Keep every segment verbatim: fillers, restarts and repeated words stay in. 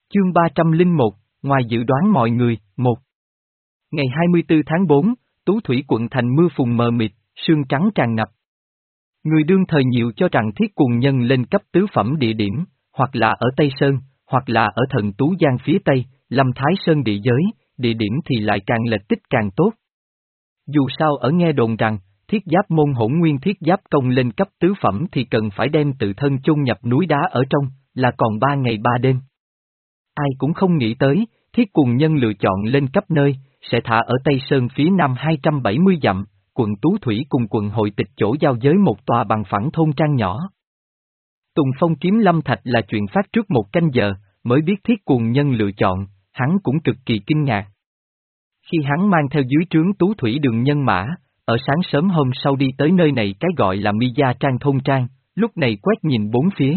Chương ba trăm lẻ một, ngoài dự đoán mọi người, một. Ngày hai mươi tư tháng tư, Tú Thủy quận thành mưa phùn mờ mịt, sương trắng tràn ngập. Người đương thời nhiều cho rằng Thiết Cuồng Nhân lên cấp tứ phẩm địa điểm, hoặc là ở Tây Sơn, hoặc là ở Thần Tú Giang phía Tây, Lâm Thái Sơn địa giới, địa điểm thì lại càng lệch tích càng tốt. Dù sao ở nghe đồn rằng, Thiết Giáp môn Hỗn Nguyên Thiết Giáp công lên cấp tứ phẩm thì cần phải đem tự thân chôn nhập núi đá ở trong, là còn ba ngày ba đêm. Ai cũng không nghĩ tới, Thiết Cuồng Nhân lựa chọn lên cấp nơi, sẽ thả ở Tây Sơn phía nam hai trăm bảy mươi dặm, quận Tú Thủy cùng quận Hội Tịch chỗ giao giới một tòa bằng phẳng thôn trang nhỏ. Tùng Phong kiếm lâm thạch là chuyện phát trước một canh giờ, mới biết Thiết Cuồng Nhân lựa chọn, hắn cũng cực kỳ kinh ngạc. Khi hắn mang theo dưới trướng Tú Thủy đường nhân mã, ở sáng sớm hôm sau đi tới nơi này cái gọi là Mi Gia Trang thôn trang, lúc này quét nhìn bốn phía.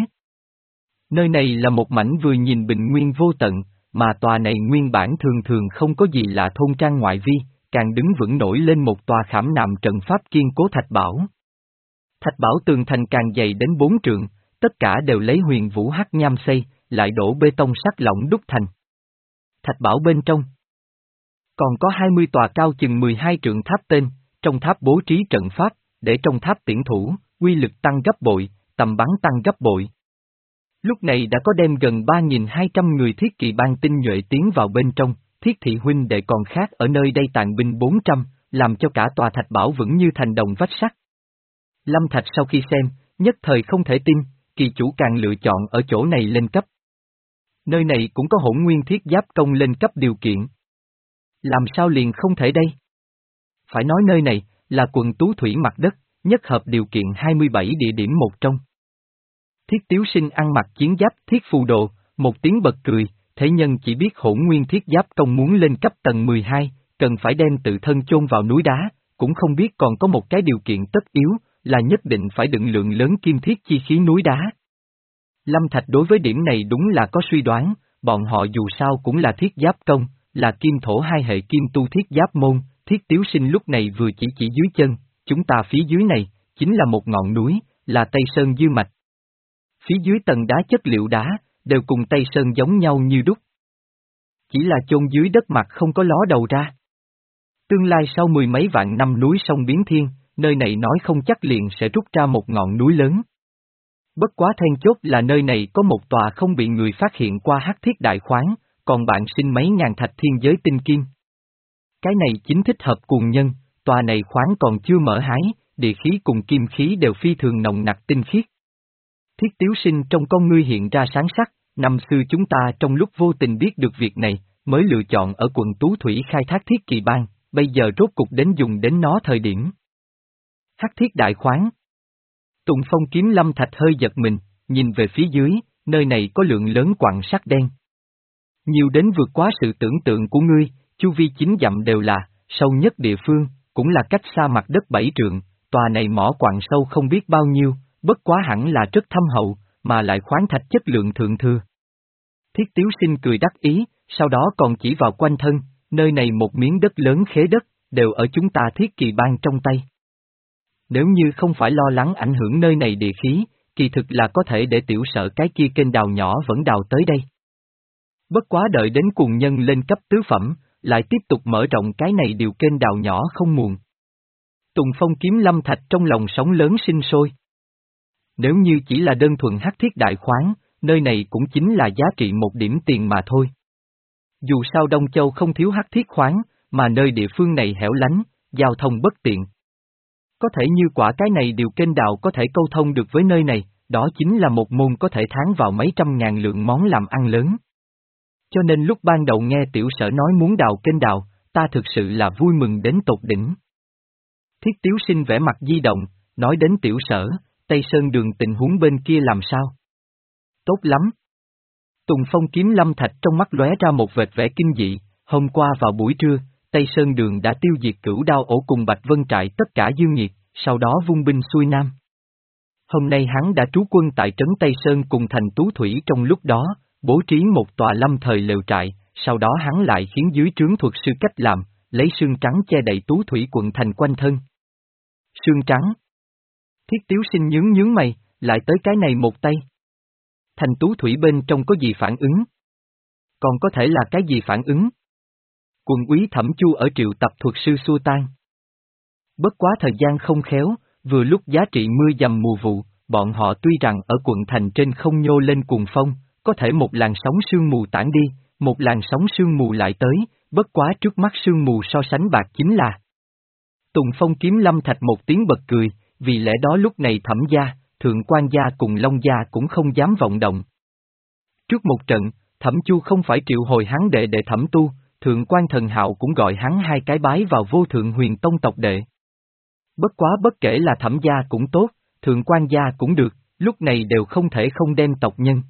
Nơi này là một mảnh vừa nhìn bình nguyên vô tận, mà tòa này nguyên bản thường thường không có gì lạ thôn trang ngoại vi, càng đứng vững nổi lên một tòa khảm nạm trận pháp kiên cố thạch bảo. Thạch bảo tường thành càng dày đến bốn trượng, tất cả đều lấy huyền vũ hắc nham xây, lại đổ bê tông sắt lỏng đúc thành. Thạch bảo bên trong còn có hai mươi tòa cao chừng mười hai trượng tháp tên, trong tháp bố trí trận pháp, để trong tháp tiễn thủ, uy lực tăng gấp bội, tầm bắn tăng gấp bội. Lúc này đã có đem gần ba nghìn hai trăm người thiết kỵ bang tinh nhuệ tiến vào bên trong, thiết thị huynh đệ còn khác ở nơi đây tàn binh bốn trăm, làm cho cả tòa thạch bảo vững như thành đồng vách sắt. Lâm Thạch sau khi xem, nhất thời không thể tin, kỳ chủ càng lựa chọn ở chỗ này lên cấp. Nơi này cũng có Hỗn Nguyên Thiết Giáp công lên cấp điều kiện. Làm sao liền không thể đây? Phải nói nơi này, là quận Tú Thủy mặt đất, nhất hợp điều kiện hai mươi bảy địa điểm một trong. Thiết Tiếu Sinh ăn mặc chiến giáp thiết phù đồ, một tiếng bật cười, thế nhân chỉ biết Hỗn Nguyên Thiết Giáp công muốn lên cấp tầng mười hai, cần phải đem tự thân chôn vào núi đá, cũng không biết còn có một cái điều kiện tất yếu, là nhất định phải đựng lượng lớn kim thiết chi khí núi đá. Lâm Thạch đối với điểm này đúng là có suy đoán, bọn họ dù sao cũng là thiết giáp công, là kim thổ hai hệ kim tu thiết giáp môn, Thiết Tiếu Sinh lúc này vừa chỉ chỉ dưới chân, chúng ta phía dưới này, chính là một ngọn núi, là Tây Sơn Dư Mạch. Phía dưới tầng đá chất liệu đá, đều cùng Tây Sơn giống nhau như đúc. Chỉ là chôn dưới đất mặt không có ló đầu ra. Tương lai sau mười mấy vạn năm núi sông biến thiên, nơi này nói không chắc liền sẽ rút ra một ngọn núi lớn. Bất quá then chốt là nơi này có một tòa không bị người phát hiện qua hắc thiết đại khoáng, còn bạn sinh mấy ngàn thạch thiên giới tinh kim. Cái này chính thích hợp Cuồng Nhân, tòa này khoáng còn chưa mở hái, địa khí cùng kim khí đều phi thường nồng nặc tinh khiết. Thiết Tiếu Sinh trong con ngươi hiện ra sáng sắc, năm xưa chúng ta trong lúc vô tình biết được việc này, mới lựa chọn ở quận Tú Thủy khai thác thiết kỳ bang, bây giờ rốt cục đến dùng đến nó thời điểm. Hắc thiết đại khoáng. Tùng Phong kiếm lâm thạch hơi giật mình, nhìn về phía dưới, nơi này có lượng lớn quặng sắt đen. Nhiều đến vượt quá sự tưởng tượng của ngươi, chu vi chín dặm đều là, sâu nhất địa phương, cũng là cách xa mặt đất bảy trượng, tòa này mỏ quặng sâu không biết bao nhiêu, bất quá hẳn là rất thâm hậu, mà lại khoáng thạch chất lượng thượng thừa. Thiết Tiếu Sinh cười đắc ý, sau đó còn chỉ vào quanh thân, nơi này một miếng đất lớn khế đất, đều ở chúng ta thiết kỳ bang trong tay. Nếu như không phải lo lắng ảnh hưởng nơi này địa khí, kỳ thực là có thể để tiểu sợ cái kia kênh đào nhỏ vẫn đào tới đây. Bất quá đợi đến Cuồng Nhân lên cấp tứ phẩm, lại tiếp tục mở rộng cái này điều kênh đào nhỏ không muộn. Tùng Phong kiếm lâm thạch trong lòng sóng lớn sinh sôi. Nếu như chỉ là đơn thuần hắc thiết đại khoáng, nơi này cũng chính là giá trị một điểm tiền mà thôi. Dù sao Đông Châu không thiếu hắc thiết khoáng, mà nơi địa phương này hẻo lánh, giao thông bất tiện. Có thể như quả cái này điều kênh đào có thể câu thông được với nơi này, đó chính là một môn có thể tháng vào mấy trăm ngàn lượng món làm ăn lớn. Cho nên lúc ban đầu nghe tiểu sở nói muốn đào kênh đào, ta thực sự là vui mừng đến tột đỉnh. Thiết Tiếu Sinh vẻ mặt di động, nói đến tiểu sở, Tây Sơn đường tình huống bên kia làm sao? Tốt lắm. Tùng Phong kiếm lâm thạch trong mắt lóe ra một vệt vẻ kinh dị, hôm qua vào buổi trưa, Tây Sơn đường đã tiêu diệt Cửu Đao ổ cùng Bạch Vân trại tất cả dương nghiệt, sau đó vung binh xuôi nam. Hôm nay hắn đã trú quân tại trấn Tây Sơn cùng thành Tú Thủy trong lúc đó, bố trí một tòa lâm thời lều trại, sau đó hắn lại khiến dưới trướng thuật sư cách làm, lấy sương trắng che đậy Tú Thủy quận thành quanh thân. Sương trắng. Thiết Tiếu Sinh nhướng nhướng mày, lại tới cái này một tay. Thành Tú Thủy bên trong có gì phản ứng? Còn có thể là cái gì phản ứng? Quận úy Thẩm Chu ở triệu tập thuật sư xua tan. Bất quá thời gian không khéo, vừa lúc giá trị mưa dầm mùa vụ, bọn họ tuy rằng ở quận thành trên không nhô lên cuồng phong, có thể một làn sóng sương mù tản đi, một làn sóng sương mù lại tới, bất quá trước mắt sương mù so sánh bạc chính là. Tùng Phong kiếm Lâm Thạch một tiếng bật cười, vì lẽ đó lúc này Thẩm gia, Thượng quan gia cùng Long gia cũng không dám vọng động. Trước một trận, Thẩm Chu không phải triệu hồi hắn đệ đệ Thẩm Tu, Thượng quan Thần Hạo cũng gọi hắn hai cái bái vào vô thượng huyền tông tộc đệ. Bất quá bất kể là Thẩm gia cũng tốt, Thượng quan gia cũng được, lúc này đều không thể không đem tộc nhân.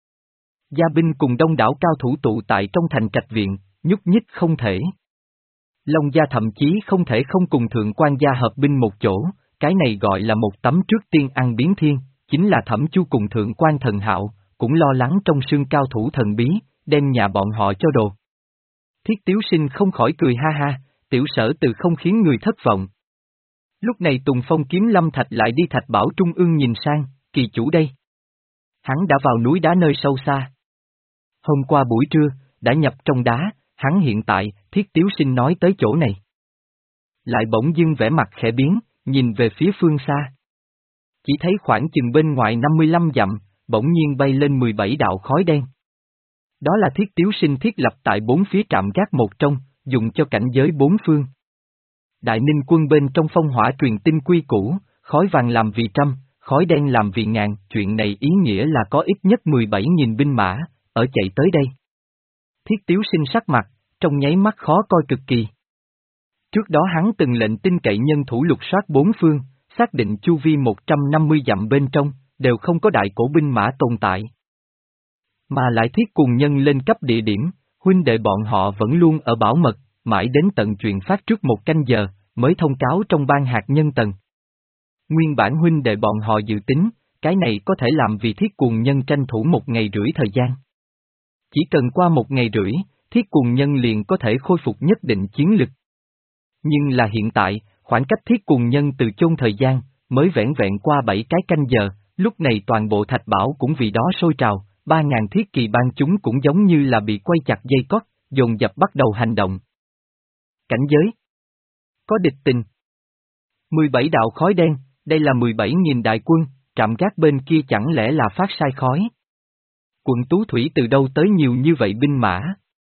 Gia binh cùng đông đảo cao thủ tụ tại trong thành trạch viện, nhúc nhích không thể. Long gia thậm chí không thể không cùng Thượng quan gia hợp binh một chỗ, cái này gọi là một tấm trước tiên ăn biến thiên, chính là Thẩm Chu cùng Thượng quan Thần Hạo, cũng lo lắng trong sương cao thủ thần bí, đem nhà bọn họ cho đồ. Thiết Tiếu Sinh không khỏi cười ha ha, tiểu sở từ không khiến người thất vọng. Lúc này Tùng Phong kiếm Lâm Thạch lại đi Thạch Bảo Trung ương nhìn sang, kỳ chủ đây. Hắn đã vào núi đá nơi sâu xa. Hôm qua buổi trưa, đã nhập trong đá, hắn hiện tại, Thiết Tiếu Sinh nói tới chỗ này. Lại bỗng dưng vẻ mặt khẽ biến, nhìn về phía phương xa. Chỉ thấy khoảng chừng bên ngoài năm mươi lăm dặm, bỗng nhiên bay lên mười bảy đạo khói đen. Đó là Thiết Tiếu Sinh thiết lập tại bốn phía trạm gác một trong, dùng cho cảnh giới bốn phương. Đại Ninh quân bên trong phong hỏa truyền tinh quy củ, khói vàng làm vì trăm, khói đen làm vì ngàn, chuyện này ý nghĩa là có ít nhất mười bảy nghìn binh mã, ở chạy tới đây. Thiết Tiếu Sinh sắc mặt, trong nháy mắt khó coi cực kỳ. Trước đó hắn từng lệnh tin cậy nhân thủ lục soát bốn phương, xác định chu vi một trăm năm mươi dặm bên trong, đều không có đại cổ binh mã tồn tại. Mà lại thiết cùng nhân lên cấp địa điểm, huynh đệ bọn họ vẫn luôn ở bảo mật, mãi đến tận chuyện phát trước một canh giờ, mới thông cáo trong ban hạt nhân tầng. Nguyên bản huynh đệ bọn họ dự tính, cái này có thể làm vì thiết cuồng nhân tranh thủ một ngày rưỡi thời gian. Chỉ cần qua một ngày rưỡi, thiết cuồng nhân liền có thể khôi phục nhất định chiến lực. Nhưng là hiện tại, khoảng cách thiết cuồng nhân từ chôn thời gian, mới vẻn vẹn qua bảy cái canh giờ, lúc này toàn bộ thạch bảo cũng vì đó sôi trào, ba ngàn thiết kỳ ban chúng cũng giống như là bị quay chặt dây cót, dồn dập bắt đầu hành động. Cảnh giới. Có địch tình. mười bảy đạo khói đen, đây là mười bảy nghìn đại quân, trạm gác bên kia chẳng lẽ là phát sai khói. Quận Tú Thủy từ đâu tới nhiều như vậy binh mã?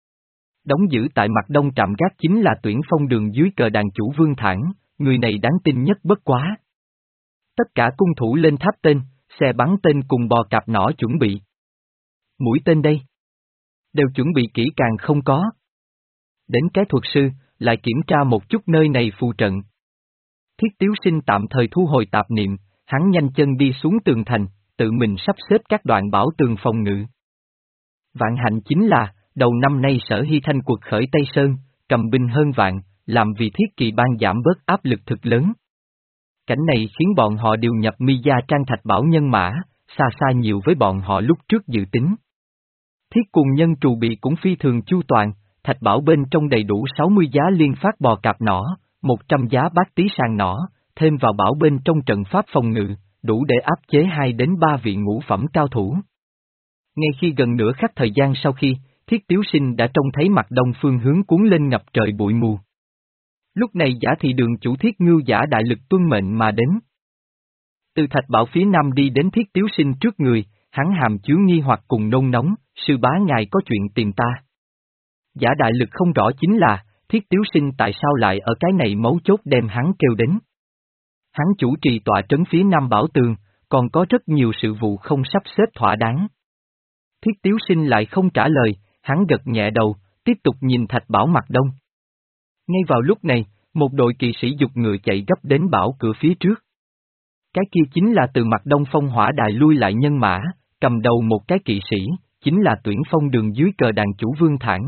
Đóng giữ tại mặt đông trạm gác chính là Tuyển Phong Đường dưới cờ đàn chủ Vương Thản, người này đáng tin nhất bất quá. Tất cả cung thủ lên tháp tên, xe bắn tên cùng bò cạp nỏ chuẩn bị. Mũi tên đây. Đều chuẩn bị kỹ càng không có. Đến cái thuật sư, lại kiểm tra một chút nơi này phù trận. Thiết Tiếu Sinh tạm thời thu hồi tạp niệm, hắn nhanh chân đi xuống tường thành, tự mình sắp xếp các đoạn bảo tường phòng ngự. Vạn hạnh chính là, đầu năm nay Sở Hy Thanh cuộc khởi Tây Sơn, cầm binh hơn vạn, làm vì thiết kỳ ban giảm bớt áp lực thực lớn. Cảnh này khiến bọn họ điều nhập mi gia trang thạch bảo nhân mã, xa xa nhiều với bọn họ lúc trước dự tính. Thiết cùng nhân trù bị cũng phi thường chu toàn, thạch bảo bên trong đầy đủ sáu mươi giá liên phát bò cạp nỏ, một trăm giá bát tí sàng nỏ, thêm vào bảo bên trong trận pháp phòng ngự, đủ để áp chế hai đến ba vị ngũ phẩm cao thủ. Ngay khi gần nửa khắc thời gian sau khi, Thiết Tiếu Sinh đã trông thấy mặt đông phương hướng cuốn lên ngập trời bụi mù. Lúc này giả thị đường chủ Thiết Ngưu giả đại lực tuân mệnh mà đến. Từ thạch bảo phía nam đi đến Thiết Tiếu Sinh trước người, hắn hàm chứa nghi hoặc cùng nôn nóng, sư bá ngài có chuyện tìm ta. Giả đại lực không rõ chính là, Thiết Tiếu Sinh tại sao lại ở cái này mấu chốt đem hắn kêu đến. Hắn chủ trì tọa trấn phía nam bảo tường, còn có rất nhiều sự vụ không sắp xếp thỏa đáng. Thiết Tiếu Sinh lại không trả lời, hắn gật nhẹ đầu, tiếp tục nhìn thạch bảo mặt đông. Ngay vào lúc này, một đội kỵ sĩ dục ngựa chạy gấp đến bảo cửa phía trước. Cái kia chính là từ mặt đông phong hỏa đài lui lại nhân mã, cầm đầu một cái kỵ sĩ, chính là Tuyển Phong Đường dưới cờ đàn chủ Vương Thản.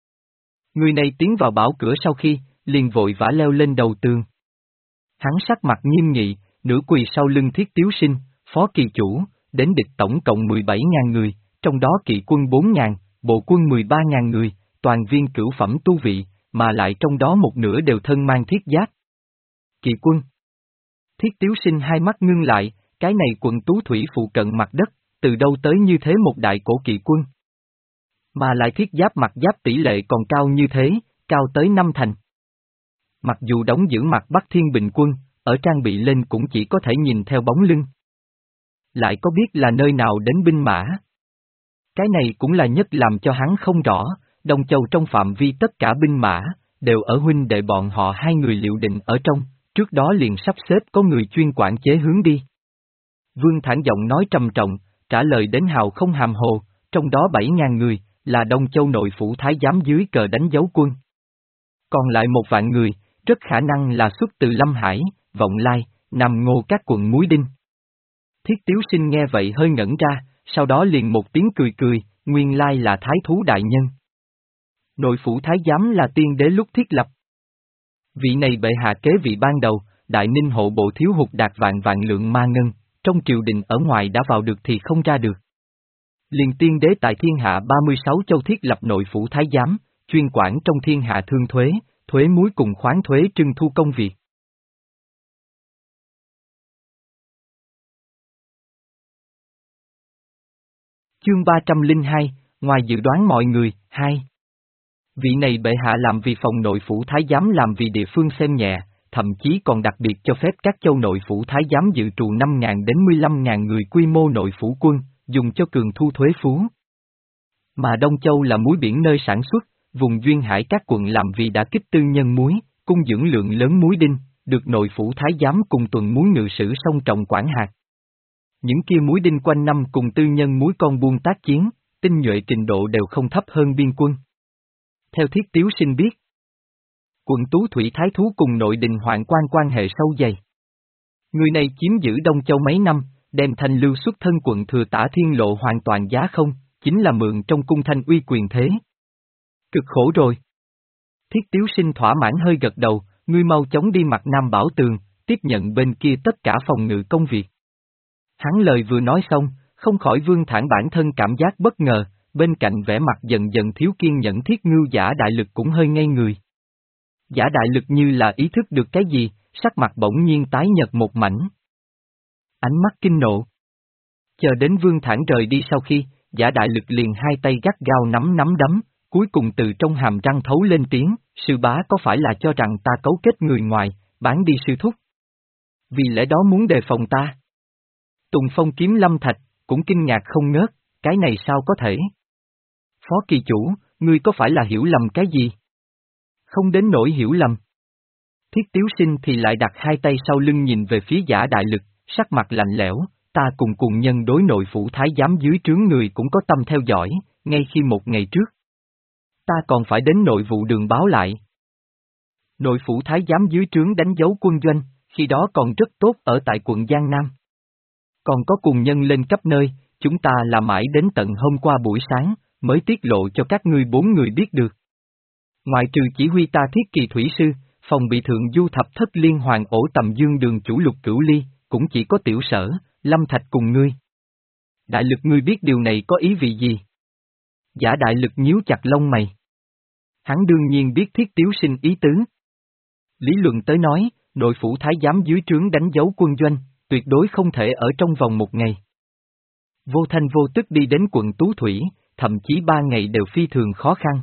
Người này tiến vào bảo cửa sau khi, liền vội vã leo lên đầu tường. Hắn sắc mặt nghiêm nghị, nửa quỳ sau lưng Thiết Tiếu Sinh, phó kỳ chủ, đến địch tổng cộng mười bảy nghìn người, trong đó kỵ quân bốn nghìn, bộ quân mười ba nghìn người, toàn viên cửu phẩm tu vị, mà lại trong đó một nửa đều thân mang thiết giáp. Kỵ quân. Thiết Tiếu Sinh hai mắt ngưng lại, cái này quận Tú Thủy phụ cận mặt đất, từ đâu tới như thế một đại cổ kỵ quân. Mà lại thiết giáp mặt giáp tỷ lệ còn cao như thế, cao tới năm thành. Mặc dù đóng giữ mặt Bắc Thiên Bình quân, ở trang bị lên cũng chỉ có thể nhìn theo bóng lưng. Lại có biết là nơi nào đến binh mã. Cái này cũng là nhất làm cho hắn không rõ, Đông Châu trong phạm vi tất cả binh mã, đều ở huynh đệ bọn họ hai người liệu định ở trong, trước đó liền sắp xếp có người chuyên quản chế hướng đi. Vương Thản giọng nói trầm trọng, trả lời đến hào không hàm hồ, trong đó bảy ngàn người, là Đông Châu nội phủ thái giám dưới cờ đánh dấu quân. Còn lại một vạn người, rất khả năng là xuất từ Lâm Hải, Vọng Lai, Nam Ngô các quận Muối Đinh. Thiết Tiếu Sinh nghe vậy hơi ngẩn ra, sau đó liền một tiếng cười cười, nguyên lai là thái thú đại nhân. Nội phủ thái giám là tiên đế lúc thiết lập. Vị này bệ hạ kế vị ban đầu, đại ninh hộ bộ thiếu hụt đạt vạn vạn lượng ma ngân, trong triều đình ở ngoài đã vào được thì không ra được. Liền tiên đế tại thiên hạ ba mươi sáu châu thiết lập nội phủ thái giám, chuyên quản trong thiên hạ thương thuế, thuế muối cùng khoán thuế trưng thu công việc. Chương ba trăm lẻ hai, ngoài dự đoán mọi người, hai. Vị này bệ hạ làm vì phòng nội phủ thái giám làm vì địa phương xem nhẹ, thậm chí còn đặc biệt cho phép các châu nội phủ thái giám dự trù năm nghìn đến mười lăm nghìn người quy mô nội phủ quân, dùng cho cường thu thuế phú. Mà Đông Châu là muối biển nơi sản xuất, vùng duyên hải các quận làm vì đã kích tư nhân muối, cung dưỡng lượng lớn muối đinh, được nội phủ thái giám cùng tuần muối ngự sử song trọng quản hạt. Những kia muối đinh quanh năm cùng tư nhân muối con buôn tác chiến, tinh nhuệ trình độ đều không thấp hơn biên quân. Theo Thiết Tiếu Sinh biết, quận Tú Thủy Thái Thú cùng nội đình hoạn quan quan hệ sâu dày. Người này chiếm giữ Đông Châu mấy năm, đem thanh lưu xuất thân quận Thừa Tả Thiên Lộ hoàn toàn giá không, chính là mượn trong cung thanh uy quyền thế. Cực khổ rồi. Thiết Tiếu Sinh thỏa mãn hơi gật đầu, ngươi mau chóng đi mặt Nam Bảo Tường, tiếp nhận bên kia tất cả phòng ngự công việc. Hắn lời vừa nói xong, không khỏi Vương Thản bản thân cảm giác bất ngờ, bên cạnh vẻ mặt dần dần thiếu kiên nhẫn Thiết Ngưu Giả Đại Lực cũng hơi ngây người. Giả Đại Lực như là ý thức được cái gì, sắc mặt bỗng nhiên tái nhợt một mảnh. Ánh mắt kinh nộ. Chờ đến Vương Thản rời đi sau khi, Giả Đại Lực liền hai tay gắt gao nắm nắm đấm, cuối cùng từ trong hàm răng thấu lên tiếng, sư bá có phải là cho rằng ta cấu kết người ngoài, bán đi sư thúc? Vì lẽ đó muốn đề phòng ta. Tùng Phong kiếm Lâm Thạch, cũng kinh ngạc không ngớt, cái này sao có thể? Phó kỳ chủ, ngươi có phải là hiểu lầm cái gì? Không đến nỗi hiểu lầm. Thiết Tiếu Sinh thì lại đặt hai tay sau lưng nhìn về phía Giả Đại Lực, sắc mặt lạnh lẽo, ta cùng cùng nhân đối nội phủ thái giám dưới trướng người cũng có tâm theo dõi, ngay khi một ngày trước. Ta còn phải đến nội vụ đường báo lại. Nội phủ thái giám dưới trướng đánh dấu quân doanh, khi đó còn rất tốt ở tại quận Giang Nam. Còn có cùng nhân lên cấp nơi, chúng ta là mãi đến tận hôm qua buổi sáng, mới tiết lộ cho các ngươi bốn người biết được. Ngoại trừ chỉ huy ta Thiết Kỳ Thủy Sư, phòng bị thượng du thập thất liên hoàng ổ tầm dương đường chủ Lục Cửu Ly, cũng chỉ có tiểu sở, Lâm Thạch cùng ngươi. Đại Lực ngươi biết điều này có ý vị gì? Giả Đại Lực nhíu chặt lông mày. Hắn đương nhiên biết Thiết Tiếu Sinh ý tứ. Lý luận tới nói, nội phủ thái giám dưới trướng đánh dấu quân doanh, tuyệt đối không thể ở trong vòng một ngày. Vô thanh vô tức đi đến quận Tú Thủy, thậm chí ba ngày đều phi thường khó khăn.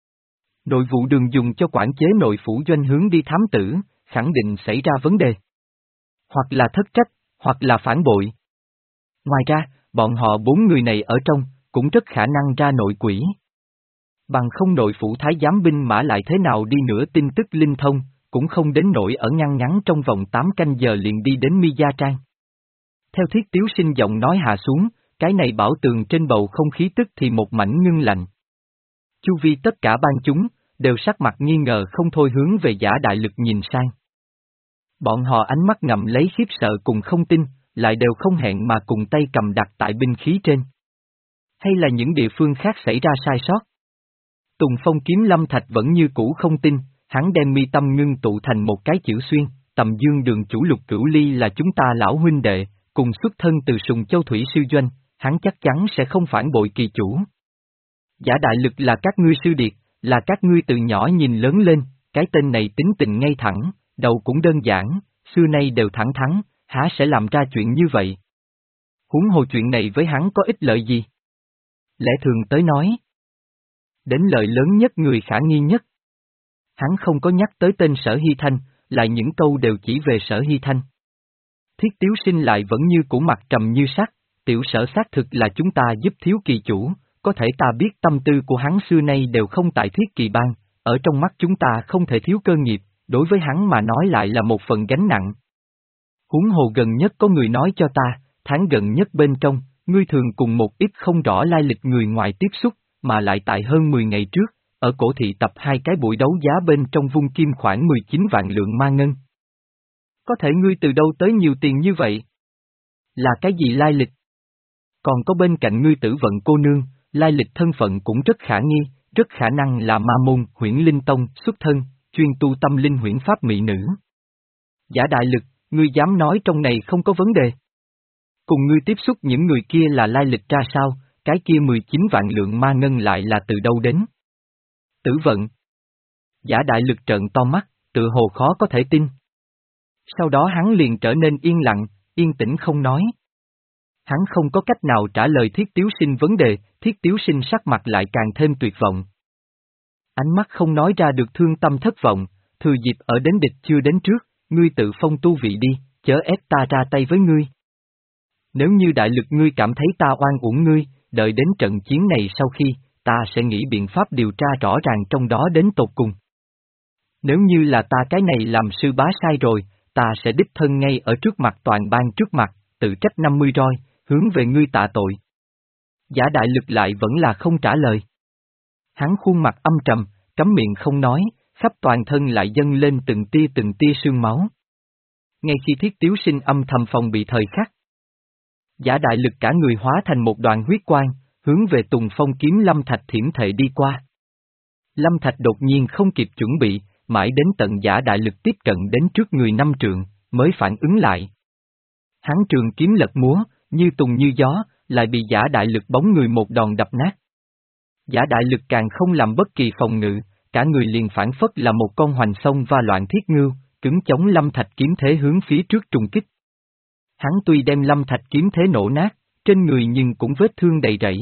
Nội vụ đường dùng cho quản chế nội phủ doanh hướng đi thám tử, khẳng định xảy ra vấn đề. Hoặc là thất trách, hoặc là phản bội. Ngoài ra, bọn họ bốn người này ở trong, cũng rất khả năng ra nội quỷ. Bằng không nội phủ thái giám binh mã lại thế nào đi nữa tin tức linh thông, cũng không đến nỗi ở ngăn ngắn trong vòng tám canh giờ liền đi đến Mi Gia Trang. Theo Thiết Tiếu Sinh giọng nói hạ xuống, cái này bảo tường trên bầu không khí tức thì một mảnh ngưng lạnh. Chu vi tất cả ban chúng, đều sắc mặt nghi ngờ không thôi hướng về Giả Đại Lực nhìn sang. Bọn họ ánh mắt ngậm lấy khiếp sợ cùng không tin, lại đều không hẹn mà cùng tay cầm đặt tại binh khí trên. Hay là những địa phương khác xảy ra sai sót? Tùng Phong kiếm Lâm Thạch vẫn như cũ không tin, hắn đem mi tâm ngưng tụ thành một cái chữ xuyên, tầm dương đường chủ Lục Cửu Ly là chúng ta lão huynh đệ, cùng xuất thân từ Sùng Châu Thủy Sư Doanh, hắn chắc chắn sẽ không phản bội kỳ chủ. Giả Đại Lực là các ngươi sư điệt, là các ngươi từ nhỏ nhìn lớn lên, cái tên này tính tình ngay thẳng, đầu cũng đơn giản, xưa nay đều thẳng thắn, há sẽ làm ra chuyện như vậy? Huống hồ chuyện này với hắn có ích lợi gì? Lẽ thường tới nói, Đến lời lớn nhất người khả nghi nhất. Hắn không có nhắc tới tên Sở Hy Thanh, lại những câu đều chỉ về Sở Hy Thanh. Thiết Tiếu Sinh lại vẫn như cũ mặt trầm như sắt, tiểu Sở xác thực là chúng ta giúp thiếu kỳ chủ, có thể ta biết tâm tư của hắn xưa nay đều không tại Thiết Kỳ Bang, ở trong mắt chúng ta không thể thiếu cơ nghiệp, đối với hắn mà nói lại là một phần gánh nặng. Huống hồ gần nhất có người nói cho ta, tháng gần nhất bên trong, ngươi thường cùng một ít không rõ lai lịch người ngoài tiếp xúc, mà lại tại hơn mười ngày trước, ở cổ thị tập hai cái buổi đấu giá bên trong vung kim khoảng mười chín vạn lượng ma ngân. Có thể ngươi từ đâu tới nhiều tiền như vậy? Là cái gì lai lịch? Còn có bên cạnh ngươi Tử Vận cô nương, lai lịch thân phận cũng rất khả nghi, rất khả năng là ma môn, Huyễn Linh Tông, xuất thân, chuyên tu tâm linh huyễn pháp mỹ nữ. Giả đại lực, ngươi dám nói trong này không có vấn đề? Cùng ngươi tiếp xúc những người kia là lai lịch ra sao, cái kia mười chín vạn lượng ma ngân lại là từ đâu đến? Tử Vận. Giả đại lực trợn to mắt, tự hồ khó có thể tin. Sau đó hắn liền trở nên yên lặng, yên tĩnh không nói. Hắn không có cách nào trả lời Thiết Tiếu Sinh vấn đề, Thiết Tiếu Sinh sắc mặt lại càng thêm tuyệt vọng. Ánh mắt không nói ra được thương tâm thất vọng, thừa dịp ở đến địch chưa đến trước, ngươi tự phong tu vị đi, chớ ép ta ra tay với ngươi. Nếu như đại lực ngươi cảm thấy ta oan uổng ngươi, đợi đến trận chiến này sau khi, ta sẽ nghĩ biện pháp điều tra rõ ràng trong đó đến tột cùng. Nếu như là ta cái này làm sư bá sai rồi, ta sẽ đích thân ngay ở trước mặt toàn ban trước mặt, tự trách năm mươi roi, hướng về ngươi tạ tội. Giả đại lực lại vẫn là không trả lời. Hắn khuôn mặt âm trầm, cấm miệng không nói, khắp toàn thân lại dâng lên từng tia từng tia sương máu. Ngay khi Thiết Tiếu Sinh âm thầm phòng bị thời khắc, giả đại lực cả người hóa thành một đoàn huyết quang, hướng về Tùng Phong kiếm Lâm Thạch thiểm thệ đi qua. Lâm Thạch đột nhiên không kịp chuẩn bị, mãi đến tận giả đại lực tiếp cận đến trước người năm trượng, mới phản ứng lại. Hắn trường kiếm lật múa, như tùng như gió, lại bị giả đại lực bóng người một đòn đập nát. Giả đại lực càng không làm bất kỳ phòng ngự, cả người liền phản phất là một con hoành sông va loạn thiết ngưu, cứng chống Lâm Thạch kiếm thế hướng phía trước trùng kích. Hắn tuy đem Lâm Thạch kiếm thế nổ nát, trên người nhưng cũng vết thương đầy rẫy.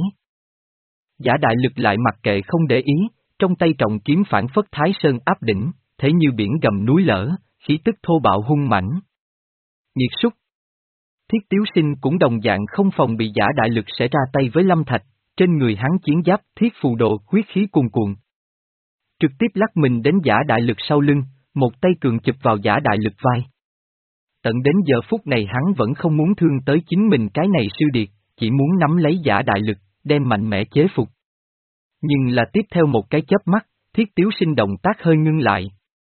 Giả đại lực lại mặc kệ không để ý, trong tay trọng kiếm phản phất Thái Sơn áp đỉnh, thế như biển gầm núi lở, khí tức thô bạo hung mãnh. Nghiệt súc. Thiết Tiếu Sinh cũng đồng dạng không phòng bị giả đại lực sẽ ra tay với Lâm Thạch, trên người hắn chiến giáp thiết phù độ huyết khí cuồn cuộn. Trực tiếp lắc mình đến giả đại lực sau lưng, một tay cường chụp vào giả đại lực vai. Tận đến giờ phút này hắn vẫn không muốn thương tới chính mình cái này sư điệt, chỉ muốn nắm lấy giả đại lực, đem mạnh mẽ chế phục. Nhưng là tiếp theo một cái chớp mắt, Thiết Tiếu Sinh động tác hơi ngưng lại.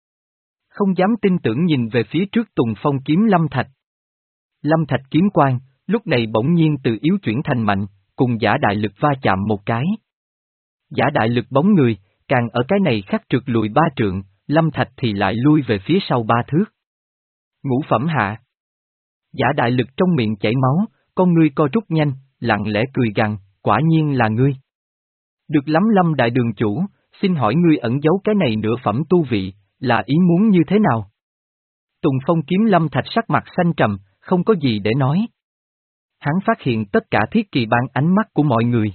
Không dám tin tưởng nhìn về phía trước Tùng Phong kiếm Lâm Thạch. Lâm Thạch kiếm quang, lúc này bỗng nhiên từ yếu chuyển thành mạnh, cùng giả đại lực va chạm một cái. Giả đại lực bóng người, càng ở cái này khắc trượt lùi ba trượng, Lâm Thạch thì lại lui về phía sau ba thước. Ngũ phẩm hạ. Giả đại lực trong miệng chảy máu, con ngươi co rút nhanh, lặng lẽ cười gằn, quả nhiên là ngươi. Được lắm Lâm đại đường chủ, xin hỏi ngươi ẩn giấu cái này nửa phẩm tu vị, là ý muốn như thế nào? Tùng Phong kiếm Lâm Thạch sắc mặt xanh trầm, không có gì để nói. Hắn phát hiện tất cả Thiết Kỳ Bang ánh mắt của mọi người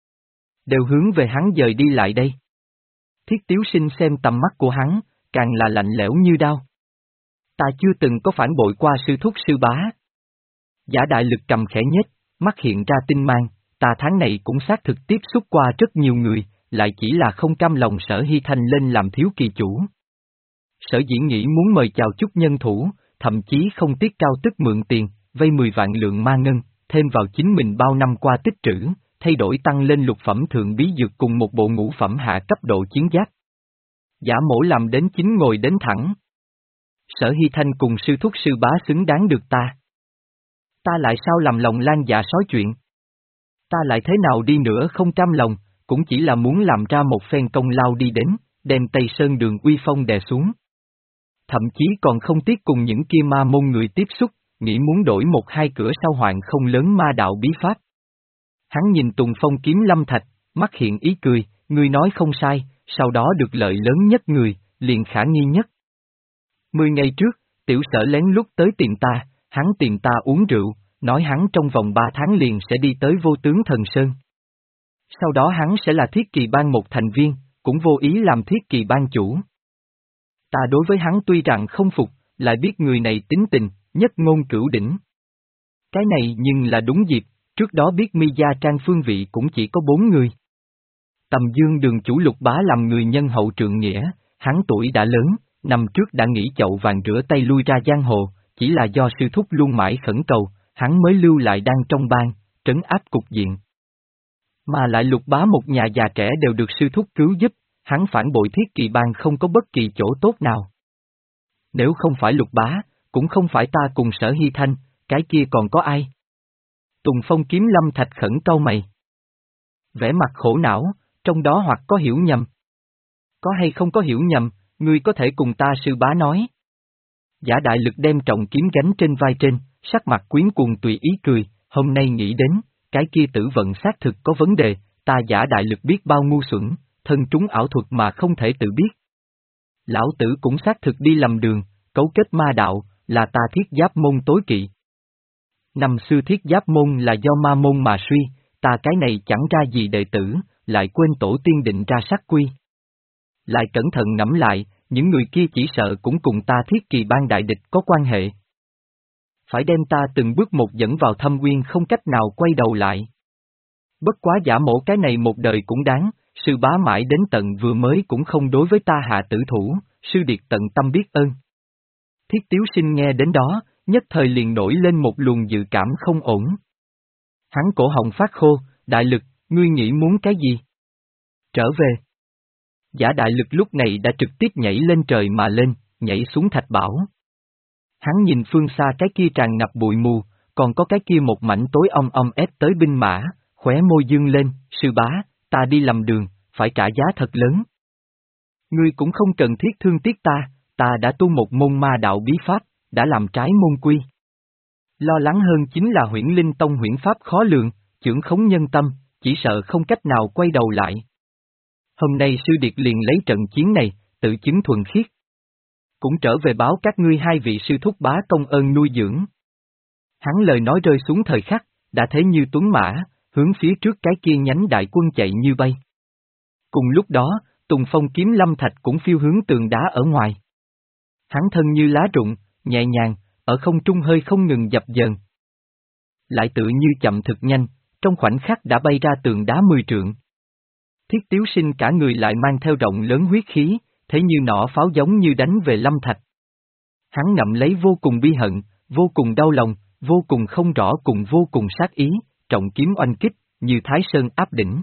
đều hướng về hắn dời đi lại đây. Thiết Tiếu Sinh xem tầm mắt của hắn, càng là lạnh lẽo như đao. Ta chưa từng có phản bội qua sư thúc sư bá. Giả đại lực cầm khẽ nhếch, mắt hiện ra tinh mang, ta tháng này cũng xác thực tiếp xúc qua rất nhiều người, lại chỉ là không cam lòng Sở Hy Thanh lên làm thiếu kỳ chủ. Sở dĩ nghĩ muốn mời chào chút nhân thủ, thậm chí không tiếc cao tức mượn tiền, vay mười vạn lượng ma ngân, thêm vào chính mình bao năm qua tích trữ, thay đổi tăng lên lục phẩm thượng bí dược cùng một bộ ngũ phẩm hạ cấp độ chiến giáp. Giả mổ làm đến chính ngồi đến thẳng. Sở Hy Thanh cùng sư thúc sư bá xứng đáng được ta. Ta lại sao làm lòng lan dạ sói chuyện? Ta lại thế nào đi nữa không cam lòng, cũng chỉ là muốn làm ra một phen công lao đi đến, đem Tây Sơn đường uy phong đè xuống. Thậm chí còn không tiếc cùng những kia ma môn người tiếp xúc, nghĩ muốn đổi một hai cửa sau hoạn không lớn ma đạo bí pháp. Hắn nhìn Tùng Phong kiếm Lâm Thạch, mắt hiện ý cười, ngươi nói không sai, sau đó được lợi lớn nhất người, liền khả nghi nhất. Mười ngày trước, tiểu Sở lén lút tới tìm ta, hắn tìm ta uống rượu, nói hắn trong vòng ba tháng liền sẽ đi tới Vô Tướng Thần Sơn. Sau đó hắn sẽ là thiết kỳ ban một thành viên, cũng vô ý làm thiết kỳ ban chủ. Ta đối với hắn tuy rằng không phục, lại biết người này tính tình, nhất ngôn cửu đỉnh. Cái này nhưng là đúng dịp, trước đó biết Mi gia trang phương vị cũng chỉ có bốn người. Tầm Dương đường chủ Lục Bá làm người nhân hậu trượng nghĩa, hắn tuổi đã lớn, năm trước đã nghỉ chậu vàng rửa tay lui ra giang hồ, chỉ là do sư thúc luôn mãi khẩn cầu, hắn mới lưu lại đang trong bang, trấn áp cục diện. Mà lại Lục Bá một nhà già trẻ đều được sư thúc cứu giúp, hắn phản bội thiết kỳ bang không có bất kỳ chỗ tốt nào. Nếu không phải Lục Bá, cũng không phải ta cùng Sở Hy Thanh, cái kia còn có ai? Tùng Phong kiếm Lâm Thạch khẩn cau mày. Vẻ mặt khổ não, trong đó hoặc có hiểu nhầm. Có hay không có hiểu nhầm, ngươi có thể cùng ta sư bá nói. Giả Đại Lực đem trọng kiếm gánh trên vai trên, sắc mặt quyến cuồng tùy ý cười, hôm nay nghĩ đến, cái kia tử vận xác thực có vấn đề, ta Giả Đại Lực biết bao ngu xuẩn, thân trúng ảo thuật mà không thể tự biết. Lão tử cũng xác thực đi lầm đường, cấu kết ma đạo, là ta thiết giáp môn tối kỵ. Năm xưa thiết giáp môn là do ma môn mà suy, ta cái này chẳng ra gì đệ tử, lại quên tổ tiên định ra sát quy. Lại cẩn thận ngẫm lại, những người kia chỉ sợ cũng cùng ta thiết kỳ ban đại địch có quan hệ. Phải đem ta từng bước một dẫn vào thâm uyên không cách nào quay đầu lại. Bất quá giả mổ cái này một đời cũng đáng, sư bá mãi đến tận vừa mới cũng không đối với ta hạ tử thủ, sư điệt tận tâm biết ơn. Thiết Tiếu Sinh nghe đến đó, nhất thời liền nổi lên một luồng dự cảm không ổn. Hắn cổ họng phát khô, Đại Lực, ngươi nghĩ muốn cái gì? Trở về. Giả Đại Lực lúc này đã trực tiếp nhảy lên trời mà lên, nhảy xuống thạch bảo. Hắn nhìn phương xa cái kia tràn ngập bụi mù, còn có cái kia một mảnh tối om om ép tới binh mã, khóe môi dương lên, sư bá, ta đi lầm đường, phải trả giá thật lớn. Ngươi cũng không cần thiết thương tiếc ta, ta đã tu một môn ma đạo bí pháp, đã làm trái môn quy. Lo lắng hơn chính là Huyễn Linh Tông huyễn pháp khó lường, chưởng khống nhân tâm, chỉ sợ không cách nào quay đầu lại. Hôm nay sư điệt liền lấy trận chiến này, tự chứng thuần khiết. Cũng trở về báo các ngươi hai vị sư thúc bá công ơn nuôi dưỡng. Hắn lời nói rơi xuống thời khắc, đã thấy như tuấn mã, hướng phía trước cái kia nhánh đại quân chạy như bay. Cùng lúc đó, Tùng Phong kiếm Lâm Thạch cũng phiêu hướng tường đá ở ngoài. Hắn thân như lá rụng, nhẹ nhàng, ở không trung hơi không ngừng dập dờn. Lại tự như chậm thực nhanh, trong khoảnh khắc đã bay ra tường đá mười trượng. Thiết Tiếu Sinh cả người lại mang theo rộng lớn huyết khí, thế như nỏ pháo giống như đánh về Lâm Thạch. Hắn ngậm lấy vô cùng bi hận, vô cùng đau lòng, vô cùng không rõ cùng vô cùng sát ý, trọng kiếm oanh kích, như Thái Sơn áp đỉnh.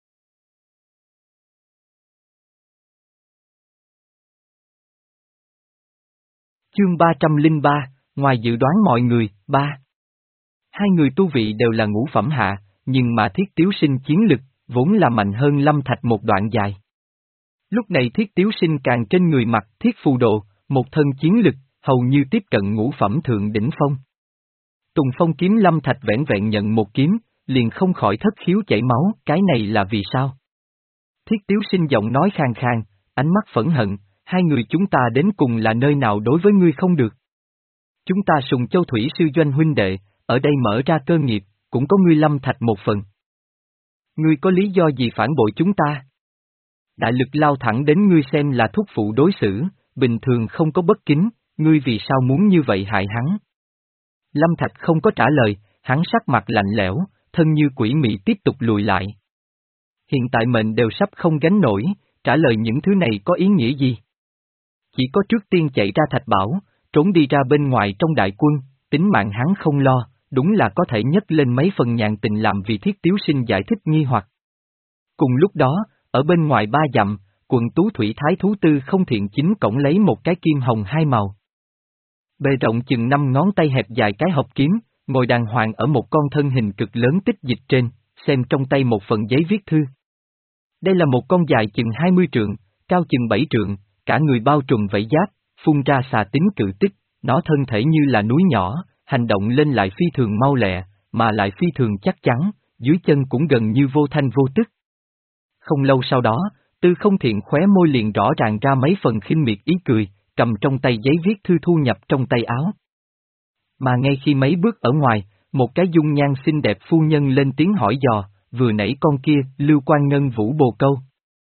Chương ba trăm lẻ ba, ngoài dự đoán mọi người, ba. Hai người tu vị đều là ngũ phẩm hạ, nhưng mà Thiết Tiếu Sinh chiến lực, vốn là mạnh hơn Lâm Thạch một đoạn dài. Lúc này Thiết Tiếu Sinh càng trên người mặc thiết phù đồ, một thân chiến lực, hầu như tiếp cận ngũ phẩm thượng đỉnh phong. Tùng Phong kiếm Lâm Thạch vẻn vẹn nhận một kiếm, liền không khỏi thất khiếu chảy máu, cái này là vì sao? Thiết Tiếu Sinh giọng nói khàn khàn, ánh mắt phẫn hận, hai người chúng ta đến cùng là nơi nào đối với ngươi không được. Chúng ta Sùng Châu Thủy sư doanh huynh đệ, ở đây mở ra cơ nghiệp, cũng có ngươi Lâm Thạch một phần. Ngươi có lý do gì phản bội chúng ta? Đại Lực lao thẳng đến ngươi xem là thúc phụ đối xử, bình thường không có bất kính, ngươi vì sao muốn như vậy hại hắn? Lâm Thạch không có trả lời, hắn sắc mặt lạnh lẽo, thân như quỷ mị tiếp tục lùi lại. Hiện tại mệnh đều sắp không gánh nổi, trả lời những thứ này có ý nghĩa gì? Chỉ có trước tiên chạy ra Thạch Bảo, trốn đi ra bên ngoài trong đại quân, tính mạng hắn không lo, đúng là có thể nhấc lên mấy phần nhàn tình làm vì Thiết Tiếu Sinh giải thích nghi hoặc. Cùng lúc đó, ở bên ngoài ba dặm, quận Tú Thủy Thái Thú Tư không thiện chính cổng lấy một cái kim hồng hai màu. Bề rộng chừng năm ngón tay hẹp dài cái hộp kiếm, ngồi đàng hoàng ở một con thân hình cực lớn tích dịch trên, xem trong tay một phần giấy viết thư. Đây là một con dài chừng hai mươi trượng, cao chừng bảy trượng, cả người bao trùm vảy giáp, phun ra xà tính cự tích, nó thân thể như là núi nhỏ, hành động lên lại phi thường mau lẹ, mà lại phi thường chắc chắn, dưới chân cũng gần như vô thanh vô tức. Không lâu sau đó, Tư Không Thiện khóe môi liền rõ ràng ra mấy phần khinh miệt ý cười, cầm trong tay giấy viết thư thu nhập trong tay áo. Mà ngay khi mấy bước ở ngoài, một cái dung nhan xinh đẹp phu nhân lên tiếng hỏi dò, vừa nãy con kia, Lưu Quan Ngân Vũ Bồ Câu.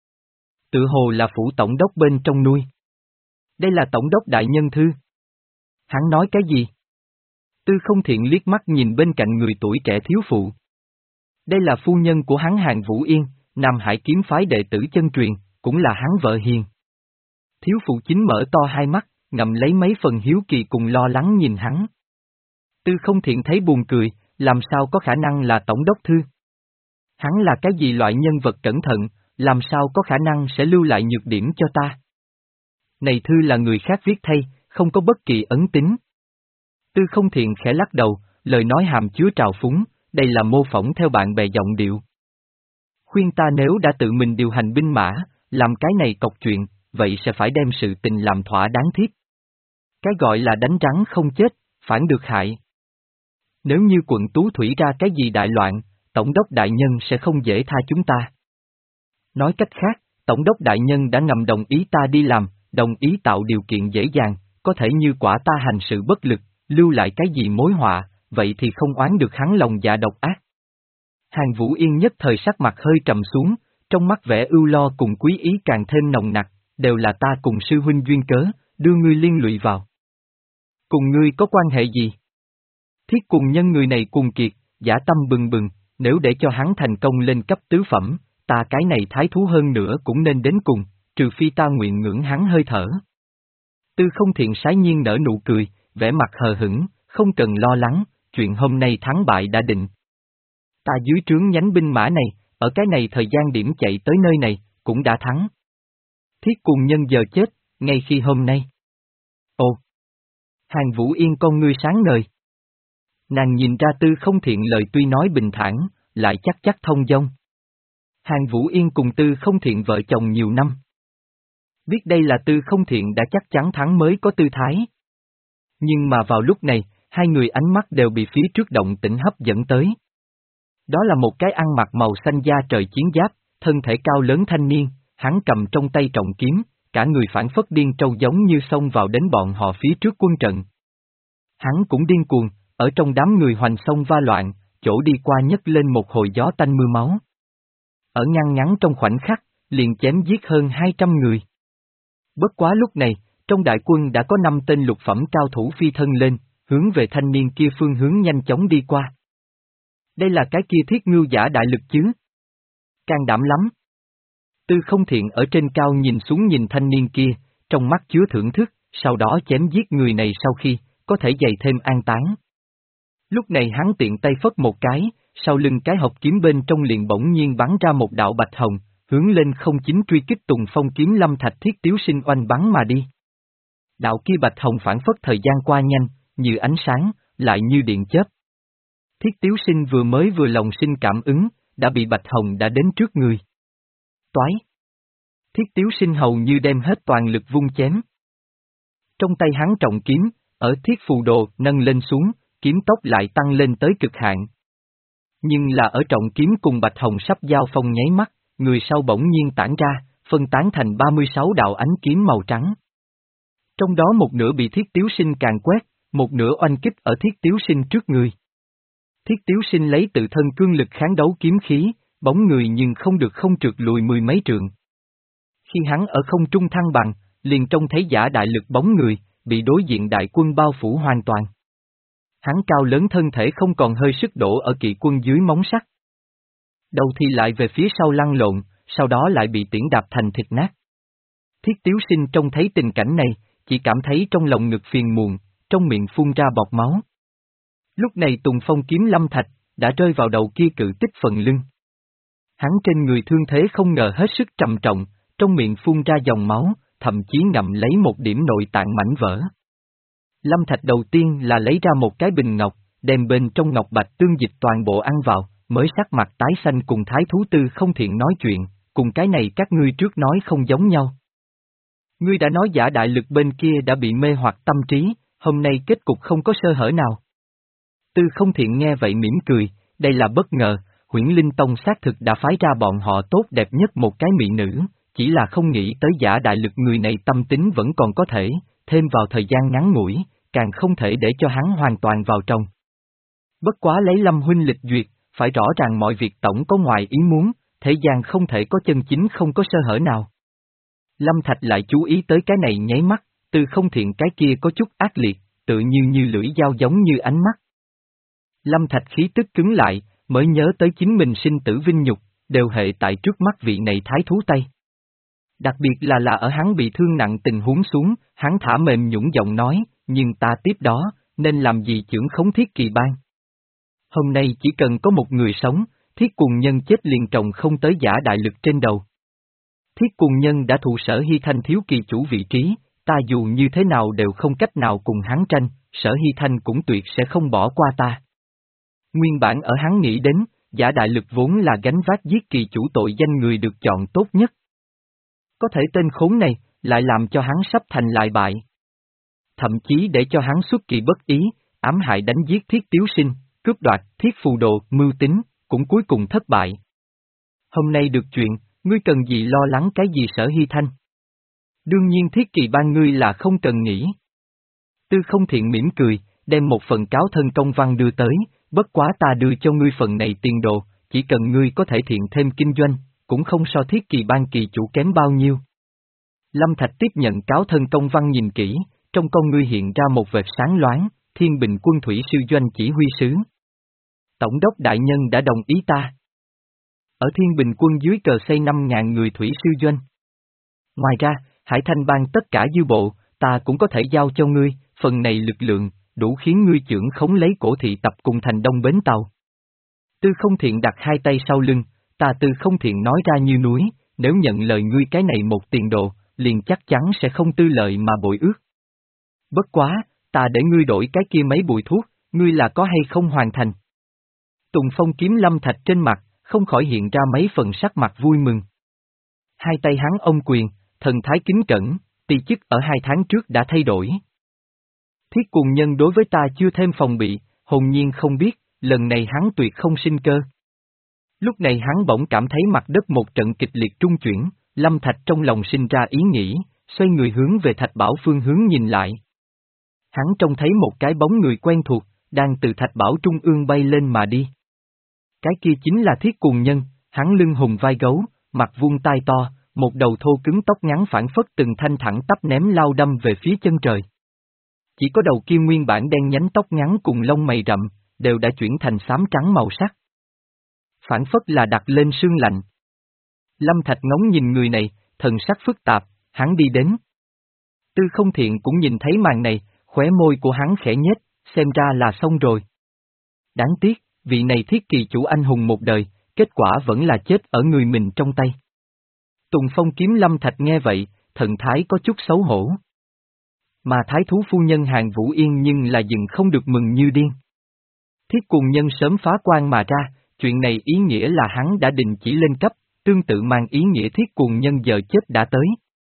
Tự hồ là phủ tổng đốc bên trong nuôi. Đây là tổng đốc đại nhân thư. Hắn nói cái gì? Tư Không Thiện liếc mắt nhìn bên cạnh người tuổi trẻ thiếu phụ. Đây là phu nhân của hắn Hàn Vũ Yên, Nam Hải kiếm phái đệ tử chân truyền, cũng là hắn vợ hiền. Thiếu phụ chính mở to hai mắt, ngậm lấy mấy phần hiếu kỳ cùng lo lắng nhìn hắn. Tư Không Thiện thấy buồn cười, làm sao có khả năng là tổng đốc thư? Hắn là cái gì loại nhân vật cẩn thận, làm sao có khả năng sẽ lưu lại nhược điểm cho ta? Này thư là người khác viết thay, không có bất kỳ ấn tín. Tư Không Thiện khẽ lắc đầu, lời nói hàm chứa trào phúng, đây là mô phỏng theo bạn bè giọng điệu. Khuyên ta nếu đã tự mình điều hành binh mã, làm cái này cọc chuyện, vậy sẽ phải đem sự tình làm thỏa đáng thiết. Cái gọi là đánh rắn không chết, phản được hại. Nếu như quận Tú Thủy ra cái gì đại loạn, Tổng đốc đại nhân sẽ không dễ tha chúng ta. Nói cách khác, Tổng đốc đại nhân đã ngầm đồng ý ta đi làm, đồng ý tạo điều kiện dễ dàng, có thể như quả ta hành sự bất lực, lưu lại cái gì mối họa, vậy thì không oán được hắn lòng dạ độc ác. Hàn Vũ Yên nhất thời sắc mặt hơi trầm xuống, trong mắt vẻ ưu lo cùng quý ý càng thêm nồng nặc, đều là ta cùng sư huynh duyên cớ, đưa ngươi liên lụy vào. Cùng ngươi có quan hệ gì? Thiết cùng nhân người này cùng kiệt, giả tâm bừng bừng, nếu để cho hắn thành công lên cấp tứ phẩm, ta cái này thái thú hơn nữa cũng nên đến cùng, trừ phi ta nguyện ngưỡng hắn hơi thở. Tư Không Thiện sái nhiên nở nụ cười, vẻ mặt hờ hững, không cần lo lắng, chuyện hôm nay thắng bại đã định. Ta dưới trướng nhánh binh mã này, ở cái này thời gian điểm chạy tới nơi này, cũng đã thắng. Thiết cùng nhân giờ chết, ngay khi hôm nay. Ồ! Hàn Vũ Yên con ngươi sáng ngời. Nàng nhìn ra Tư Không Thiện lời tuy nói bình thản, lại chắc chắc thông dong. Hàn Vũ Yên cùng Tư Không Thiện vợ chồng nhiều năm. Biết đây là Tư Không Thiện đã chắc chắn thắng mới có tư thái. Nhưng mà vào lúc này, hai người ánh mắt đều bị phía trước động tĩnh hấp dẫn tới. Đó là một cái ăn mặc màu xanh da trời chiến giáp, thân thể cao lớn thanh niên, hắn cầm trong tay trọng kiếm, cả người phản phất điên trâu giống như xông vào đến bọn họ phía trước quân trận. Hắn cũng điên cuồng, ở trong đám người hoành xông va loạn, chỗ đi qua nhấc lên một hồi gió tanh mưa máu. Ở ngăn ngắn trong khoảnh khắc, liền chém giết hơn hai trăm người. Bất quá lúc này, trong đại quân đã có năm tên lục phẩm cao thủ phi thân lên, hướng về thanh niên kia phương hướng nhanh chóng đi qua. Đây là cái kia Thiết Ngưu giả đại lực chứ? Can đảm lắm. Tư Không Thiện ở trên cao nhìn xuống nhìn thanh niên kia, trong mắt chứa thưởng thức, sau đó chém giết người này sau khi, có thể dày thêm an táng. Lúc này hắn tiện tay phất một cái, sau lưng cái hộp kiếm bên trong liền bỗng nhiên bắn ra một đạo bạch hồng, hướng lên không chính truy kích Tùng Phong kiếm Lâm Thạch Thiết Tiếu Sinh oanh bắn mà đi. Đạo kia bạch hồng phản phất thời gian qua nhanh, như ánh sáng, lại như điện chớp. Thiết Tiếu Sinh vừa mới vừa lòng sinh cảm ứng, đã bị bạch hồng đã đến trước người. Toái! Thiết Tiếu Sinh hầu như đem hết toàn lực vung chém. Trong tay hắn trọng kiếm, ở thiết phù đồ nâng lên xuống, kiếm tốc lại tăng lên tới cực hạn. Nhưng là ở trọng kiếm cùng bạch hồng sắp giao phong nháy mắt, người sau bỗng nhiên tản ra, phân tán thành ba mươi sáu đạo ánh kiếm màu trắng. Trong đó một nửa bị Thiết Tiếu Sinh càng quét, một nửa oanh kích ở Thiết Tiếu Sinh trước người. Thiết Tiếu Sinh lấy tự thân cương lực kháng đấu kiếm khí, bóng người nhưng không được không trượt lùi mười mấy trượng. Khi hắn ở không trung thăng bằng, liền trông thấy giả đại lực bóng người, bị đối diện đại quân bao phủ hoàn toàn. Hắn cao lớn thân thể không còn hơi sức đổ ở kỵ quân dưới móng sắt. Đầu thì lại về phía sau lăn lộn, sau đó lại bị tiễn đạp thành thịt nát. Thiết Tiếu Sinh trông thấy tình cảnh này, chỉ cảm thấy trong lòng ngực phiền muộn, trong miệng phun ra bọt máu. Lúc này Tùng Phong kiếm Lâm Thạch, đã rơi vào đầu kia cự tích phần lưng. Hắn trên người thương thế không ngờ hết sức trầm trọng, trong miệng phun ra dòng máu, thậm chí ngậm lấy một điểm nội tạng mảnh vỡ. Lâm Thạch đầu tiên là lấy ra một cái bình ngọc, đem bên trong ngọc bạch tương dịch toàn bộ ăn vào, mới sắc mặt tái xanh cùng Thái Thú Tư Không Thiện nói chuyện, cùng cái này các ngươi trước nói không giống nhau. Ngươi đã nói giả đại lực bên kia đã bị mê hoặc tâm trí, hôm nay kết cục không có sơ hở nào. Tư Không Thiện nghe vậy mỉm cười, đây là bất ngờ, Huyễn Linh Tông xác thực đã phái ra bọn họ tốt đẹp nhất một cái mỹ nữ, chỉ là không nghĩ tới giả đại lực người này tâm tính vẫn còn có thể, thêm vào thời gian ngắn ngủi, càng không thể để cho hắn hoàn toàn vào trong. Bất quá lấy Lâm huynh lịch duyệt, phải rõ ràng mọi việc tổng có ngoài ý muốn, thế gian không thể có chân chính không có sơ hở nào. Lâm Thạch lại chú ý tới cái này nháy mắt, Tư Không Thiện cái kia có chút ác liệt, tự như như lưỡi dao giống như ánh mắt. Lâm Thạch khí tức cứng lại, mới nhớ tới chính mình sinh tử vinh nhục, đều hệ tại trước mắt vị này thái thú Tây. Đặc biệt là là ở hắn bị thương nặng tình huống xuống, hắn thả mềm nhũn giọng nói, nhưng ta tiếp đó, nên làm gì chưởng khống Thiết Kỳ Bang. Hôm nay chỉ cần có một người sống, Thiết Cuồng Nhân chết liền trồng không tới giả đại lực trên đầu. Thiết Cuồng Nhân đã thụ Sở Hy Thanh thiếu kỳ chủ vị trí, ta dù như thế nào đều không cách nào cùng hắn tranh, Sở Hy Thanh cũng tuyệt sẽ không bỏ qua ta. Nguyên bản ở hắn nghĩ đến, giả đại lực vốn là gánh vác giết kỳ chủ tội danh người được chọn tốt nhất. Có thể tên khốn này, lại làm cho hắn sắp thành lại bại. Thậm chí để cho hắn xuất kỳ bất ý, ám hại đánh giết Thiết Tiếu Sinh, cướp đoạt Thiết Phù Đồ, mưu tính, cũng cuối cùng thất bại. Hôm nay được chuyện, ngươi cần gì lo lắng cái gì Sở Hy Thanh? Đương nhiên Thiết Kỳ Bang ngươi là không cần nghĩ. Tư Không Thiện mỉm cười, đem một phần cáo thân công văn đưa tới, bất quá ta đưa cho ngươi phần này tiền đồ, chỉ cần ngươi có thể thiện thêm kinh doanh, cũng không so Thiết Kỳ Bang kỳ chủ kém bao nhiêu. Lâm Thạch tiếp nhận cáo thân công văn nhìn kỹ, trong con ngươi hiện ra một vệt sáng loáng, Thiên Bình Quân Thủy Sư Doanh chỉ huy sứ. Tổng đốc đại nhân đã đồng ý ta. Ở Thiên Bình Quân dưới cờ xây năm ngàn người Thủy Sư Doanh. Ngoài ra, Hải Thanh Bang tất cả dư bộ, ta cũng có thể giao cho ngươi, phần này lực lượng, đủ khiến ngươi trưởng khống lấy cổ thị tập cùng thành đông bến tàu. Tư Không Thiện đặt hai tay sau lưng, ta Tư Không Thiện nói ra như núi, nếu nhận lời ngươi cái này một tiền độ, liền chắc chắn sẽ không tư lợi mà bội ước. Bất quá, ta để ngươi đổi cái kia mấy bụi thuốc, ngươi là có hay không hoàn thành. Tùng Phong kiếm Lâm Thạch trên mặt, không khỏi hiện ra mấy phần sắc mặt vui mừng. Hai tay hắn ôm quyền, thần thái kính cẩn, ti chức ở hai tháng trước đã thay đổi. Thiết Cuồng Nhân đối với ta chưa thêm phòng bị, hồn nhiên không biết, lần này hắn tuyệt không sinh cơ. Lúc này hắn bỗng cảm thấy mặt đất một trận kịch liệt trung chuyển, Lâm Thạch trong lòng sinh ra ý nghĩ, xoay người hướng về Thạch Bảo phương hướng nhìn lại. Hắn trông thấy một cái bóng người quen thuộc, đang từ Thạch Bảo trung ương bay lên mà đi. Cái kia chính là Thiết Cuồng Nhân, hắn lưng hùng vai gấu, mặt vuông tai to, một đầu thô cứng tóc ngắn phản phất từng thanh thẳng tắp ném lao đâm về phía chân trời. Chỉ có đầu kia nguyên bản đen nhánh tóc ngắn cùng lông mày rậm, đều đã chuyển thành xám trắng màu sắc. Phản phất là đặt lên sương lạnh. Lâm Thạch ngóng nhìn người này, thần sắc phức tạp, hắn đi đến. Tư Không Thiện cũng nhìn thấy màn này, khóe môi của hắn khẽ nhếch, xem ra là xong rồi. Đáng tiếc, vị này Thiết Kỳ chủ anh hùng một đời, kết quả vẫn là chết ở người mình trong tay. Tùng Phong kiếm Lâm Thạch nghe vậy, thần thái có chút xấu hổ. Mà thái thú phu nhân Hàn Vũ Yên nhưng là dừng không được mừng như điên. Thiết Cuồng Nhân sớm phá quan mà ra, chuyện này ý nghĩa là hắn đã đình chỉ lên cấp, tương tự mang ý nghĩa Thiết Cuồng Nhân giờ chết đã tới.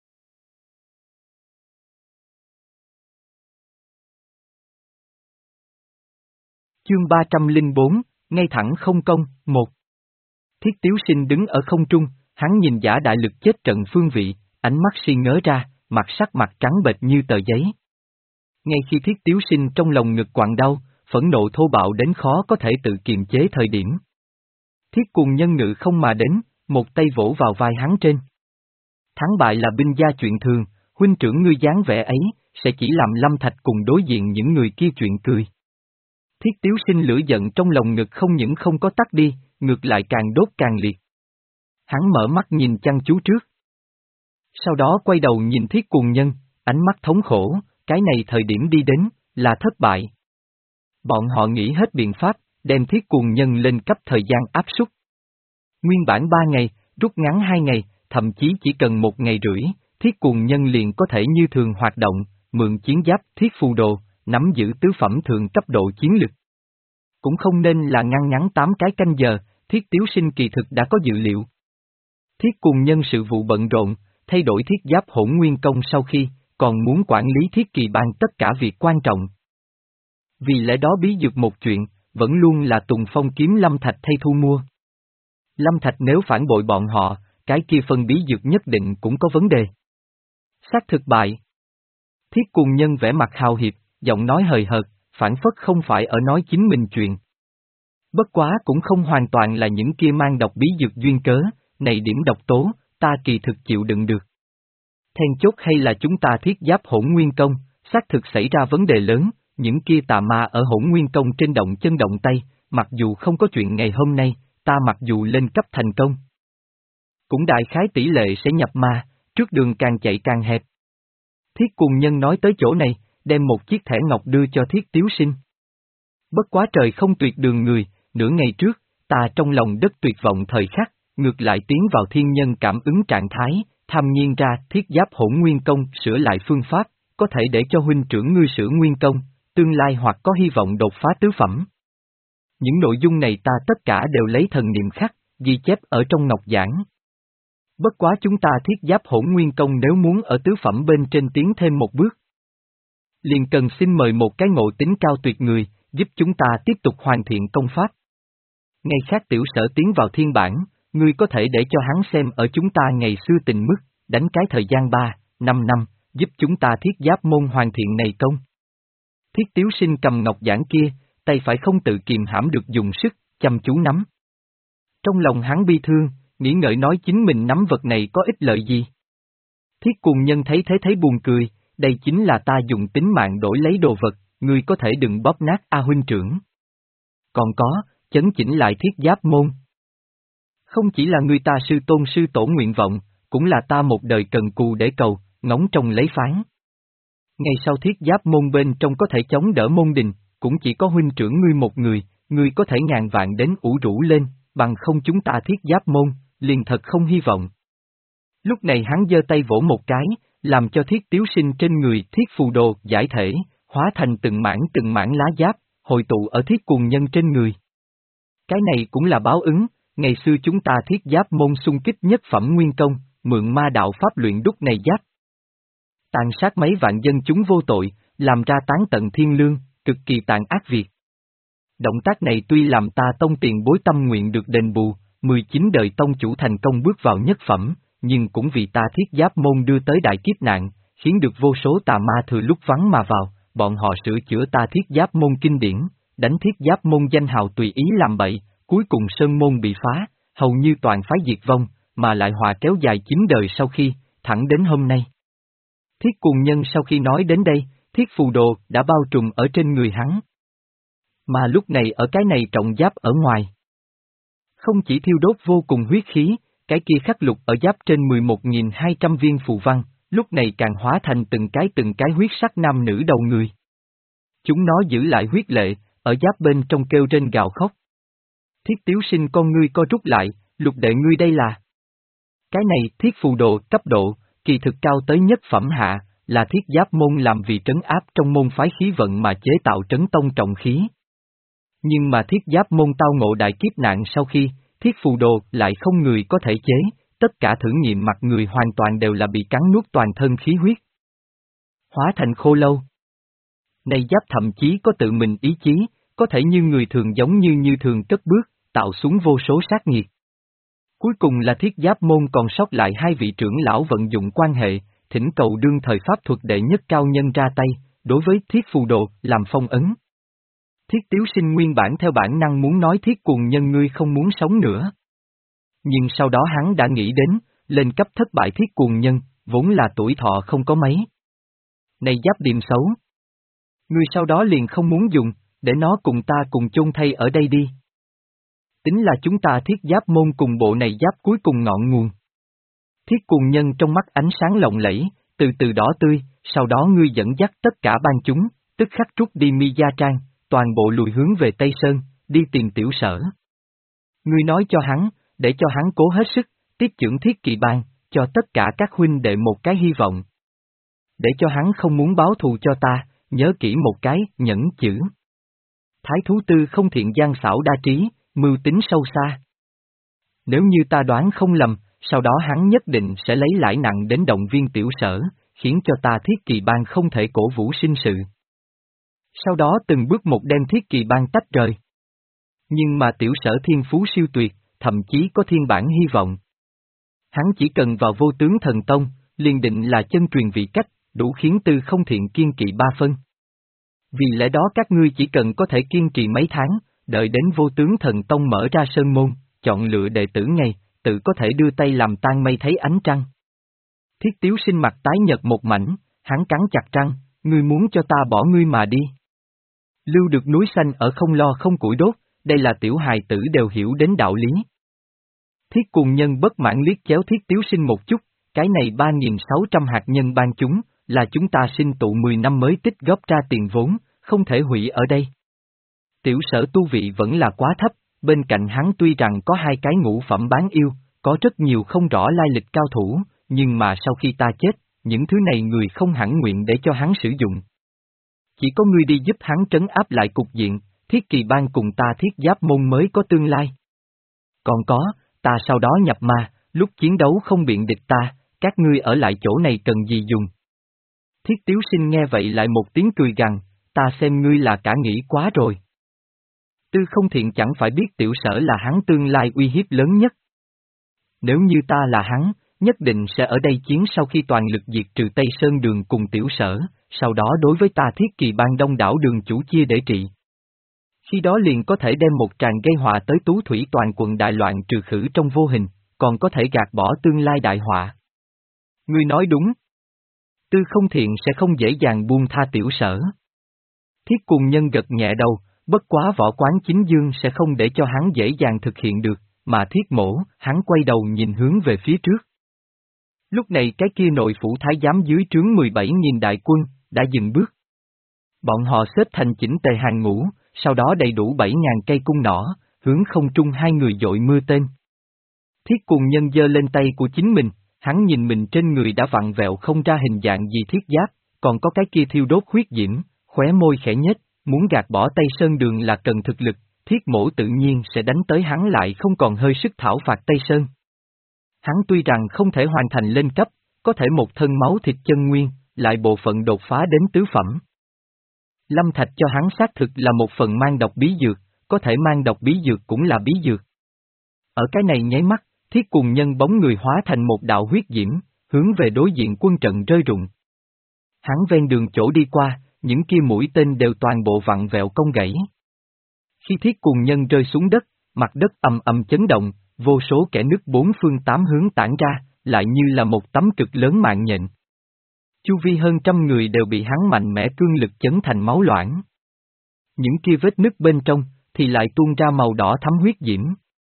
Chương ba trăm lẻ bốn, ngay thẳng không công, một. Thiết Tiếu Sinh đứng ở không trung, hắn nhìn giả đại lực chết trận phương vị, ánh mắt si ngớ ra, mặt sắc mặt trắng bệch như tờ giấy. Ngay khi Thiết Tiếu Sinh trong lòng ngực quặn đau, phẫn nộ thô bạo đến khó có thể tự kiềm chế thời điểm. Thiết Cuồng Nhân ngự không mà đến, một tay vỗ vào vai hắn trên. Thắng bại là binh gia chuyện thường, huynh trưởng ngươi dáng vẻ ấy, sẽ chỉ làm Lâm Thạch cùng đối diện những người kia chuyện cười. Thiết Tiếu Sinh lửa giận trong lòng ngực không những không có tắt đi, ngược lại càng đốt càng liệt. Hắn mở mắt nhìn chăm chú trước. Sau đó quay đầu nhìn Thiết Cuồng Nhân, ánh mắt thống khổ, cái này thời điểm đi đến, là thất bại. Bọn họ nghĩ hết biện pháp, đem Thiết Cuồng Nhân lên cấp thời gian áp suất. Nguyên bản ba ngày, rút ngắn hai ngày, thậm chí chỉ cần một ngày rưỡi, Thiết Cuồng Nhân liền có thể như thường hoạt động, mượn chiến giáp Thiết Phù Đồ, nắm giữ tứ phẩm thượng cấp độ chiến lực. Cũng không nên là ngăn ngắn tám cái canh giờ, Thiết Tiếu Sinh kỳ thực đã có dự liệu. Thiết Cuồng Nhân sự vụ bận rộn, thay đổi thiết giáp Hỗn Nguyên Công sau khi, còn muốn quản lý Thiết Kỳ Bang tất cả việc quan trọng. Vì lẽ đó bí dược một chuyện, vẫn luôn là Tùng Phong kiếm Lâm Thạch thay thu mua. Lâm Thạch nếu phản bội bọn họ, cái kia phần bí dược nhất định cũng có vấn đề. Xác thực bại. Thiết Cuồng Nhân vẻ mặt hào hiệp, giọng nói hời hợt, phản phất không phải ở nói chính mình chuyện. Bất quá cũng không hoàn toàn là những kia mang độc bí dược duyên cớ, này điểm độc tố, ta kỳ thực chịu đựng được. Then chốt hay là chúng ta thiết giáp hỗn nguyên công, xác thực xảy ra vấn đề lớn, những kia tà ma ở hỗn nguyên công trên động chân động tay, mặc dù không có chuyện ngày hôm nay, ta mặc dù lên cấp thành công. Cũng đại khái tỷ lệ sẽ nhập ma, trước đường càng chạy càng hẹp. Thiết cùng nhân nói tới chỗ này, đem một chiếc thẻ ngọc đưa cho thiết tiếu sinh. Bất quá trời không tuyệt đường người, nửa ngày trước, ta trong lòng đất tuyệt vọng thời khắc, ngược lại tiến vào thiên nhân cảm ứng trạng thái, tham nhiên ra thiết giáp hỗn nguyên công sửa lại phương pháp, có thể để cho huynh trưởng ngươi sửa nguyên công, tương lai hoặc có hy vọng đột phá tứ phẩm. Những nội dung này ta tất cả đều lấy thần niệm khắc, ghi chép ở trong ngọc giảng. Bất quá chúng ta thiết giáp hỗn nguyên công nếu muốn ở tứ phẩm bên trên tiến thêm một bước, liền cần xin mời một cái ngộ tính cao tuyệt người, giúp chúng ta tiếp tục hoàn thiện công pháp. Ngày khác tiểu sở tiến vào thiên bản, ngươi có thể để cho hắn xem ở chúng ta ngày xưa tình mức, đánh cái thời gian ba, năm năm, giúp chúng ta thiết giáp môn hoàn thiện này công. Thiết tiếu sinh cầm ngọc giảng kia, tay phải không tự kiềm hãm được dùng sức, chăm chú nắm. Trong lòng hắn bi thương, nghĩ ngợi nói chính mình nắm vật này có ích lợi gì. Thiết cùng nhân thấy thế thấy buồn cười, đây chính là ta dùng tính mạng đổi lấy đồ vật, ngươi có thể đừng bóp nát A huynh trưởng. Còn có, chấn chỉnh lại thiết giáp môn. Không chỉ là người ta sư tôn sư tổ nguyện vọng, cũng là ta một đời cần cù để cầu, ngóng trông lấy phán. Ngày sau thiết giáp môn bên trong có thể chống đỡ môn đình, cũng chỉ có huynh trưởng ngươi một người, ngươi có thể ngàn vạn đến ủ rũ lên, bằng không chúng ta thiết giáp môn, liền thật không hy vọng. Lúc này hắn giơ tay vỗ một cái, làm cho thiết tiếu sinh trên người thiết phù đồ giải thể, hóa thành từng mảng từng mảng lá giáp, hội tụ ở thiết cuồng nhân trên người. Cái này cũng là báo ứng, ngày xưa chúng ta thiết giáp môn xung kích nhất phẩm nguyên công, mượn ma đạo pháp luyện đúc này giáp. Tàn sát mấy vạn dân chúng vô tội, làm ra tán tận thiên lương, cực kỳ tàn ác việc. Động tác này tuy làm ta tông tiền bối tâm nguyện được đền bù, mười chín đời tông chủ thành công bước vào nhất phẩm, nhưng cũng vì ta thiết giáp môn đưa tới đại kiếp nạn, khiến được vô số tà ma thừa lúc vắng mà vào, bọn họ sửa chữa ta thiết giáp môn kinh điển, đánh thiết giáp môn danh hào tùy ý làm bậy, cuối cùng sơn môn bị phá, hầu như toàn phái diệt vong, mà lại hòa kéo dài chín đời sau khi, thẳng đến hôm nay. Thiết cùng nhân sau khi nói đến đây, thiết phù đồ đã bao trùm ở trên người hắn. Mà lúc này ở cái này trọng giáp ở ngoài. Không chỉ thiêu đốt vô cùng huyết khí, cái kia khắc lục ở giáp trên mười một nghìn hai trăm viên phù văn, lúc này càng hóa thành từng cái từng cái huyết sắc nam nữ đầu người. Chúng nó giữ lại huyết lệ, ở giáp bên trong kêu trên gào khóc. Thiết tiếu sinh con ngươi co rút lại, lục đệ ngươi đây là. Cái này thiết phù độ cấp độ, kỳ thực cao tới nhất phẩm hạ, là thiết giáp môn làm vì trấn áp trong môn phái khí vận mà chế tạo trấn tông trọng khí. Nhưng mà thiết giáp môn tao ngộ đại kiếp nạn sau khi, thiết phù đồ lại không người có thể chế, tất cả thử nghiệm mặt người hoàn toàn đều là bị cắn nuốt toàn thân khí huyết. Hóa thành khô lâu. Này giáp thậm chí có tự mình ý chí, có thể như người thường giống như như thường cất bước, tạo xuống vô số sát nghiệt. Cuối cùng là thiết giáp môn còn sót lại hai vị trưởng lão vận dụng quan hệ, thỉnh cầu đương thời pháp thuật đệ nhất cao nhân ra tay, đối với thiết phù đồ, làm phong ấn. Thiết tiếu sinh nguyên bản theo bản năng muốn nói thiết cuồng nhân ngươi không muốn sống nữa. Nhưng sau đó hắn đã nghĩ đến, lên cấp thất bại thiết cuồng nhân, vốn là tuổi thọ không có mấy. Này giáp điềm xấu. Ngươi sau đó liền không muốn dùng, để nó cùng ta cùng chôn thay ở đây đi. Tính là chúng ta thiết giáp môn cùng bộ này giáp cuối cùng ngọn nguồn. Thiết cuồng nhân trong mắt ánh sáng lộng lẫy, từ từ đỏ tươi, sau đó ngươi dẫn dắt tất cả ban chúng, tức khắc trút đi mi gia trang, toàn bộ lùi hướng về Tây Sơn, đi tìm tiểu sở. Ngươi nói cho hắn, để cho hắn cố hết sức, tiết trưởng thiết kỳ ban, cho tất cả các huynh đệ một cái hy vọng. Để cho hắn không muốn báo thù cho ta, nhớ kỹ một cái, nhẫn chữ. Thái thú tư không thiện gian xảo đa trí, mưu tính sâu xa. Nếu như ta đoán không lầm, sau đó hắn nhất định sẽ lấy lãi nặng đến động viên tiểu sở, khiến cho ta thiết kỳ ban không thể cổ vũ sinh sự. Sau đó từng bước một đem thiết kỳ ban tách rời. Nhưng mà tiểu sở thiên phú siêu tuyệt, thậm chí có thiên bản hy vọng. Hắn chỉ cần vào vô tướng thần tông, liền định là chân truyền vị cách, đủ khiến tư không thiện kiên kỵ ba phân. Vì lẽ đó các ngươi chỉ cần có thể kiên trì mấy tháng, Đợi đến Vô Tướng Thần Tông mở ra sơn môn, chọn lựa đệ tử ngay, tự có thể đưa tay làm tan mây thấy ánh trăng. Thiết Tiếu Sinh mặt tái nhợt một mảnh, hắn cắn chặt răng, ngươi muốn cho ta bỏ ngươi mà đi. Lưu được núi xanh ở không lo không củi đốt, đây là tiểu hài tử đều hiểu đến đạo lý. Thiết Cùng Nhân bất mãn liếc chéo Thiết Tiếu Sinh một chút, cái này ba nghìn sáu trăm hạt nhân ban chúng, là chúng ta sinh tụ mười năm mới tích góp ra tiền vốn, không thể hủy ở đây. Tiểu Sở tu vị vẫn là quá thấp, bên cạnh hắn tuy rằng có hai cái ngũ phẩm bán yêu, có rất nhiều không rõ lai lịch cao thủ, nhưng mà sau khi ta chết, những thứ này người không hẳn nguyện để cho hắn sử dụng. Chỉ có ngươi đi giúp hắn trấn áp lại cục diện, Thiết Kỳ Bang cùng ta Thiết Giáp Môn mới có tương lai. Còn có, ta sau đó nhập ma, lúc chiến đấu không biện địch ta, các ngươi ở lại chỗ này cần gì dùng. Thiết Tiếu Sinh nghe vậy lại một tiếng cười gằn, ta xem ngươi là cả nghĩ quá rồi. Tư Không Thiện chẳng phải biết Tiểu Sở là hắn tương lai uy hiếp lớn nhất. Nếu như ta là hắn, nhất định sẽ ở đây chiến sau khi toàn lực diệt trừ Tây Sơn Đường cùng Tiểu Sở, sau đó đối với ta Thiết Kỳ Bang đông đảo đường chủ chia để trị. Khi đó liền có thể đem một tràng gây họa tới Tú Thủy toàn quận đại loạn trừ khử trong vô hình, còn có thể gạt bỏ tương lai đại họa. Ngươi nói đúng. Tư Không Thiện sẽ không dễ dàng buông tha Tiểu Sở. Thiết Cùng Nhân gật nhẹ đầu, bất quá Võ Quán Chính Dương sẽ không để cho hắn dễ dàng thực hiện được, mà Thiết Mổ, hắn quay đầu nhìn hướng về phía trước. Lúc này cái kia nội phủ thái giám dưới trướng mười bảy nghìn đại quân, đã dừng bước. Bọn họ xếp thành chỉnh tề hàng ngũ, sau đó đầy đủ bảy ngàn cây cung nỏ, hướng không trung hai người dội mưa tên. Thiết Cùng Nhân giơ lên tay của chính mình, hắn nhìn mình trên người đã vặn vẹo không ra hình dạng gì thiết giáp, còn có cái kia thiêu đốt huyết diễm, khóe môi khẽ nhếch, muốn gạt bỏ Tây Sơn Đường là cần thực lực, Thiết Mổ tự nhiên sẽ đánh tới hắn lại không còn hơi sức thảo phạt Tây Sơn. Hắn tuy rằng không thể hoàn thành lên cấp, có thể một thân máu thịt chân nguyên, lại bộ phận đột phá đến tứ phẩm. Lâm Thạch cho hắn xác thực là một phần mang độc bí dược, có thể mang độc bí dược cũng là bí dược. Ở cái này nháy mắt, Thiết Cùng Nhân bóng người hóa thành một đạo huyết diễm, hướng về đối diện quân trận rơi rụng. Hắn ven đường chỗ đi qua, những kia mũi tên đều toàn bộ vặn vẹo cong gãy. Khi Thiết Cùng Nhân rơi xuống đất, mặt đất ầm ầm chấn động, vô số kẻ nứt bốn phương tám hướng tản ra, lại như là một tấm cực lớn mạng nhện. Chu vi hơn trăm người đều bị hắn mạnh mẽ cương lực chấn thành máu loãng. Những kia vết nứt bên trong, thì lại tuôn ra màu đỏ thắm huyết diễm.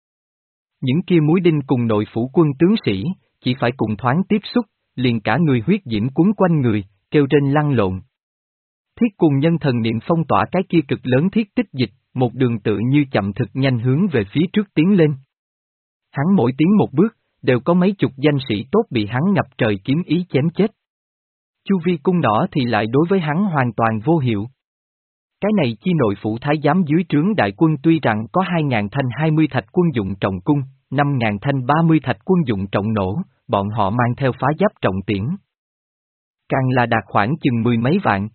Những kia múi đinh cùng nội phủ quân tướng sĩ, chỉ phải cùng thoáng tiếp xúc, liền cả người huyết diễm cuốn quanh người, kêu trên lăn lộn. Thiết Cùng Nhân thần niệm phong tỏa cái kia cực lớn thiết tích dịch, một đường tự như chậm thực nhanh hướng về phía trước tiến lên. Hắn mỗi tiến một bước, đều có mấy chục danh sĩ tốt bị hắn ngập trời kiếm ý chém chết. Chu vi cung nỏ thì lại đối với hắn hoàn toàn vô hiệu. Cái này chi nội phủ thái giám dưới trướng đại quân tuy rằng có hai ngàn thanh hai mươi thạch quân dụng trọng cung, năm ngàn thanh ba mươi thạch quân dụng trọng nổ, bọn họ mang theo phá giáp trọng tiễn. Càng là đạt khoảng chừng mười mấy vạn.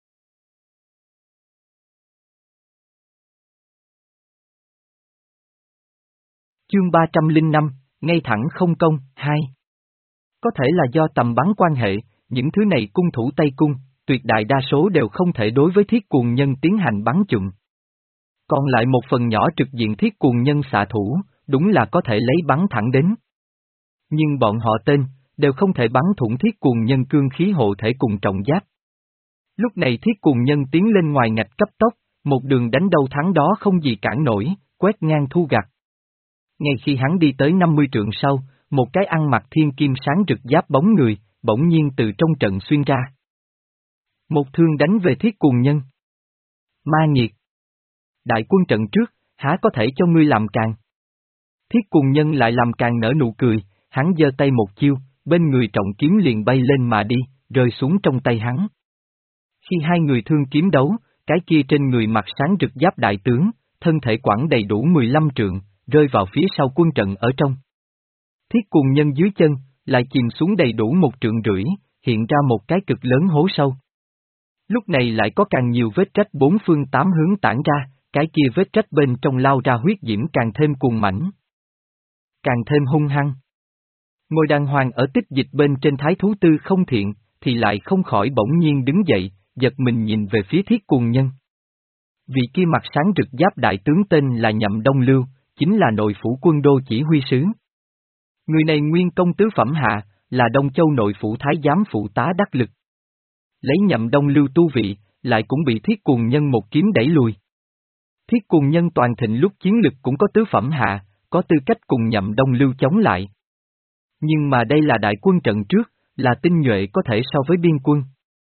Chương ba trăm lẻ năm, ngay thẳng không công, hai. Có thể là do tầm bắn quan hệ, những thứ này cung thủ Tây Cung, tuyệt đại đa số đều không thể đối với Thiết Cuồng Nhân tiến hành bắn chụm. Còn lại một phần nhỏ trực diện Thiết Cuồng Nhân xạ thủ, đúng là có thể lấy bắn thẳng đến. Nhưng bọn họ tên, đều không thể bắn thủng Thiết Cuồng Nhân cương khí hộ thể cùng trọng giáp. Lúc này Thiết Cuồng Nhân tiến lên ngoài ngạch cấp tốc, một đường đánh đầu thắng đó không gì cản nổi, quét ngang thu gặt. Ngay khi hắn đi tới năm mươi trượng sau, một cái ăn mặc thiên kim sáng rực giáp bóng người, bỗng nhiên từ trong trận xuyên ra. Một thương đánh về Thiết Cuồng Nhân. Ma nghiệt! Đại quân trận trước, há có thể cho ngươi làm càng? Thiết Cuồng Nhân lại làm càng nở nụ cười, hắn giơ tay một chiêu, bên người trọng kiếm liền bay lên mà đi, rơi xuống trong tay hắn. Khi hai người thương kiếm đấu, cái kia trên người mặc sáng rực giáp đại tướng, thân thể quẳng đầy đủ mười lăm trượng, rơi vào phía sau quân trận ở trong. Thiết Cuồng Nhân dưới chân, lại chìm xuống đầy đủ một trượng rưỡi, hiện ra một cái cực lớn hố sâu. Lúc này lại có càng nhiều vết rách bốn phương tám hướng tản ra, cái kia vết rách bên trong lao ra huyết diễm càng thêm cuồng mãnh, càng thêm hung hăng. Ngồi đàng hoàng ở tích dịch bên trên Thái Thú Tư Không Thiện, thì lại không khỏi bỗng nhiên đứng dậy, giật mình nhìn về phía Thiết Cuồng Nhân. Vị kia mặt sáng rực giáp đại tướng tên là Nhậm Đông Lưu, chính là nội phủ quân đô chỉ huy sứ. Người này nguyên công tứ phẩm hạ, là Đông Châu nội phủ thái giám phụ tá đắc lực. Lấy Nhậm Đông Lưu tu vị, lại cũng bị Thiết Cuồng Nhân một kiếm đẩy lùi. Thiết Cuồng Nhân toàn thịnh lúc chiến lực cũng có tứ phẩm hạ, có tư cách cùng Nhậm Đông Lưu chống lại. Nhưng mà đây là đại quân trận trước, là tinh nhuệ có thể so với biên quân.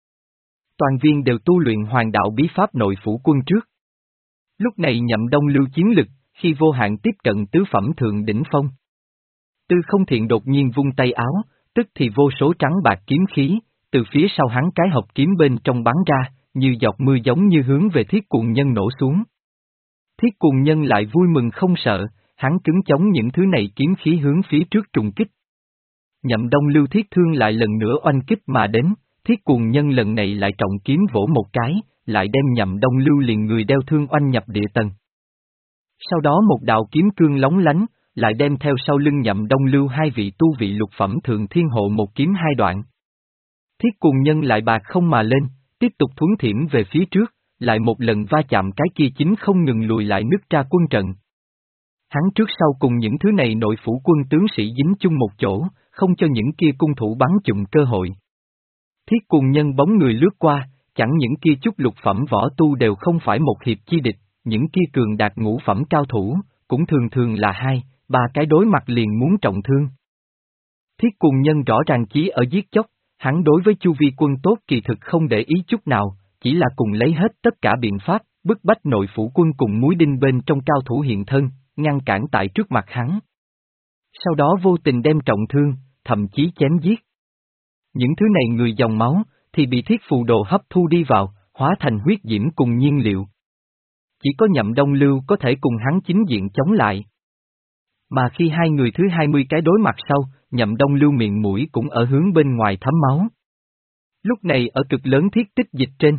Toàn viên đều tu luyện hoàng đạo bí pháp nội phủ quân trước. Lúc này Nhậm Đông Lưu chiến lực, khi vô hạn tiếp cận tứ phẩm thượng đỉnh phong. Tư Không Thiện đột nhiên vung tay áo, tức thì vô số trắng bạc kiếm khí, từ phía sau hắn cái hộp kiếm bên trong bắn ra, như giọt mưa giống như hướng về Thiết Cuồng Nhân nổ xuống. Thiết Cuồng Nhân lại vui mừng không sợ, hắn cứng chống những thứ này kiếm khí hướng phía trước trùng kích. Nhậm Đông Lưu thiết thương lại lần nữa oanh kích mà đến, Thiết Cuồng Nhân lần này lại trọng kiếm vỗ một cái, lại đem Nhậm Đông Lưu liền người đeo thương oanh nhập địa tầng. Sau đó một đạo kiếm cương lóng lánh, lại đem theo sau lưng Nhậm Đông Lưu hai vị tu vị lục phẩm thượng thiên hộ một kiếm hai đoạn. Thiết Cuồng Nhân lại bạc không mà lên, tiếp tục thuấn thiểm về phía trước, lại một lần va chạm cái kia chính không ngừng lùi lại nứt ra quân trận. Hắn trước sau cùng những thứ này nội phủ quân tướng sĩ dính chung một chỗ, không cho những kia cung thủ bắn chùm cơ hội. Thiết Cuồng Nhân bóng người lướt qua, chẳng những kia chút lục phẩm võ tu đều không phải một hiệp chi địch, những kia cường đạt ngũ phẩm cao thủ, cũng thường thường là hai, ba cái đối mặt liền muốn trọng thương. Thiết Cuồng Nhân rõ ràng chí ở giết chóc, hắn đối với chu vi quân tốt kỳ thực không để ý chút nào, chỉ là cùng lấy hết tất cả biện pháp, bức bách nội phủ quân cùng múi đinh bên trong cao thủ hiện thân, ngăn cản tại trước mặt hắn. Sau đó vô tình đem trọng thương, thậm chí chém giết. Những thứ này người dòng máu, thì bị thiết phù đồ hấp thu đi vào, hóa thành huyết diễm cùng nhiên liệu. Chỉ có Nhậm Đông Lưu có thể cùng hắn chính diện chống lại. Mà khi hai người thứ hai mươi cái đối mặt sau, Nhậm Đông Lưu miệng mũi cũng ở hướng bên ngoài thấm máu. Lúc này ở cực lớn thiết tích dịch trên.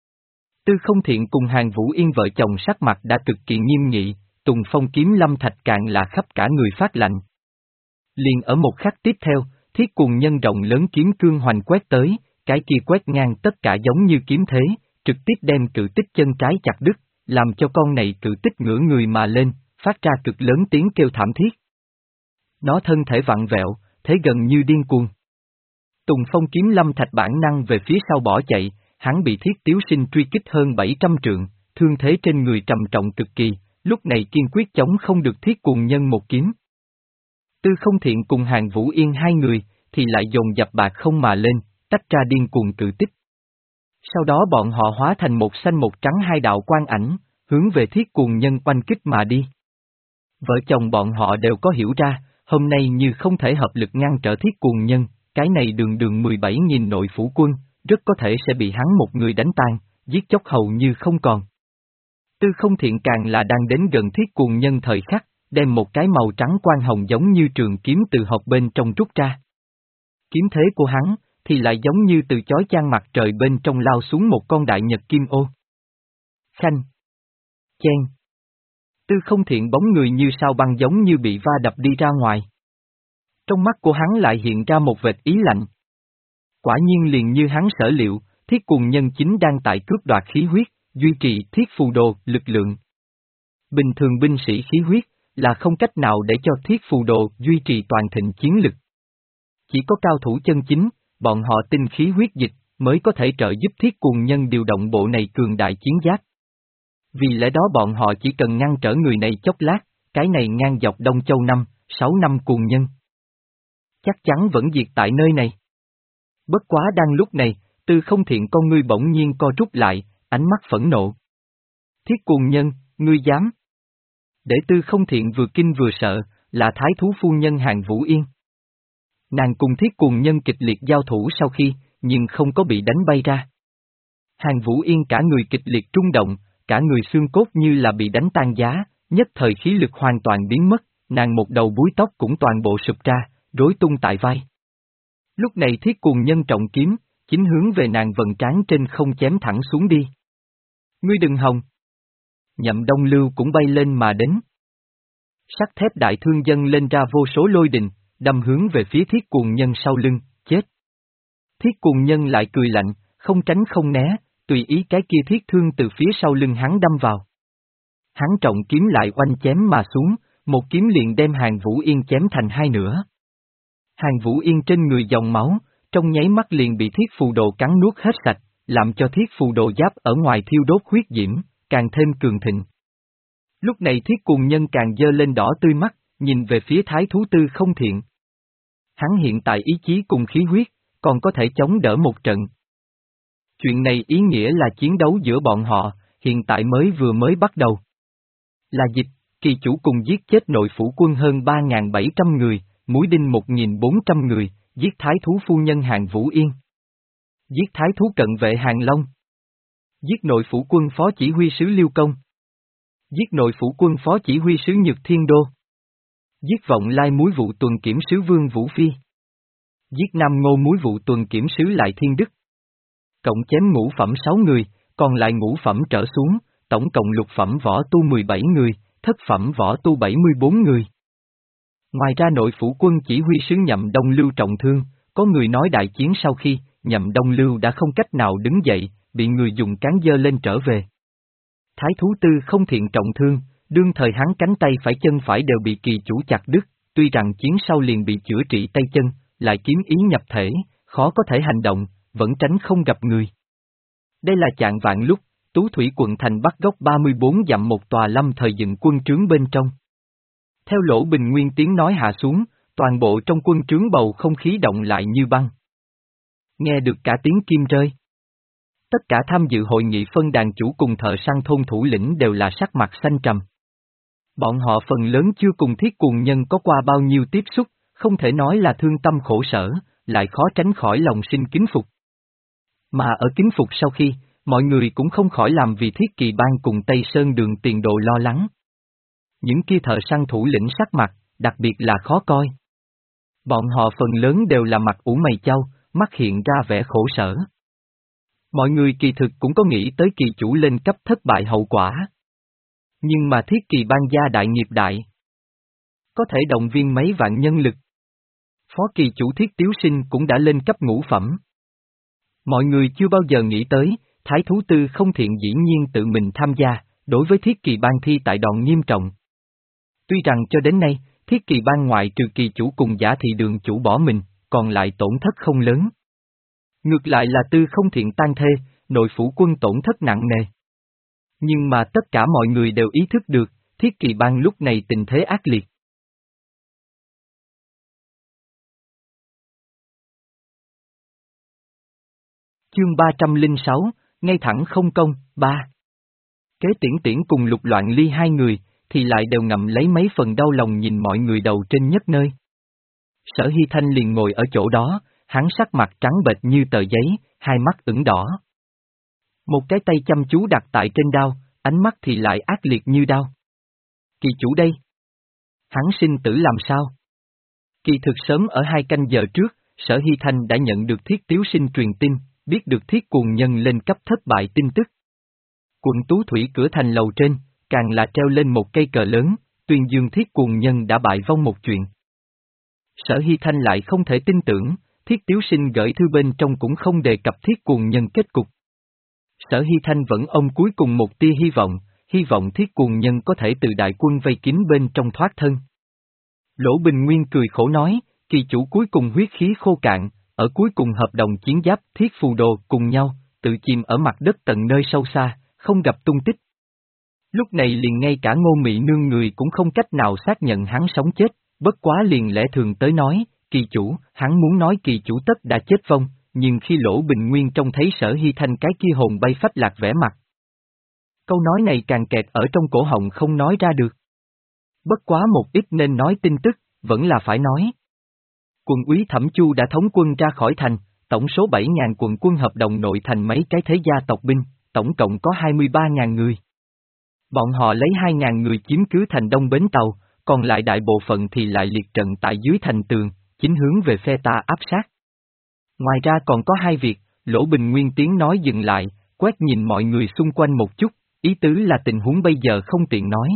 Tư Không Thiện cùng Hàn Vũ Yên vợ chồng sắc mặt đã cực kỳ nghiêm nghị, Tùng Phong kiếm lâm thạch càng là khắp cả người phát lạnh. Liền ở một khắc tiếp theo, Thiết Cuồng Nhân rộng lớn kiếm cương hoành quét tới, cái kia quét ngang tất cả giống như kiếm thế, trực tiếp đem cự tích chân trái chặt đứt, làm cho con này cự tích ngửa người mà lên, phát ra cực lớn tiếng kêu thảm thiết. Nó thân thể vặn vẹo, thế gần như điên cuồng. Tùng Phong kiếm lâm thạch bản năng về phía sau bỏ chạy, hắn bị Thiết Tiếu Sinh truy kích hơn bảy trăm trượng, thương thế trên người trầm trọng cực kỳ, lúc này kiên quyết chống không được Thiết Cuồng Nhân một kiếm. Tư Không Thiện cùng Hàn Vũ Yên hai người, thì lại dồn dập bạc không mà lên, tách ra điên cuồng cự tích. Sau đó bọn họ hóa thành một xanh một trắng hai đạo quang ảnh, hướng về Thiết Cuồng Nhân oanh kích mà đi. Vợ chồng bọn họ đều có hiểu ra, hôm nay như không thể hợp lực ngăn trở Thiết Cuồng Nhân, cái này đường đường mười bảy nghìn nội phủ quân, rất có thể sẽ bị hắn một người đánh tan, giết chóc hầu như không còn. Tư Không Thiện càng là đang đến gần Thiết Cuồng Nhân thời khắc, đem một cái màu trắng quang hồng giống như trường kiếm từ hộp bên trong rút ra. Kiếm thế của hắn, thì lại giống như từ chói chang mặt trời bên trong lao xuống một con đại nhật kim ô. Khanh. Chen. Tư Không Thiện bóng người như sao băng giống như bị va đập đi ra ngoài. Trong mắt của hắn lại hiện ra một vệt ý lạnh. Quả nhiên liền như hắn sở liệu, Thiết Cuồng Nhân chính đang tại cướp đoạt khí huyết, duy trì thiết phù đồ, lực lượng. Bình thường binh sĩ khí huyết, là không cách nào để cho thiết phù đồ duy trì toàn thịnh chiến lực. Chỉ có cao thủ chân chính, bọn họ tinh khí huyết dịch, mới có thể trợ giúp Thiết Cuồng Nhân điều động bộ này cường đại chiến giáp. Vì lẽ đó bọn họ chỉ cần ngăn trở người này chốc lát, cái này ngang dọc Đông Châu năm, sáu năm Cuồng Nhân. Chắc chắn vẫn diệt tại nơi này. Bất quá đang lúc này, Tư Không Thiện con ngươi bỗng nhiên co rút lại, ánh mắt phẫn nộ. Thiết Cuồng Nhân, ngươi dám? Để Tư Không Thiện vừa kinh vừa sợ, là thái thú phu nhân Hàn Vũ Yên. Nàng cùng Thiết Cuồng Nhân kịch liệt giao thủ sau khi, nhưng không có bị đánh bay ra. Hàn Vũ Yên cả người kịch liệt rung động, cả người xương cốt như là bị đánh tan giá, nhất thời khí lực hoàn toàn biến mất, nàng một đầu búi tóc cũng toàn bộ sụp ra, rối tung tại vai. Lúc này Thiết Cuồng Nhân trọng kiếm, chính hướng về nàng vầng trán trên không chém thẳng xuống đi. Ngươi đừng hòng. Nhậm Đông Lưu cũng bay lên mà đến. Sắt thép đại thương dâng lên ra vô số lôi đình, đâm hướng về phía Thiết Cuồng Nhân sau lưng, chết. Thiết Cuồng Nhân lại cười lạnh, không tránh không né, tùy ý cái kia thiết thương từ phía sau lưng hắn đâm vào. Hắn trọng kiếm lại oanh chém mà xuống, một kiếm liền đem Hàng Vũ Yên chém thành hai nửa. Hàng Vũ Yên trên người dòng máu, trong nháy mắt liền bị thiết phù đồ cắn nuốt hết sạch, làm cho thiết phù đồ giáp ở ngoài thiêu đốt huyết diễm, càng thêm cường thịnh. Lúc này thiết cuồng nhân càng dơ lên đỏ tươi mắt, nhìn về phía thái thú tư không thiện. Hắn hiện tại ý chí cùng khí huyết, còn có thể chống đỡ một trận. Chuyện này ý nghĩa là chiến đấu giữa bọn họ, hiện tại mới vừa mới bắt đầu. Là dịch, kỳ chủ cùng giết chết nội phủ quân hơn ba nghìn bảy trăm người, mũi đinh một nghìn bốn trăm người, giết thái thú phu nhân Hàng Vũ Yên. Giết thái thú cận vệ Hàng Long. Giết nội phủ quân phó chỉ huy sứ Liêu Công. Giết nội phủ quân phó chỉ huy sứ Nhược Thiên Đô. Giết vọng lai múi vụ tuần kiểm sứ Vương Vũ Phi. Giết nam ngô múi vụ tuần kiểm sứ Lại Thiên Đức. Cộng chém ngũ phẩm sáu người, còn lại ngũ phẩm trở xuống, tổng cộng lục phẩm võ tu mười bảy người, thất phẩm võ tu bảy mươi bốn người. Ngoài ra nội phủ quân chỉ huy sứ Nhậm Đông Lưu trọng thương, có người nói đại chiến sau khi, Nhậm Đông Lưu đã không cách nào đứng dậy, bị người dùng cán dơ lên trở về. Thái thú tư không thiện trọng thương, đương thời hắn cánh tay phải chân phải đều bị kỳ chủ chặt đứt, tuy rằng chiến sau liền bị chữa trị tay chân, lại kiếm ý nhập thể, khó có thể hành động, vẫn tránh không gặp người. Đây là chạng vạn lúc, Tú Thủy quận thành bắt góc ba mươi bốn dặm một tòa lâm thời dựng quân trướng bên trong. Theo Lỗ Bình Nguyên tiếng nói hạ xuống, toàn bộ trong quân trướng bầu không khí động lại như băng. Nghe được cả tiếng kim rơi. Tất cả tham dự hội nghị phân đàn chủ cùng thợ săn thôn thủ lĩnh đều là sắc mặt xanh trầm. Bọn họ phần lớn chưa cùng thiết cuồng nhân có qua bao nhiêu tiếp xúc, không thể nói là thương tâm khổ sở, lại khó tránh khỏi lòng sinh kính phục. Mà ở kính phục sau khi, mọi người cũng không khỏi làm vì Thiết Kỳ Bang cùng Tây Sơn Đường tiền đồ lo lắng. Những kia thợ săn thủ lĩnh sắc mặt, đặc biệt là khó coi. Bọn họ phần lớn đều là mặt ủ mày chau, mắt hiện ra vẻ khổ sở. Mọi người kỳ thực cũng có nghĩ tới kỳ chủ lên cấp thất bại hậu quả. Nhưng mà Thiết Kỳ Bang gia đại nghiệp đại. Có thể động viên mấy vạn nhân lực. Phó kỳ chủ Thiết Tiếu Sinh cũng đã lên cấp ngũ phẩm. Mọi người chưa bao giờ nghĩ tới, Thái thú tư không thiện dĩ nhiên tự mình tham gia, đối với Thiết Kỳ Bang thi tại đòn nghiêm trọng. Tuy rằng cho đến nay, Thiết Kỳ Bang ngoại trừ kỳ chủ cùng Giả Thị Đường chủ bỏ mình, còn lại tổn thất không lớn. Ngược lại là tư không thiện tan thê, nội phủ quân tổn thất nặng nề. Nhưng mà tất cả mọi người đều ý thức được, Thiết Kỳ Bang lúc này tình thế ác liệt. Chương ba trăm lẻ sáu, ngay thẳng không công, ba. Kế Tiễn Tiễn cùng Lục Loạn Ly hai người, thì lại đều ngậm lấy mấy phần đau lòng nhìn mọi người đầu trên nhất nơi. Sở Hy Thanh liền ngồi ở chỗ đó, hắn sắc mặt trắng bệch như tờ giấy, hai mắt ửng đỏ. Một cái tay chăm chú đặt tại trên đao, ánh mắt thì lại ác liệt như đao. Kỳ chủ đây. Hắn sinh tử làm sao? Kỳ thực sớm ở hai canh giờ trước, Sở Hy Thanh đã nhận được Thiết Tiếu Sinh truyền tin, biết được Thiết Cuồng Nhân lên cấp thất bại tin tức. Quận Tú Thủy cửa thành lầu trên, càng là treo lên một cây cờ lớn, tuyên dương Thiết Cuồng Nhân đã bại vong một chuyện. Sở Hy Thanh lại không thể tin tưởng, Thiết Tiếu Sinh gửi thư bên trong cũng không đề cập Thiết Cuồng Nhân kết cục. Sở Hy Thanh vẫn ôm cuối cùng một tia hy vọng, hy vọng Thiết Cuồng Nhân có thể từ đại quân vây kín bên trong thoát thân. Lỗ Bình Nguyên cười khổ nói, kỳ chủ cuối cùng huyết khí khô cạn, ở cuối cùng hợp đồng chiến giáp Thiết Phù Đồ cùng nhau, tự chìm ở mặt đất tận nơi sâu xa, không gặp tung tích. Lúc này liền ngay cả Ngô Mị Nương người cũng không cách nào xác nhận hắn sống chết, bất quá liền lẽ thường tới nói, kỳ chủ, hắn muốn nói kỳ chủ tất đã chết vong, nhưng khi Lỗ Bình Nguyên trông thấy Sở Hy Thanh cái kia hồn bay phách lạc vẻ mặt. Câu nói này càng kẹt ở trong cổ họng không nói ra được. Bất quá một ít nên nói tin tức, vẫn là phải nói. Quận úy Thẩm Chu đã thống quân ra khỏi thành, tổng số bảy nghìn quận quân hợp đồng nội thành mấy cái thế gia tộc binh, tổng cộng có hai mươi ba nghìn người. Bọn họ lấy hai nghìn người chiếm cứ thành Đông Bến Tàu, còn lại đại bộ phận thì lại liệt trận tại dưới thành tường, chính hướng về phe ta áp sát. Ngoài ra còn có hai việc, Lỗ Bình Nguyên tiếng nói dừng lại, quét nhìn mọi người xung quanh một chút, ý tứ là tình huống bây giờ không tiện nói.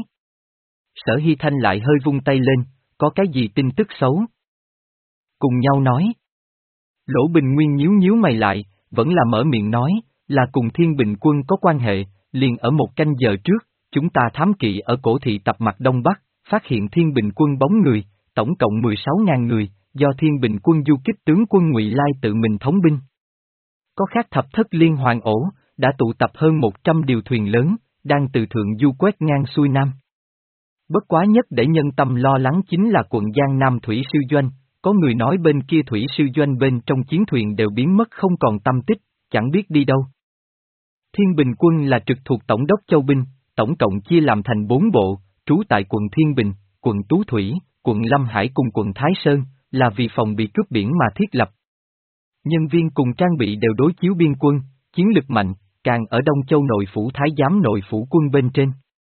Sở Hy Thanh lại hơi vung tay lên, có cái gì tin tức xấu? Cùng nhau nói. Lỗ Bình Nguyên nhíu nhíu mày lại, vẫn là mở miệng nói, là cùng Thiên Bình quân có quan hệ, liền ở một canh giờ trước, chúng ta thám kỵ ở cổ thị tập mặt Đông Bắc, phát hiện Thiên Bình quân bóng người, tổng cộng mười sáu ngàn người, do Thiên Bình quân du kích tướng quân Ngụy Lai tự mình thống binh. Có khác thập thất liên hoàn ổ, đã tụ tập hơn một trăm điều thuyền lớn, đang từ thượng du quét ngang xuôi Nam. Bất quá nhất để nhân tâm lo lắng chính là quận Giang Nam thủy sư doanh, có người nói bên kia thủy sư doanh bên trong chiến thuyền đều biến mất không còn tâm tích, chẳng biết đi đâu. Thiên Bình quân là trực thuộc Tổng đốc Châu Binh, tổng cộng chia làm thành bốn bộ, trú tại quận Thiên Bình, quận Tú Thủy, quận Lâm Hải cùng quận Thái Sơn, là vì phòng bị cướp biển mà thiết lập. Nhân viên cùng trang bị đều đối chiếu biên quân, chiến lực mạnh, càng ở Đông Châu nội phủ Thái giám nội phủ quân bên trên.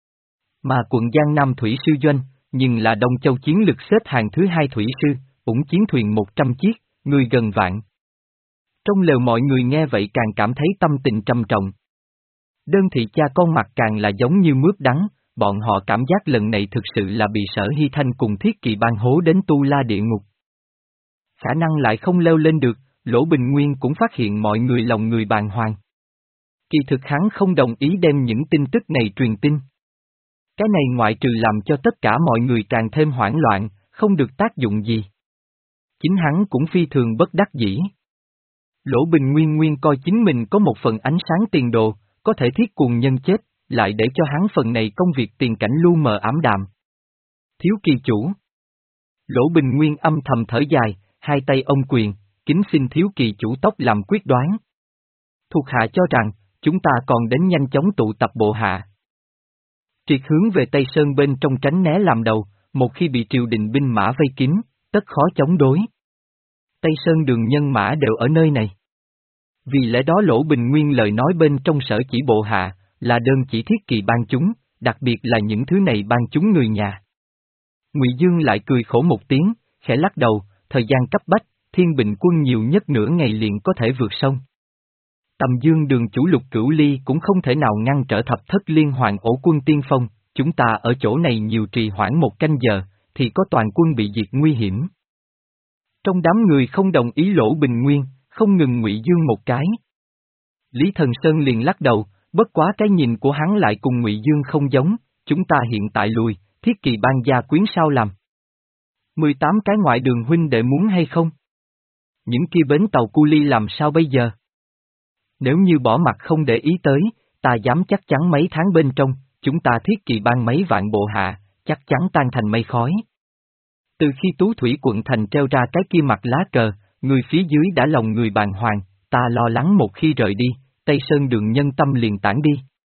Mà quận Giang Nam thủy sư doanh, nhưng là Đông Châu chiến lực xếp hàng thứ hai thủy sư, ủng chiến thuyền một trăm chiếc, người gần vạn. Trong lều mọi người nghe vậy càng cảm thấy tâm tình trầm trọng. Đơn thị cha con mặt càng là giống như mướp đắng, bọn họ cảm giác lần này thực sự là bị Sở Hy Thanh cùng Thiết Kỵ ban hố đến tu la địa ngục. Khả năng lại không leo lên được, Lỗ Bình Nguyên cũng phát hiện mọi người lòng người bàng hoàng. Kỳ thực hắn không đồng ý đem những tin tức này truyền tin. Cái này ngoại trừ làm cho tất cả mọi người càng thêm hoảng loạn, không được tác dụng gì. Chính hắn cũng phi thường bất đắc dĩ. Lỗ Bình Nguyên nguyên coi chính mình có một phần ánh sáng tiền đồ, có thể thiết cuồng nhân chết, lại để cho hắn phần này công việc tiền cảnh lu mờ ảm đạm. Thiếu kỳ chủ. Lỗ Bình Nguyên âm thầm thở dài, hai tay ôm quyền, kính xin thiếu kỳ chủ tốc làm quyết đoán. Thuộc hạ cho rằng, chúng ta còn đến nhanh chóng tụ tập bộ hạ. Triệt hướng về Tây Sơn bên trong tránh né làm đầu, một khi bị triều đình binh mã vây kín, tất khó chống đối. Tây Sơn đường nhân mã đều ở nơi này. Vì lẽ đó Lỗ Bình Nguyên lời nói bên trong sở chỉ bộ hạ, là đơn chỉ Thiết Kỵ ban chúng, đặc biệt là những thứ này ban chúng người nhà. Ngụy Dương lại cười khổ một tiếng, khẽ lắc đầu, thời gian cấp bách, Thiên Bình quân nhiều nhất nửa ngày liền có thể vượt sông. Tầm Dương đường chủ Lục Cửu Ly cũng không thể nào ngăn trở thập thất liên hoàn ổ quân tiên phong, chúng ta ở chỗ này nhiều trì hoãn một canh giờ, thì có toàn quân bị diệt nguy hiểm. Trong đám người không đồng ý Lỗ Bình Nguyên, không ngừng Ngụy Dương một cái. Lý Thần Sơn liền lắc đầu, bất quá cái nhìn của hắn lại cùng Ngụy Dương không giống, chúng ta hiện tại lùi, Thiết Kỵ ban gia quyến sao làm? mười tám cái ngoại đường huynh đệ muốn hay không? Những kia bến tàu cu ly làm sao bây giờ? Nếu như bỏ mặt không để ý tới, ta dám chắc chắn mấy tháng bên trong, chúng ta Thiết Kỵ ban mấy vạn bộ hạ, chắc chắn tan thành mây khói. Từ khi Tú Thủy quận thành treo ra cái kia mặt lá cờ, người phía dưới đã lòng người bàng hoàng, ta lo lắng một khi rời đi, Tây Sơn đường nhân tâm liền tản đi.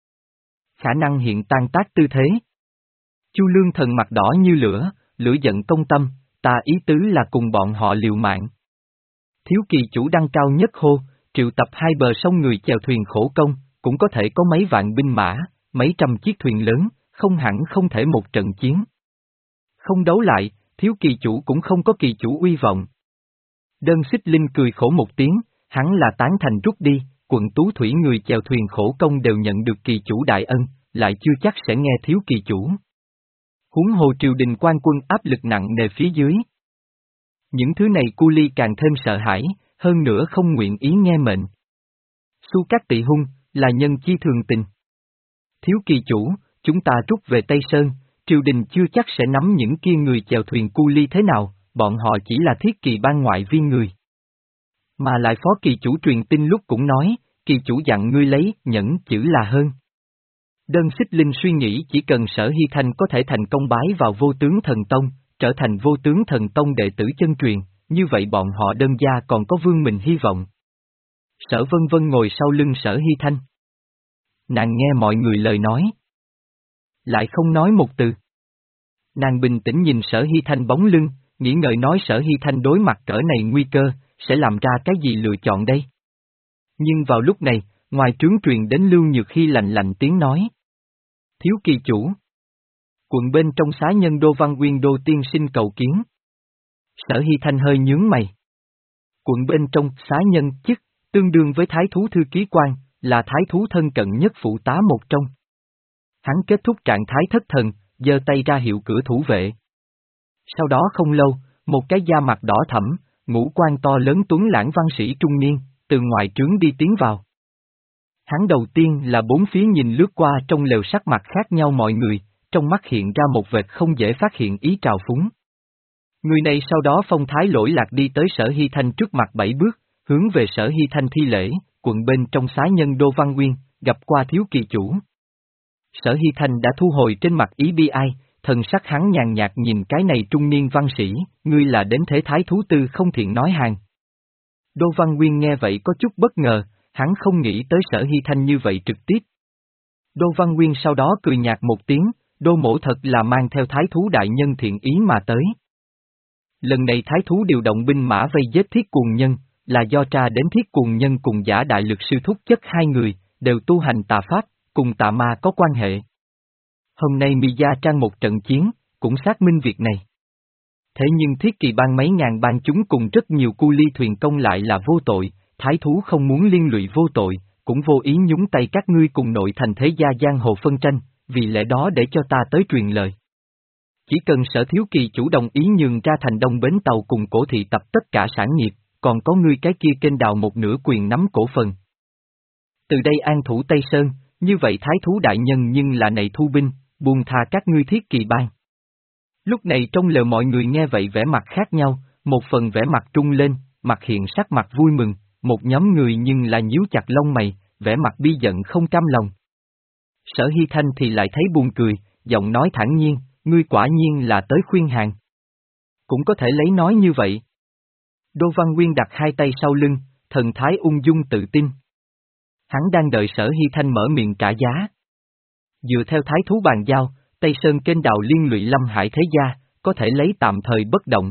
Khả năng hiện tan tác tư thế. Chu Lương Thần mặt đỏ như lửa, lửa giận công tâm, ta ý tứ là cùng bọn họ liều mạng. Thiếu kỳ chủ đăng cao nhất hô, triệu tập hai bờ sông người chèo thuyền khổ công, cũng có thể có mấy vạn binh mã, mấy trăm chiếc thuyền lớn, không hẳn không thể một trận chiến. Không đấu lại, thiếu kỳ chủ cũng không có kỳ chủ uy vọng. Đơn Xích Linh cười khổ một tiếng, hắn là tán thành rút đi, quận Tú Thủy người chèo thuyền khổ công đều nhận được kỳ chủ đại ân, lại chưa chắc sẽ nghe thiếu kỳ chủ. Huống hồ triều đình quan quân áp lực nặng nề phía dưới. Những thứ này cu ly càng thêm sợ hãi, hơn nữa không nguyện ý nghe mệnh. Xu Cát Tị Hung, là nhân chi thường tình. Thiếu kỳ chủ, chúng ta rút về Tây Sơn, triều đình chưa chắc sẽ nắm những kia người chèo thuyền cu ly thế nào, bọn họ chỉ là Thiết Kỵ ban ngoại viên người. Mà lại phó kỳ chủ truyền tin lúc cũng nói, kỳ chủ dặn ngươi lấy, nhẫn chữ là hơn. Đơn Xích Linh suy nghĩ chỉ cần Sở Hy Thanh có thể thành công bái vào Vô Tướng Thần Tông, trở thành Vô Tướng Thần Tông đệ tử chân truyền, như vậy bọn họ đơn gia còn có vương mình hy vọng. Sở Vân Vân ngồi sau lưng Sở Hy Thanh. Nàng nghe mọi người lời nói. Lại không nói một từ. Nàng bình tĩnh nhìn Sở Hy Thanh bóng lưng, nghĩ ngợi nói Sở Hy Thanh đối mặt cỡ này nguy cơ, sẽ làm ra cái gì lựa chọn đây? Nhưng vào lúc này, ngoài trướng truyền đến Lưu Nhược Hy lạnh lạnh tiếng nói. Thiếu kỳ chủ. Quận bên trong xá nhân Đô Văn Nguyên Đô tiên sinh cầu kiến. Sở Hy Thanh hơi nhướng mày. Quận bên trong xá nhân chức, tương đương với thái thú thư ký quan, là thái thú thân cận nhất phụ tá một trong. Hắn kết thúc trạng thái thất thần, giơ tay ra hiệu cửa thủ vệ. Sau đó không lâu, một cái da mặt đỏ thẫm, ngũ quan to lớn tuấn lãng văn sĩ trung niên, từ ngoài trướng đi tiến vào. Hắn đầu tiên là bốn phía nhìn lướt qua trong lều sắc mặt khác nhau mọi người, trong mắt hiện ra một vệt không dễ phát hiện ý trào phúng. Người này sau đó phong thái lỗi lạc đi tới Sở Hy Thanh trước mặt bảy bước, hướng về Sở Hy Thanh thi lễ, quận bên trong xá nhân Đô Văn Nguyên, gặp qua thiếu kỳ chủ. Sở Hy Thanh đã thu hồi trên mặt ý bi ai, thần sắc hắn nhàn nhạt nhìn cái này trung niên văn sĩ, ngươi là đến thế thái thú tư không thiện nói hàng. Đô Văn Nguyên nghe vậy có chút bất ngờ, hắn không nghĩ tới Sở Hy Thanh như vậy trực tiếp. Đô Văn Nguyên sau đó cười nhạt một tiếng, Đô mỗ thật là mang theo thái thú đại nhân thiện ý mà tới. Lần này thái thú điều động binh mã vây giết thiết cuồng nhân, là do tra đến thiết cuồng nhân cùng giả đại lực sư thúc chất hai người, đều tu hành tà pháp, cùng tà ma có quan hệ. Hôm nay mi gia trang một trận chiến, cũng xác minh việc này. Thế nhưng thiết kỳ bang mấy ngàn bang chúng cùng rất nhiều cu ly thuyền công lại là vô tội, thái thú không muốn liên lụy vô tội, cũng vô ý nhúng tay các ngươi cùng nội thành thế gia giang hồ phân tranh, vì lẽ đó để cho ta tới truyền lời. Chỉ cần Sở thiếu kỳ chủ động ý nhường ra thành đông bến tàu cùng cổ thị tập tất cả sản nghiệp, còn có ngươi cái kia kênh đào một nửa quyền nắm cổ phần. Từ đây an thủ Tây Sơn, như vậy thái thú đại nhân nhưng là này thu binh, buông tha các ngươi thiết kỳ bang. Lúc này trong lều mọi người nghe vậy vẻ mặt khác nhau, một phần vẻ mặt trung lên, mặt hiện sắc mặt vui mừng, một nhóm người nhưng là nhíu chặt lông mày, vẻ mặt bi giận không cam lòng. Sở Hy Thanh thì lại thấy buồn cười, giọng nói thản nhiên, ngươi quả nhiên là tới khuyên hàng. Cũng có thể lấy nói như vậy. Đô Văn Nguyên đặt hai tay sau lưng, thần thái ung dung tự tin. Hắn đang đợi Sở Hy Thanh mở miệng trả giá. Dựa theo thái thú bàn giao, Tây Sơn kênh đào liên lụy Lâm Hải thế gia, có thể lấy tạm thời bất động.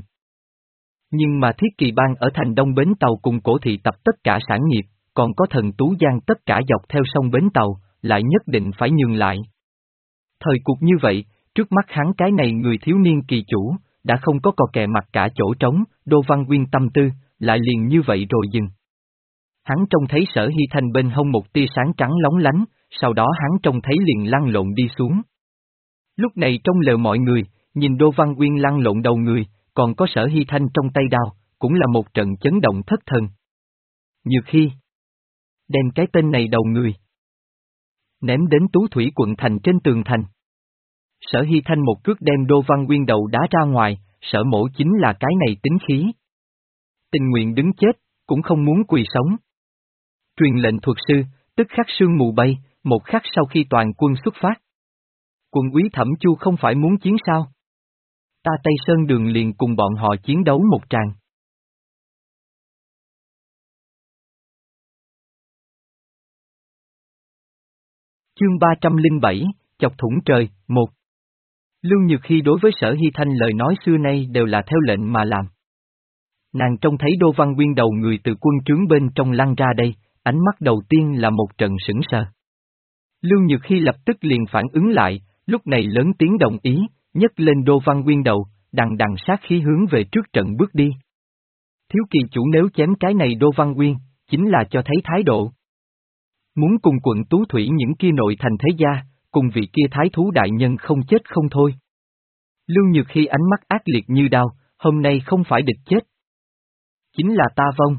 Nhưng mà thiết kỳ bang ở thành đông bến tàu cùng cổ thị tập tất cả sản nghiệp, còn có thần tú giang tất cả dọc theo sông bến tàu, lại nhất định phải nhường lại. Thời cuộc như vậy, trước mắt hắn cái này người thiếu niên kỳ chủ, đã không có cò kè mặt cả chỗ trống, Đô Văn Nguyên tâm tư, lại liền như vậy rồi dừng. Hắn trông thấy Sở Hy Thanh bên hông một tia sáng trắng lóng lánh, sau đó hắn trông thấy liền lăn lộn đi xuống. Lúc này trong lều mọi người, nhìn Đô Văn Nguyên lăn lộn đầu người, còn có Sở Hy Thanh trong tay đao, cũng là một trận chấn động thất thần. Như khi đem cái tên này đầu người ném đến Tú Thủy quận thành trên tường thành. Sở Hy Thanh một cước đem Đô Văn Nguyên đầu đá ra ngoài, Sở mổ chính là cái này tính khí. Tình nguyện đứng chết, cũng không muốn quỳ sống. Truyền lệnh thuật sư, tức khắc sương mù bay, một khắc sau khi toàn quân xuất phát. Quận úy Thẩm Chu không phải muốn chiến sao? Ta Tây Sơn Đường liền cùng bọn họ chiến đấu một tràng. Chương ba trăm lẻ bảy, chọc thủng trời, một. Lưu Nhược Hy đối với Sở Hy Thanh lời nói xưa nay đều là theo lệnh mà làm. Nàng trông thấy Đô Văn Nguyên đầu người từ quân trướng bên trong lăn ra đây, ánh mắt đầu tiên là một trận sững sờ. Lưu Nhược Hy lập tức liền phản ứng lại, lúc này lớn tiếng đồng ý, nhấc lên Đô Văn Nguyên đầu, đằng đằng sát khí hướng về trước trận bước đi. Thiếu kỳ chủ nếu chém cái này Đô Văn Nguyên, chính là cho thấy thái độ. Muốn cùng quận Tú Thủy những kia nội thành thế gia, cùng vị kia thái thú đại nhân không chết không thôi. Lưu Nhược Hy ánh mắt ác liệt như đao, hôm nay không phải địch chết. Chính là ta vong.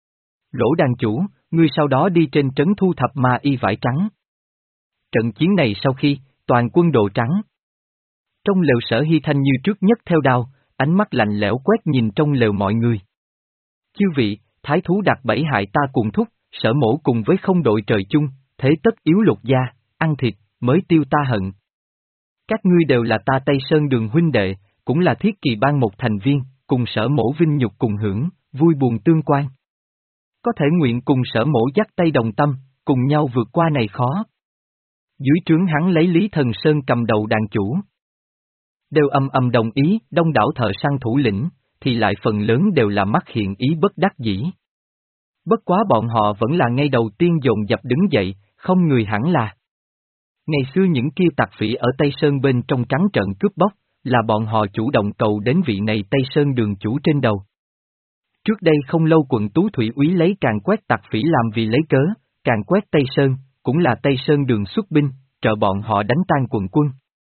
Lỗ đàn chủ, ngươi sau đó đi trên trấn thu thập ma y vải trắng. Trận chiến này sau khi, toàn quân đồ trắng. Trong lều Sở Hy Thanh như trước nhất theo đao, ánh mắt lạnh lẽo quét nhìn trong lều mọi người. Chư vị, thái thú đặt bẫy hại ta cùng thúc, Sở mổ cùng với không đội trời chung, thế tất yếu lục gia, ăn thịt, mới tiêu ta hận. Các ngươi đều là ta Tây Sơn Đường huynh đệ, cũng là thiết kỳ bang một thành viên, cùng Sở mổ vinh nhục cùng hưởng, vui buồn tương quan. Có thể nguyện cùng Sở mổ dắt tay đồng tâm, cùng nhau vượt qua này khó. Dưới trướng hắn lấy Lý Thần Sơn cầm đầu đàn chủ. Đều âm âm đồng ý, đông đảo thợ săn thủ lĩnh, thì lại phần lớn đều là mắt hiện ý bất đắc dĩ. Bất quá bọn họ vẫn là ngay đầu tiên dồn dập đứng dậy, không người hẳn là. Ngày xưa những kia tặc phỉ ở Tây Sơn bên trong trắng trợn cướp bóc, là bọn họ chủ động cầu đến vị này Tây Sơn đường chủ trên đầu. Trước đây không lâu quận Tú Thủy úy lấy càng quét tặc phỉ làm vì lấy cớ, càng quét Tây Sơn, cũng là Tây Sơn đường xuất binh, trợ bọn họ đánh tan quận quân.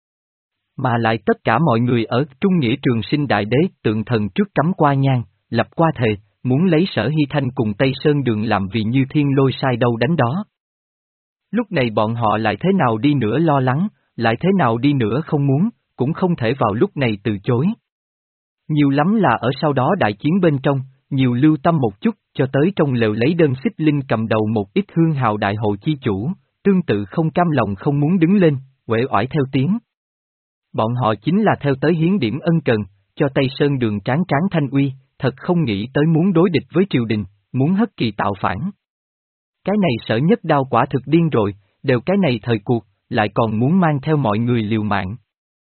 Mà lại tất cả mọi người ở Trung Nghĩa Trường Sinh Đại Đế tượng thần trước cắm qua nhang, lập qua thề, muốn lấy Sở Hy Thanh cùng Tây Sơn đường làm vì như thiên lôi sai đâu đánh đó. Lúc này bọn họ lại thế nào đi nữa lo lắng, lại thế nào đi nữa không muốn, cũng không thể vào lúc này từ chối. Nhiều lắm là ở sau đó đại chiến bên trong, nhiều lưu tâm một chút, cho tới trong lều lấy đơn xích linh cầm đầu một ít hương hào đại hộ chi chủ, tương tự không cam lòng không muốn đứng lên, uể oải theo tiếng. Bọn họ chính là theo tới hiến điểm ân cần, cho Tây Sơn Đường tráng tráng thanh uy, thật không nghĩ tới muốn đối địch với triều đình, muốn hất kỳ tạo phản. Cái này Sở Nhất Đao quả thực điên rồi, đều cái này thời cuộc, lại còn muốn mang theo mọi người liều mạng.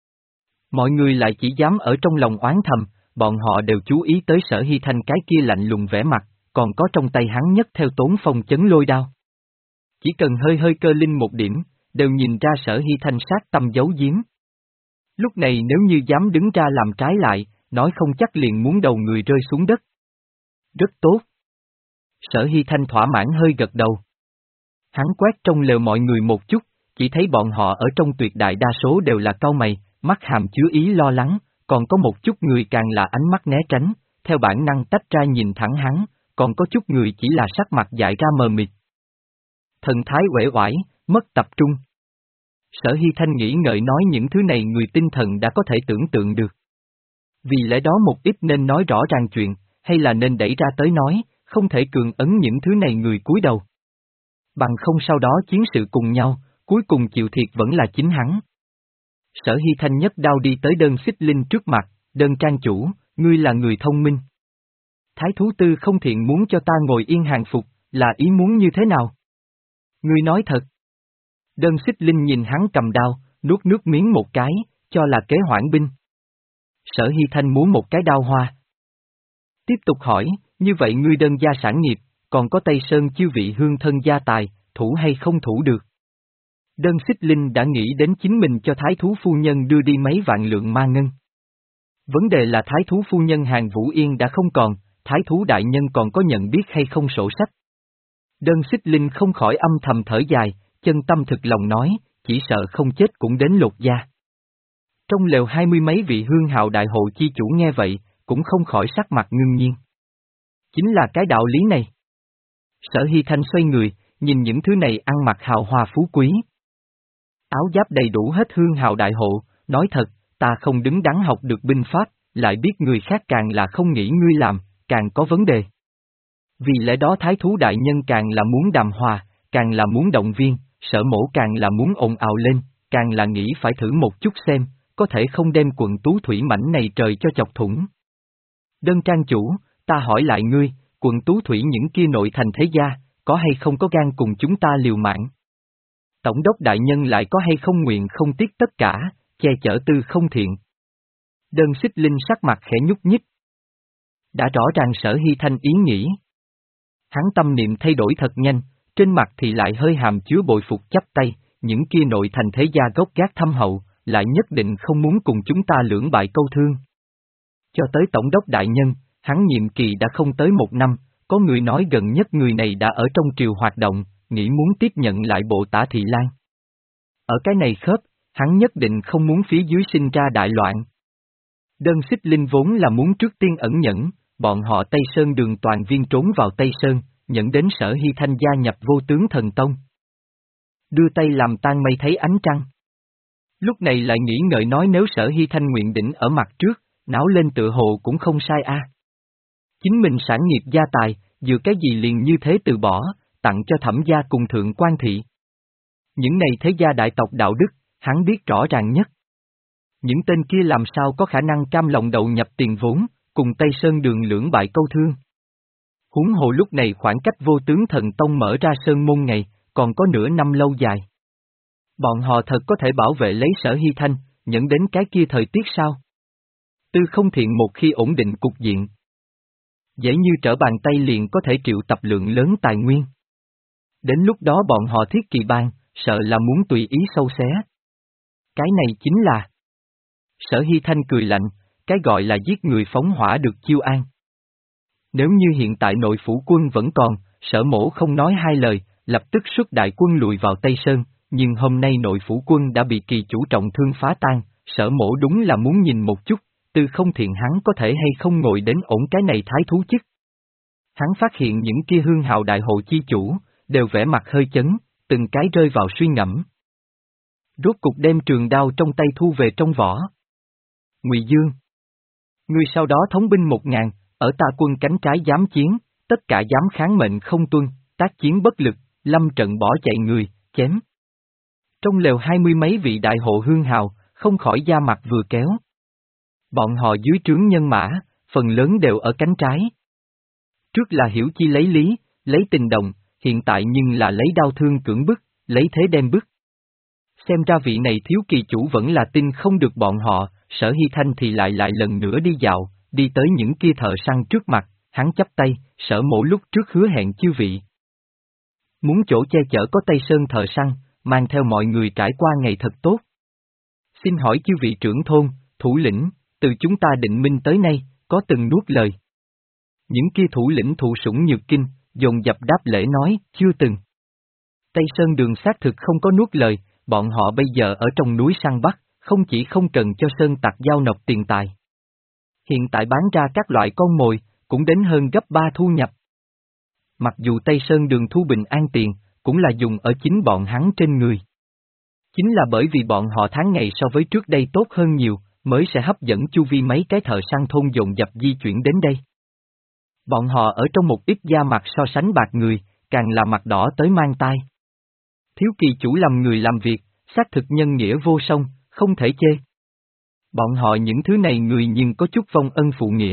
Mọi người lại chỉ dám ở trong lòng oán thầm, bọn họ đều chú ý tới Sở Hy Thanh cái kia lạnh lùng vẻ mặt, còn có trong tay hắn nhất theo Tốn Phong chấn lôi đao. Chỉ cần hơi hơi cơ linh một điểm, đều nhìn ra Sở Hy Thanh sát tâm giấu giếm. Lúc này nếu như dám đứng ra làm trái lại, nói không chắc liền muốn đầu người rơi xuống đất. Rất tốt. Sở Hy Thanh thỏa mãn hơi gật đầu. Hắn quét trong lều mọi người một chút, chỉ thấy bọn họ ở trong tuyệt đại đa số đều là cau mày, mắt hàm chứa ý lo lắng, còn có một chút người càng là ánh mắt né tránh, theo bản năng tách ra nhìn thẳng hắn, còn có chút người chỉ là sắc mặt dại ra mờ mịt. Thần thái uể oải, mất tập trung. Sở Hy Thanh nghĩ ngợi nói những thứ này người tinh thần đã có thể tưởng tượng được. Vì lẽ đó một ít nên nói rõ ràng chuyện, hay là nên đẩy ra tới nói, không thể cường ấn những thứ này người cúi đầu. Bằng không sau đó chiến sự cùng nhau, cuối cùng chịu thiệt vẫn là chính hắn. Sở Hy Thanh nhất đao đi tới đơn xích linh trước mặt, đơn trang chủ, ngươi là người thông minh. Thái thú tư không thiện muốn cho ta ngồi yên hàng phục, là ý muốn như thế nào? Ngươi nói thật. Đơn xích linh nhìn hắn cầm đao, nuốt nước miếng một cái, cho là kế hoãn binh. Sở Hy Thanh muốn một cái đao hoa. Tiếp tục hỏi, như vậy ngươi đơn gia sản nghiệp, còn có Tây Sơn chiêu vị hương thân gia tài, thủ hay không thủ được? Đơn xích linh đã nghĩ đến chính mình cho thái thú phu nhân đưa đi mấy vạn lượng ma ngân. Vấn đề là thái thú phu nhân Hàng Vũ Yên đã không còn, thái thú đại nhân còn có nhận biết hay không sổ sách. Đơn xích linh không khỏi âm thầm thở dài, chân tâm thực lòng nói, chỉ sợ không chết cũng đến lột da. Trong lều hai mươi mấy vị hương hào đại hộ chi chủ nghe vậy, cũng không khỏi sắc mặt ngưng nhiên. Chính là cái đạo lý này. Sở Hy Thanh xoay người, nhìn những thứ này ăn mặc hào hoa phú quý. Áo giáp đầy đủ hết hương hào đại hộ, nói thật, ta không đứng đắn học được binh pháp, lại biết người khác càng là không nghĩ ngươi làm, càng có vấn đề. Vì lẽ đó thái thú đại nhân càng là muốn đàm hòa, càng là muốn động viên, sở mổ càng là muốn ồn ào lên, càng là nghĩ phải thử một chút xem, có thể không đem quận Tú Thủy mảnh này trời cho chọc thủng. Đơn trang chủ, ta hỏi lại ngươi, quận Tú Thủy những kia nội thành thế gia, có hay không có gan cùng chúng ta liều mạng? Tổng đốc đại nhân lại có hay không nguyện không tiếc tất cả, che chở tư không thiện? Đơn xích linh sắc mặt khẽ nhúc nhích. Đã rõ ràng Sở Hy Thanh ý nghĩ. Hắn tâm niệm thay đổi thật nhanh, trên mặt thì lại hơi hàm chứa bội phục chắp tay, những kia nội thành thế gia gốc gác thâm hậu, lại nhất định không muốn cùng chúng ta lưỡng bại câu thương. Cho tới tổng đốc đại nhân, hắn nhiệm kỳ đã không tới một năm, có người nói gần nhất người này đã ở trong triều hoạt động, nghĩ muốn tiếp nhận lại bộ Tả Thị Lan. Ở cái này khớp, hắn nhất định không muốn phía dưới sinh ra đại loạn. Đơn xích linh vốn là muốn trước tiên ẩn nhẫn, bọn họ Tây Sơn Đường toàn viên trốn vào Tây Sơn, nhận đến Sở Hy Thanh gia nhập Vô Tướng Thần Tông. Đưa tay làm tan mây thấy ánh trăng. Lúc này lại nghĩ ngợi nói nếu Sở Hy Thanh nguyện đỉnh ở mặt trước, náo lên tựa hồ cũng không sai a. Chính mình sản nghiệp gia tài, dựa cái gì liền như thế từ bỏ, tặng cho Thẩm gia cùng Thượng Quan Thị. Những này thế gia đại tộc đạo đức, hắn biết rõ ràng nhất. Những tên kia làm sao có khả năng cam lòng đầu nhập tiền vốn, cùng Tây Sơn Đường lưỡng bại câu thương. Huống hồ lúc này khoảng cách Vô Tướng Thần Tông mở ra sơn môn ngày, còn có nửa năm lâu dài. Bọn họ thật có thể bảo vệ lấy Sở Hy Thanh, nhận đến cái kia thời tiết sao? Tư không thiện một khi ổn định cục diện, dễ như trở bàn tay liền có thể triệu tập lượng lớn tài nguyên. Đến lúc đó bọn họ thiết kỳ bang, sợ là muốn tùy ý sâu xé. Cái này chính là... Sở Hy Thanh cười lạnh, cái gọi là giết người phóng hỏa được chiêu an. Nếu như hiện tại nội phủ quân vẫn còn, Sở mổ không nói hai lời, lập tức xuất đại quân lùi vào Tây Sơn, nhưng hôm nay nội phủ quân đã bị kỳ chủ trọng thương phá tan, Sở mổ đúng là muốn nhìn một chút, Tư không thiện hắn có thể hay không ngồi đến ổn cái này thái thú chức. Hắn phát hiện những kia hương hào đại hộ chi chủ, đều vẻ mặt hơi chấn, từng cái rơi vào suy ngẫm. Rốt cục đem trường đao trong tay thu về trong vỏ. Ngụy Dương. Ngươi sau đó thống binh một ngàn, ở ta quân cánh trái dám chiến, tất cả dám kháng mệnh không tuân, tác chiến bất lực, lâm trận bỏ chạy người, chém. Trong lều hai mươi mấy vị đại hộ hương hào, không khỏi da mặt vừa kéo. Bọn họ dưới trướng nhân mã, phần lớn đều ở cánh trái. Trước là hiểu chi lấy lý, lấy tình đồng, hiện tại nhưng là lấy đau thương cưỡng bức, lấy thế đem bức. Xem ra vị này thiếu kỳ chủ vẫn là tin không được bọn họ, Sở Hy Thanh thì lại lại lần nữa đi dạo, đi tới những kia thợ săn trước mặt, hắn chắp tay, Sở Mỗ lúc trước hứa hẹn chư vị. Muốn chỗ che chở có Tây Sơn thợ săn, mang theo mọi người trải qua ngày thật tốt. Xin hỏi chư vị trưởng thôn, thủ lĩnh, từ chúng ta định minh tới nay, có từng nuốt lời. Những kia thủ lĩnh thụ sủng nhược kinh, dồn dập đáp lễ nói, chưa từng. Tây Sơn đường xác thực không có nuốt lời, bọn họ bây giờ ở trong núi săn bắt, không chỉ không cần cho Sơn tặc giao nộp tiền tài. Hiện tại bán ra các loại con mồi, cũng đến hơn gấp ba thu nhập. Mặc dù Tây Sơn đường thu bình an tiền, cũng là dùng ở chính bọn hắn trên người. Chính là bởi vì bọn họ tháng ngày so với trước đây tốt hơn nhiều, mới sẽ hấp dẫn chu vi mấy cái thợ săn thôn dồn dập di chuyển đến đây. Bọn họ ở trong một ít da mặt so sánh bạc người, càng là mặt đỏ tới mang tai. Thiếu kỳ chủ làm người làm việc, xác thực nhân nghĩa vô song, không thể chê. Bọn họ những thứ này người nhưng có chút vong ân phụ nghĩa.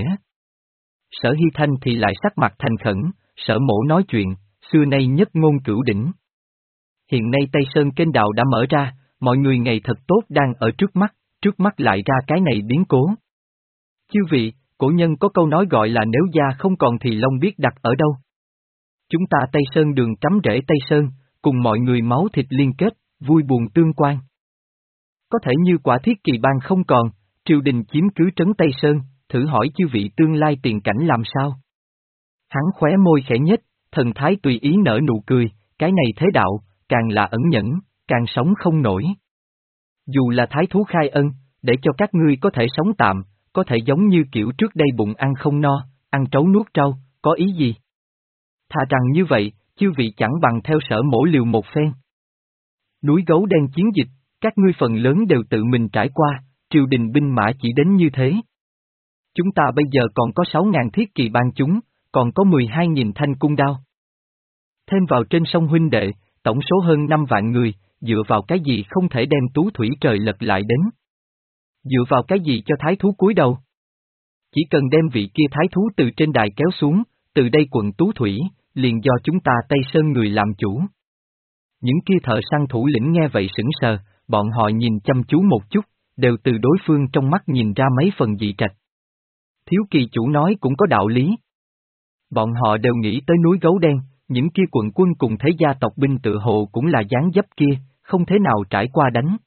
Sở Hy Thanh thì lại sắc mặt thành khẩn, Sở Mỗ nói chuyện, xưa nay nhất ngôn cửu đỉnh. Hiện nay Tây Sơn kênh đạo đã mở ra, mọi người ngày thật tốt đang ở trước mắt, trước mắt lại ra cái này biến cố. Chư vị, cổ nhân có câu nói gọi là nếu da không còn thì lông biết đặt ở đâu. Chúng ta Tây Sơn đường cắm rễ Tây Sơn, cùng mọi người máu thịt liên kết, vui buồn tương quan. Có thể như quả thiết kỳ bang không còn, triều đình chiếm cứ trấn Tây Sơn, thử hỏi chư vị tương lai tiền cảnh làm sao? Hắn khóe môi khẽ nhếch, thần thái tùy ý nở nụ cười, cái này thế đạo, càng là ẩn nhẫn, càng sống không nổi. Dù là thái thú khai ân, để cho các ngươi có thể sống tạm, có thể giống như kiểu trước đây bụng ăn không no, ăn trấu nuốt trâu, có ý gì? Thà rằng như vậy, chư vị chẳng bằng theo Sở Mỗ liều một phen. Núi Gấu Đen chiến dịch, các ngươi phần lớn đều tự mình trải qua, triều đình binh mã chỉ đến như thế. Chúng ta bây giờ còn có sáu ngàn thiết kỳ bang chúng, còn có mười hai nghìn thanh cung đao. Thêm vào trên sông huynh đệ, tổng số hơn năm vạn người, dựa vào cái gì không thể đem tú thủy trời lật lại đến? Dựa vào cái gì cho thái thú cúi đầu? Chỉ cần đem vị kia thái thú từ trên đài kéo xuống, từ đây quận tú thủy, liền do chúng ta Tây Sơn người làm chủ. Những kia thợ săn thủ lĩnh nghe vậy sững sờ, bọn họ nhìn chăm chú một chút, đều từ đối phương trong mắt nhìn ra mấy phần dị trạch. Thiếu kỳ chủ nói cũng có đạo lý. Bọn họ đều nghĩ tới núi Gấu Đen, những kia quận quân cùng thế gia tộc binh tự hộ cũng là dáng dấp kia, không thế nào trải qua đánh.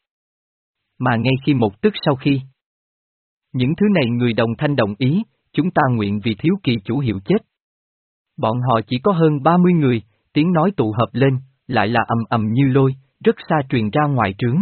Mà ngay khi một tức sau khi, những thứ này người đồng thanh đồng ý, chúng ta nguyện vì thiếu kỳ chủ hiệu chết. Bọn họ chỉ có hơn ba mươi người, tiếng nói tụ hợp lên, lại là ầm ầm như lôi, rất xa truyền ra ngoài trướng.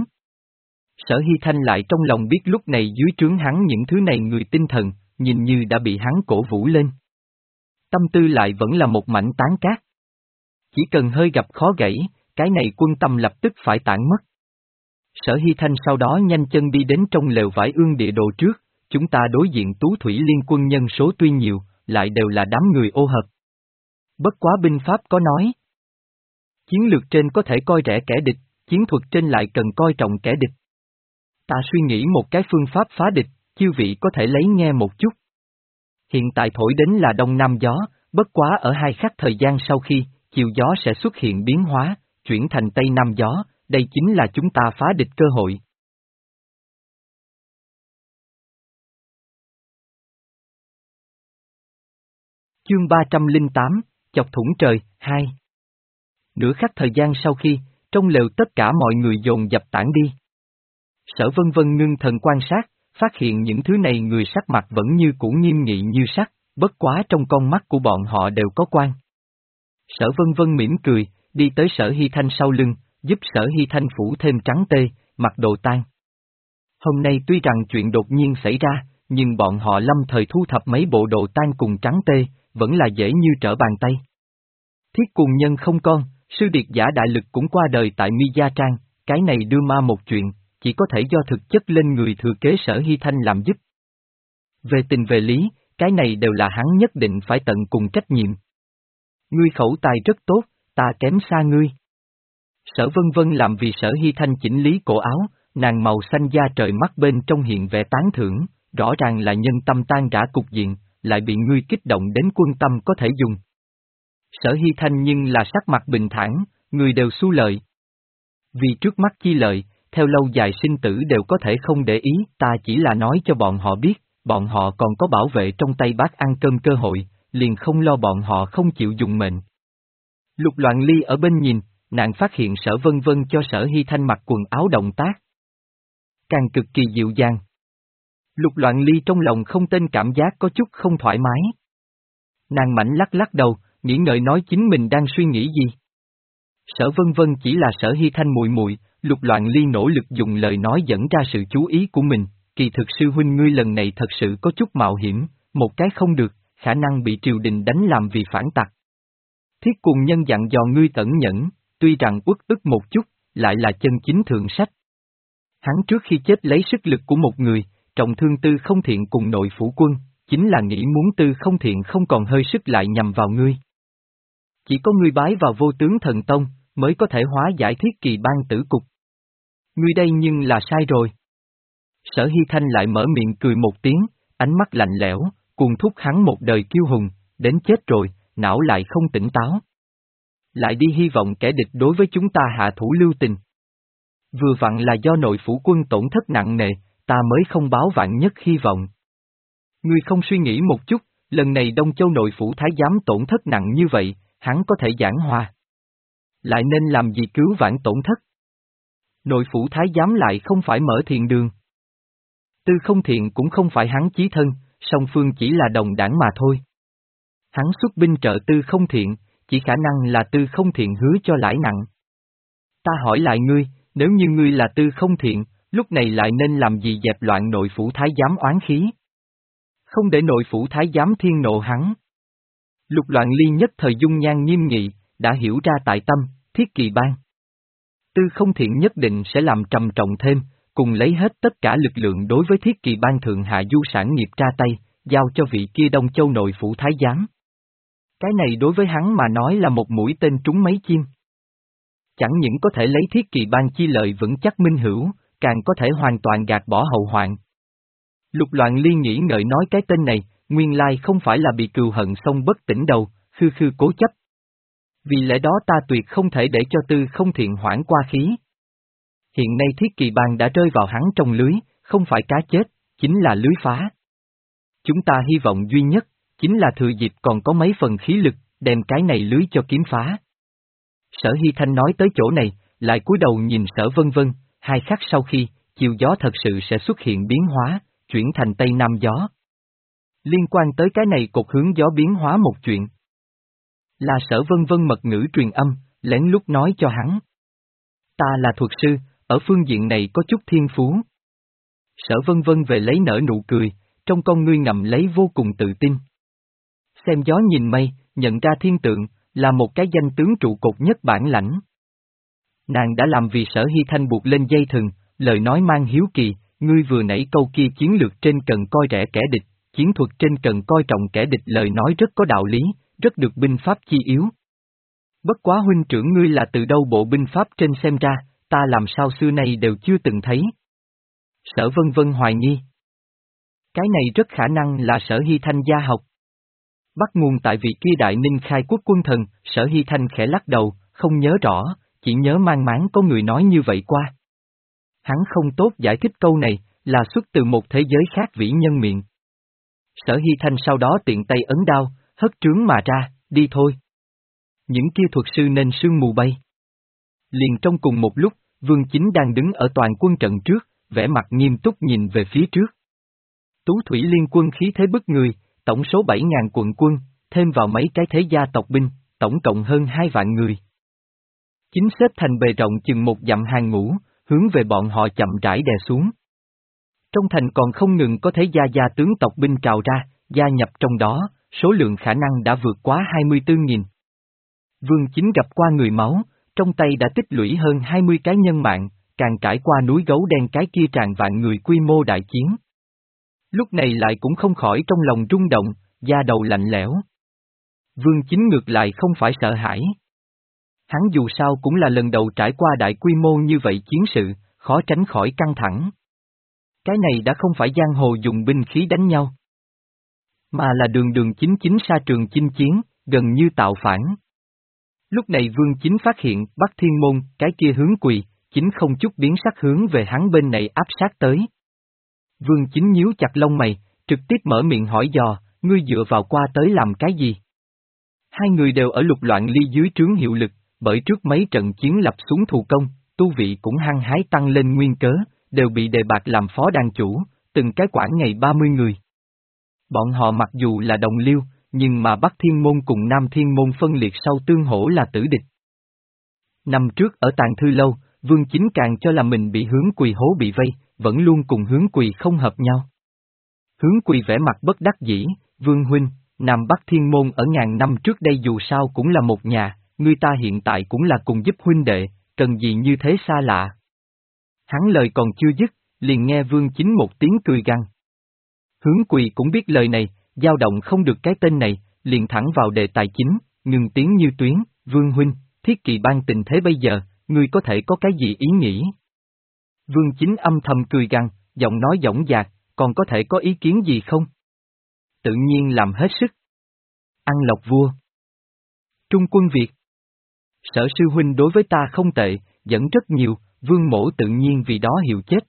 Sở Hy Thanh lại trong lòng biết lúc này dưới trướng hắn những thứ này người tinh thần, nhìn như đã bị hắn cổ vũ lên. Tâm tư lại vẫn là một mảnh tán cát. Chỉ cần hơi gặp khó gãy, cái này quân tâm lập tức phải tản mất. Sở Hy Thanh sau đó nhanh chân đi đến trong lều vải ương địa đồ trước, chúng ta đối diện tú thủy liên quân nhân số tuy nhiều, lại đều là đám người ô hợp. Bất quá binh pháp có nói. Chiến lược trên có thể coi rẻ kẻ địch, chiến thuật trên lại cần coi trọng kẻ địch. Ta suy nghĩ một cái phương pháp phá địch, chư vị có thể lấy nghe một chút. Hiện tại thổi đến là đông nam gió, bất quá ở hai khắc thời gian sau khi, chiều gió sẽ xuất hiện biến hóa, chuyển thành tây nam gió, đây chính là chúng ta phá địch cơ hội. Chương ba trăm lẻ tám, Chọc thủng trời, hai. Nửa khắc thời gian sau khi, trong lều tất cả mọi người dồn dập tản đi. Sở Vân Vân ngưng thần quan sát, phát hiện những thứ này người sắc mặt vẫn như cũ nghiêm nghị như sắt, bất quá trong con mắt của bọn họ đều có quang. Sở Vân Vân mỉm cười, đi tới Sở Hy Thanh sau lưng, giúp Sở Hy Thanh phủ thêm trắng tê, mặc đồ tang. Hôm nay tuy rằng chuyện đột nhiên xảy ra, nhưng bọn họ lâm thời thu thập mấy bộ đồ tang cùng trắng tê, vẫn là dễ như trở bàn tay. Thiết cùng nhân không con, sư điệt giả đại lực cũng qua đời tại Mi Gia Trang, cái này đưa ma một chuyện, chỉ có thể do thực chất lên người thừa kế Sở Hy Thanh làm giúp. Về tình về lý, cái này đều là hắn nhất định phải tận cùng trách nhiệm. Ngươi khẩu tài rất tốt, ta kém xa ngươi. Sở Vân Vân làm vì Sở Hy Thanh chỉnh lý cổ áo, nàng màu xanh da trời mắt bên trong hiện vẻ tán thưởng, rõ ràng là nhân tâm tan rã cục diện, lại bị ngươi kích động đến quân tâm có thể dùng. Sở Hy Thanh nhưng là sắc mặt bình thản, người đều xu lợi. Vì trước mắt chi lợi, theo lâu dài sinh tử đều có thể không để ý, ta chỉ là nói cho bọn họ biết, bọn họ còn có bảo vệ trong tay bát ăn cơm cơ hội, liền không lo bọn họ không chịu dùng mệnh. Lục Loạn Ly ở bên nhìn, nàng phát hiện Sở Vân Vân cho Sở Hy Thanh mặc quần áo động tác càng cực kỳ dịu dàng. Lục Loạn Ly trong lòng không tên cảm giác có chút không thoải mái. Nàng mảnh lắc lắc đầu, nghĩ ngợi nói chính mình đang suy nghĩ gì. Sở Vân Vân chỉ là Sở Hy Thanh muội muội, Lục Loạn Ly nỗ lực dùng lời nói dẫn ra sự chú ý của mình, kỳ thực sư huynh ngươi lần này thật sự có chút mạo hiểm, một cái không được, khả năng bị triều đình đánh làm vì phản tặc. Thiết cùng nhân dặn dò ngươi tẩn nhẫn, tuy rằng uất ức một chút, lại là chân chính thượng sách. Hắn trước khi chết lấy sức lực của một người, trọng thương Tư Không Thiện cùng nội phủ quân, chính là nghĩ muốn Tư Không Thiện không còn hơi sức lại nhằm vào ngươi. Chỉ có ngươi bái vào Vô Tướng Thần Tông, mới có thể hóa giải Thiết Kỳ Bang tử cục. Ngươi đây nhưng là sai rồi. Sở Hy Thanh lại mở miệng cười một tiếng, ánh mắt lạnh lẽo, cuồng thúc hắn một đời kiêu hùng, đến chết rồi, não lại không tỉnh táo. Lại đi hy vọng kẻ địch đối với chúng ta hạ thủ lưu tình. Vừa vặn là do nội phủ quân tổn thất nặng nề, ta mới không báo vạn nhất hy vọng. Ngươi không suy nghĩ một chút, lần này Đông Châu nội phủ thái giám tổn thất nặng như vậy, hắn có thể giảng hòa. Lại nên làm gì cứu vãn tổn thất? Nội phủ thái giám lại không phải mở thiện đường. Tư Không Thiện cũng không phải hắn chí thân, song phương chỉ là đồng đảng mà thôi. Hắn xuất binh trợ Tư Không Thiện, chỉ khả năng là Tư Không Thiện hứa cho lãi nặng. Ta hỏi lại ngươi, nếu như ngươi là Tư Không Thiện, lúc này lại nên làm gì dẹp loạn nội phủ thái giám oán khí? Không để nội phủ thái giám thiên nộ hắn. Lục Loạn Ly nhất thời dung nhan nghiêm nghị, đã hiểu ra tại tâm, Thiết Kỳ Bang. Tư Không Thiện nhất định sẽ làm trầm trọng thêm, cùng lấy hết tất cả lực lượng đối với Thiết Kỳ Bang thượng hạ du sản nghiệp ra tay, giao cho vị kia Đông Châu nội phủ thái giám. Cái này đối với hắn mà nói là một mũi tên trúng mấy chim. Chẳng những có thể lấy Thiết Kỳ Bang chi lợi vững chắc minh hữu, càng có thể hoàn toàn gạt bỏ hậu hoạn. Lục Loạn Ly nghĩ ngợi nói cái tên này, nguyên lai không phải là bị cừu hận xong bất tỉnh đầu, khư khư cố chấp. Vì lẽ đó ta tuyệt không thể để cho Tư Không Thiện hoãn qua khí. Hiện nay Thiết Kỳ Bang đã rơi vào hắn trong lưới, không phải cá chết, chính là lưới phá. Chúng ta hy vọng duy nhất, chính là thừa dịp còn có mấy phần khí lực, đem cái này lưới cho kiếm phá. Sở Hy Thanh nói tới chỗ này, lại cúi đầu nhìn Sở Vân Vân, hai khắc sau khi, chiều gió thật sự sẽ xuất hiện biến hóa, chuyển thành Tây Nam gió. Liên quan tới cái này cột hướng gió biến hóa một chuyện. Là Sở Vân Vân mật ngữ truyền âm, lén lút nói cho hắn. Ta là thuật sư, ở phương diện này có chút thiên phú. Sở Vân Vân về lấy nở nụ cười, trong con ngươi ngậm lấy vô cùng tự tin. Xem gió nhìn mây, nhận ra thiên tượng, là một cái danh tướng trụ cột nhất bản lãnh. Nàng đã làm vì Sở Hy Thanh buộc lên dây thừng, lời nói mang hiếu kỳ, ngươi vừa nãy câu kia chiến lược trên cần coi rẻ kẻ địch, chiến thuật trên cần coi trọng kẻ địch lời nói rất có đạo lý, rất được binh pháp chi yếu. Bất quá huynh trưởng ngươi là từ đâu bộ binh pháp trên xem ra, ta làm sao xưa nay đều chưa từng thấy. Sở Vân Vân hoài nghi. Cái này rất khả năng là Sở Hy Thanh gia học. Bắt nguồn tại vị kia Đại Ninh khai quốc quân thần, Sở Hy Thanh khẽ lắc đầu, không nhớ rõ, chỉ nhớ mang máng có người nói như vậy qua. Hắn không tốt giải thích câu này, là xuất từ một thế giới khác vĩ nhân miệng. Sở Hy Thanh sau đó tiện tay ấn đao, hất trướng mà ra, đi thôi. Những kia thuật sư nên sương mù bay. Liền trong cùng một lúc, Vương Chính đang đứng ở toàn quân trận trước, vẻ mặt nghiêm túc nhìn về phía trước. Tú Thủy Liên quân khí thế bức người, tổng số bảy ngàn quận quân, thêm vào mấy cái thế gia tộc binh, tổng cộng hơn hai vạn người. Chính xếp thành bề rộng chừng một dặm hàng ngũ, hướng về bọn họ chậm rãi đè xuống. Trong thành còn không ngừng có thế gia gia tướng tộc binh trào ra, gia nhập trong đó, số lượng khả năng đã vượt quá hai mươi tư nghìn. Vương Chính gặp qua người máu, trong tay đã tích lũy hơn hai mươi cái nhân mạng, càng trải qua núi gấu đen cái kia tràn vạn người quy mô đại chiến. Lúc này lại cũng không khỏi trong lòng rung động, da đầu lạnh lẽo. Vương Chính ngược lại không phải sợ hãi. Hắn dù sao cũng là lần đầu trải qua đại quy mô như vậy chiến sự, khó tránh khỏi căng thẳng. Cái này đã không phải giang hồ dùng binh khí đánh nhau, mà là đường đường chính chính sa trường chinh chiến, gần như tạo phản. Lúc này Vương Chính phát hiện Bắc Thiên Môn, cái kia hướng Quỳ, chính không chút biến sắc hướng về hắn bên này áp sát tới. Vương Chính nhíu chặt lông mày, trực tiếp mở miệng hỏi dò, ngươi dựa vào qua tới làm cái gì? Hai người đều ở Lục Loạn Ly dưới trướng hiệu lực, bởi trước mấy trận chiến lập xuống thù công, tu vị cũng hăng hái tăng lên nguyên cớ, đều bị đề bạt làm phó đàn chủ, từng cái quản ngày ba mươi người. Bọn họ mặc dù là đồng liêu, nhưng mà Bắc Thiên Môn cùng Nam Thiên Môn phân liệt sau tương hỗ là tử địch. Năm trước ở Tàng Thư Lâu, Vương Chính càng cho là mình bị hướng Quỳ hố bị vây, vẫn luôn cùng hướng Quỳ không hợp nhau. Hướng Quỳ vẻ mặt bất đắc dĩ, Vương Huynh, Nam Bắc Thiên Môn ở ngàn năm trước đây dù sao cũng là một nhà, người ta hiện tại cũng là cùng giúp huynh đệ, cần gì như thế xa lạ. Hắn lời còn chưa dứt, liền nghe Vương Chính một tiếng cười gằn. Hướng Quỳ cũng biết lời này, dao động không được cái tên này, liền thẳng vào đề tài chính, ngừng tiếng như tuyến, Vương Huynh, Thiết Kỵ Bang tình thế bây giờ, ngươi có thể có cái gì ý nghĩ? Vương Chính âm thầm cười gằn, giọng nói dõng dạc, còn có thể có ý kiến gì không? Tự nhiên làm hết sức. Ăn lộc vua. Trung quân Việt. Sở sư huynh đối với ta không tệ, dẫn rất nhiều, Vương Mỗ tự nhiên vì đó hiệu chết.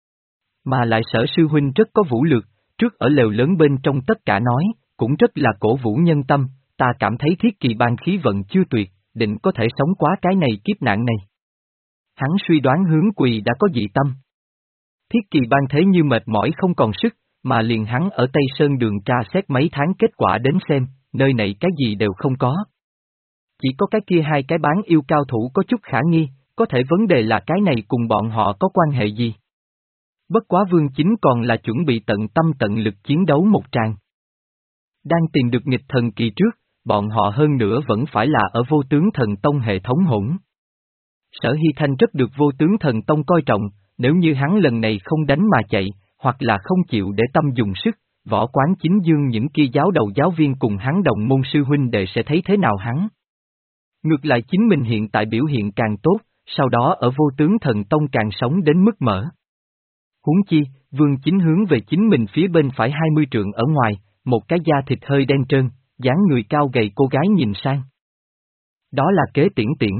Mà lại sở sư huynh rất có vũ lược, trước ở lều lớn bên trong tất cả nói, cũng rất là cổ vũ nhân tâm, ta cảm thấy Thiết Kỵ Bang khí vận chưa tuyệt, định có thể sống quá cái này kiếp nạn này. Hắn suy đoán hướng Quỳ đã có dị tâm. Thiết Kỵ Bang thế như mệt mỏi không còn sức, mà liền hắn ở Tây Sơn đường tra xét mấy tháng kết quả đến xem, nơi này cái gì đều không có. Chỉ có cái kia hai cái bán yêu cao thủ có chút khả nghi, có thể vấn đề là cái này cùng bọn họ có quan hệ gì. Bất quá Vương Chính còn là chuẩn bị tận tâm tận lực chiến đấu một tràng. Đang tìm được nghịch thần kỳ trước, bọn họ hơn nữa vẫn phải là ở Vô Tướng Thần Tông hệ thống hỗn. Sở Hy Thanh rất được Vô Tướng Thần Tông coi trọng, nếu như hắn lần này không đánh mà chạy, hoặc là không chịu để tâm dùng sức, Võ Quán Chính Dương những kia giáo đầu giáo viên cùng hắn đồng môn sư huynh đệ sẽ thấy thế nào hắn. Ngược lại chính mình hiện tại biểu hiện càng tốt, sau đó ở Vô Tướng Thần Tông càng sống đến mức mở. Huống chi, Vương Chính hướng về chính mình phía bên phải hai mươi trượng ở ngoài, một cái da thịt hơi đen trơn, dáng người cao gầy cô gái nhìn sang. Đó là Kế Tiễn Tiễn.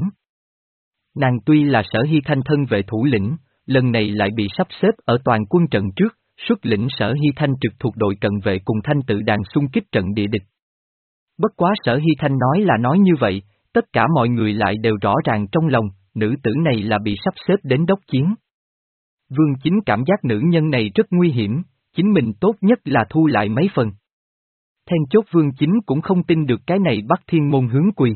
Nàng tuy là Sở Hy Thanh thân vệ thủ lĩnh, lần này lại bị sắp xếp ở toàn quân trận trước, xuất lĩnh Sở Hy Thanh trực thuộc đội cận vệ cùng thanh tự đàn xung kích trận địa địch. Bất quá Sở Hy Thanh nói là nói như vậy, tất cả mọi người lại đều rõ ràng trong lòng, nữ tử này là bị sắp xếp đến đốc chiến. Vương Chính cảm giác nữ nhân này rất nguy hiểm, chính mình tốt nhất là thu lại mấy phần. Then chốt Vương Chính cũng không tin được cái này Bắc Thiên Môn hướng Quỳ.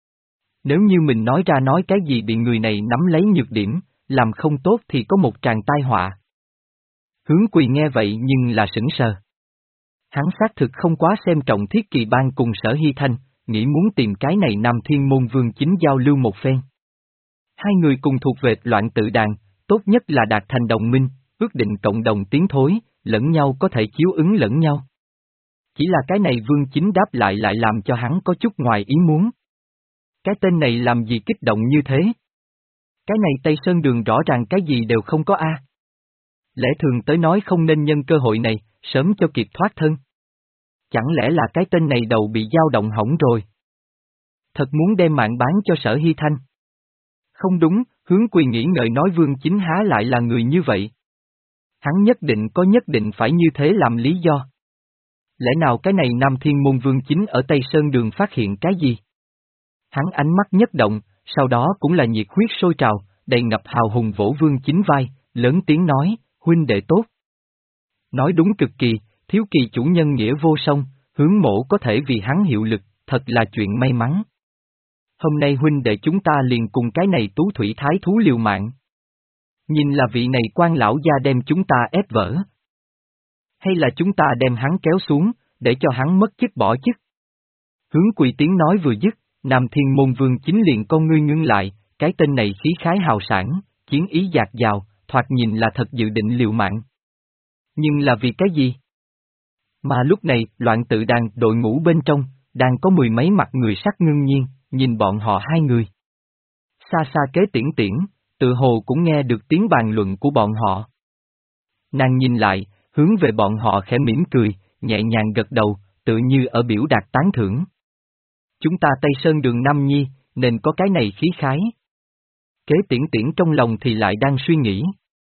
Nếu như mình nói ra nói cái gì bị người này nắm lấy nhược điểm, làm không tốt thì có một tràng tai họa. Hướng Quỳ nghe vậy nhưng là sững sờ. Hắn xác thực không quá xem trọng Thiết Kỵ Bang cùng Sở Hy Thanh, nghĩ muốn tìm cái này Nam Thiên Môn Vương Chính giao lưu một phen. Hai người cùng thuộc về loạn tự đàn, tốt nhất là đạt thành đồng minh, ước định cộng đồng tiến thối, lẫn nhau có thể chiếu ứng lẫn nhau. Chỉ là cái này Vương Chính đáp lại lại làm cho hắn có chút ngoài ý muốn. Cái tên này làm gì kích động như thế? Cái này Tây Sơn Đường rõ ràng cái gì đều không có a. Lẽ thường tới nói không nên nhân cơ hội này, sớm cho kịp thoát thân. Chẳng lẽ là cái tên này đầu bị dao động hỏng rồi? Thật muốn đem mạng bán cho Sở Hy Thanh. Không đúng, Hướng Quỳ nghĩ ngợi nói Vương Chính há lại là người như vậy. Hắn nhất định có nhất định phải như thế làm lý do. Lẽ nào cái này Nam Thiên Môn Vương Chính ở Tây Sơn Đường phát hiện cái gì? Hắn ánh mắt nhất động, sau đó cũng là nhiệt huyết sôi trào, đầy ngập hào hùng vỗ Vương Chính vai, lớn tiếng nói, huynh đệ tốt. Nói đúng cực kỳ, thiếu kỳ chủ nhân nghĩa vô song, Hướng mỗ có thể vì hắn hiệu lực, thật là chuyện may mắn. Hôm nay huynh đệ chúng ta liền cùng cái này tú thủy thái thú liều mạng. Nhìn là vị này quan lão gia đem chúng ta ép vỡ. Hay là chúng ta đem hắn kéo xuống, để cho hắn mất chức bỏ chức. Hướng Quỳ tiếng nói vừa dứt, Nam Thiên Môn Vương chính liền con ngươi ngưng lại, cái tên này khí khái hào sảng, chiến ý dạt dào, thoạt nhìn là thật dự định liều mạng. Nhưng là vì cái gì? Mà lúc này, loạn tự đàn đội ngũ bên trong, đang có mười mấy mặt người sắc ngưng nhiên, nhìn bọn họ hai người. Xa xa kế tiễn tiễn, tự hồ cũng nghe được tiếng bàn luận của bọn họ. Nàng nhìn lại, hướng về bọn họ khẽ mỉm cười, nhẹ nhàng gật đầu, tự như ở biểu đạt tán thưởng. Chúng ta Tây Sơn đường Nam Nhi, nên có cái này khí khái. Kế tiễn tiễn trong lòng thì lại đang suy nghĩ.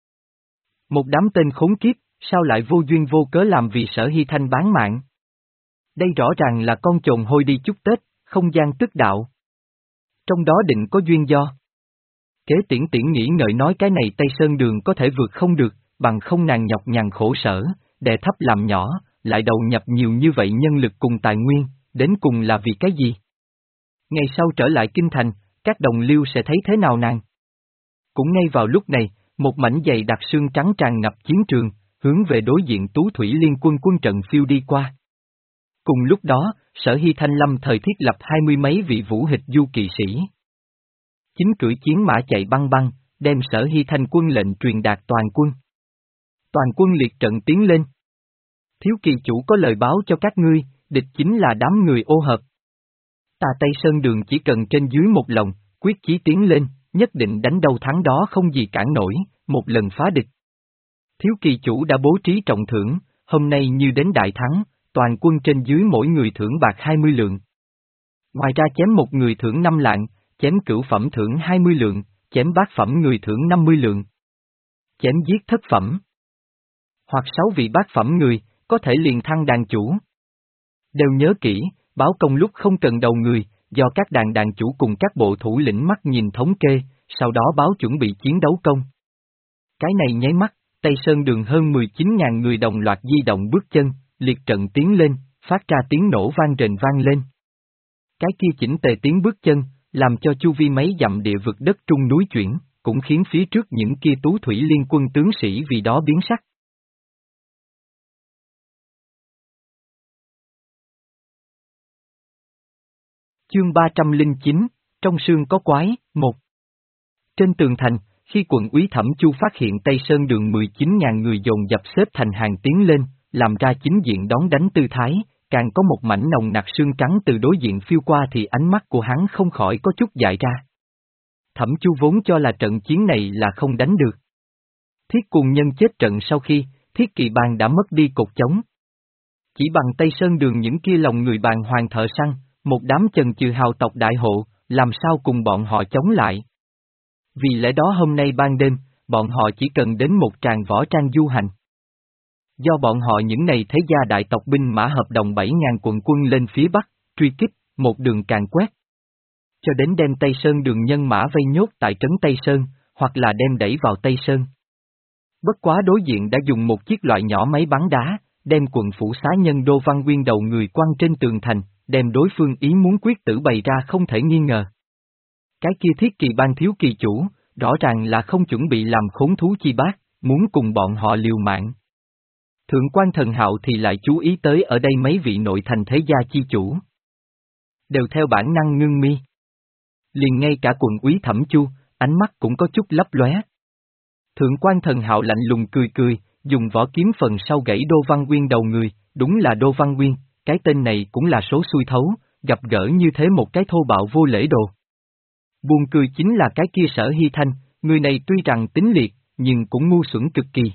Một đám tên khốn kiếp, sao lại vô duyên vô cớ làm vì Sở Hy Thanh bán mạng? Đây rõ ràng là con chồn hôi đi chúc Tết, không gian tức đạo. Trong đó định có duyên do. Kế tiễn tiễn nghĩ ngợi nói cái này Tây Sơn đường có thể vượt không được, bằng không nàng nhọc nhằn khổ sở, đè thấp làm nhỏ, lại đầu nhập nhiều như vậy nhân lực cùng tài nguyên, đến cùng là vì cái gì? Ngày sau trở lại kinh thành, các đồng liêu sẽ thấy thế nào nàng? Cũng ngay vào lúc này, một mảnh dày đặc sương trắng tràn ngập chiến trường, hướng về đối diện Tú Thủy Liên quân quân trận phiêu đi qua. Cùng lúc đó, Sở Hy Thanh lâm thời thiết lập hai mươi mấy vị vũ hịch du kỵ sĩ. Chính cưỡi chiến mã chạy băng băng, đem Sở Hy Thanh quân lệnh truyền đạt toàn quân. Toàn quân liệt trận tiến lên. Thiếu kỳ chủ có lời báo cho các ngươi, địch chính là đám người ô hợp. Ta Tây Sơn đường chỉ cần trên dưới một lòng, quyết chí tiến lên, nhất định đánh đâu thắng đó không gì cản nổi, một lần phá địch. Thiếu kỳ chủ đã bố trí trọng thưởng, hôm nay như đến đại thắng, toàn quân trên dưới mỗi người thưởng bạc hai mươi lượng. Ngoài ra chém một người thưởng năm lạng, chém cửu phẩm thưởng hai mươi lượng, chém bát phẩm người thưởng năm mươi lượng. Chém giết thất phẩm. Hoặc sáu vị bát phẩm người, có thể liền thăng đàn chủ. Đều nhớ kỹ, báo công lúc không cần đầu người, do các đàn đàn chủ cùng các bộ thủ lĩnh mắt nhìn thống kê, sau đó báo chuẩn bị chiến đấu công. Cái này nháy mắt, Tây Sơn đường hơn mười chín nghìn người đồng loạt di động bước chân, liệt trận tiến lên, phát ra tiếng nổ vang rền vang lên. Cái kia chỉnh tề tiếng bước chân, làm cho chu vi mấy dặm địa vực đất trung núi chuyển, cũng khiến phía trước những kia Tú Thủy Liên quân tướng sĩ vì đó biến sắc. Chương ba trăm lẻ chín, trong sương có quái, một. Trên tường thành, khi quận úy Thẩm Chu phát hiện Tây Sơn đường mười chín nghìn người dồn dập xếp thành hàng tiến lên, làm ra chính diện đón đánh tư thái, càng có một mảnh nồng nặc sương trắng từ đối diện phiêu qua thì ánh mắt của hắn không khỏi có chút dại ra. Thẩm Chu vốn cho là trận chiến này là không đánh được. Thiết Cuồng Nhân chết trận sau khi, Thiết Kỳ Bang đã mất đi cột chống. Chỉ bằng Tây Sơn đường những kia lòng người bàng hoàng thợ săn, một đám chần chừ hào tộc đại hộ, làm sao cùng bọn họ chống lại. Vì lẽ đó hôm nay ban đêm, bọn họ chỉ cần đến một tràng võ trang du hành. Do bọn họ những này thế gia đại tộc binh mã hợp đồng bảy nghìn quận quân lên phía Bắc, truy kích, một đường càn quét. Cho đến đem Tây Sơn đường nhân mã vây nhốt tại trấn Tây Sơn, hoặc là đem đẩy vào Tây Sơn. Bất quá đối diện đã dùng một chiếc loại nhỏ máy bắn đá, đem quận phủ xá nhân Đô Văn Nguyên đầu người quăng trên tường thành, đem đối phương ý muốn quyết tử bày ra không thể nghi ngờ. Cái kia Thiết Kỳ Bang thiếu kỳ chủ, rõ ràng là không chuẩn bị làm khốn thú chi bác, muốn cùng bọn họ liều mạng. Thượng quan Thần Hạo thì lại chú ý tới ở đây mấy vị nội thành thế gia chi chủ. Đều theo bản năng ngưng mi. Liền ngay cả quận úy Thẩm Chu, ánh mắt cũng có chút lấp lóe. Thượng quan Thần Hạo lạnh lùng cười cười, dùng vỏ kiếm phần sau gãy Đô Văn Nguyên đầu người, đúng là Đô Văn Nguyên, cái tên này cũng là số xui thấu, gặp gỡ như thế một cái thô bạo vô lễ đồ. Buồn cười chính là cái kia Sở Hy Thanh, người này tuy rằng tính liệt, nhưng cũng ngu xuẩn cực kỳ.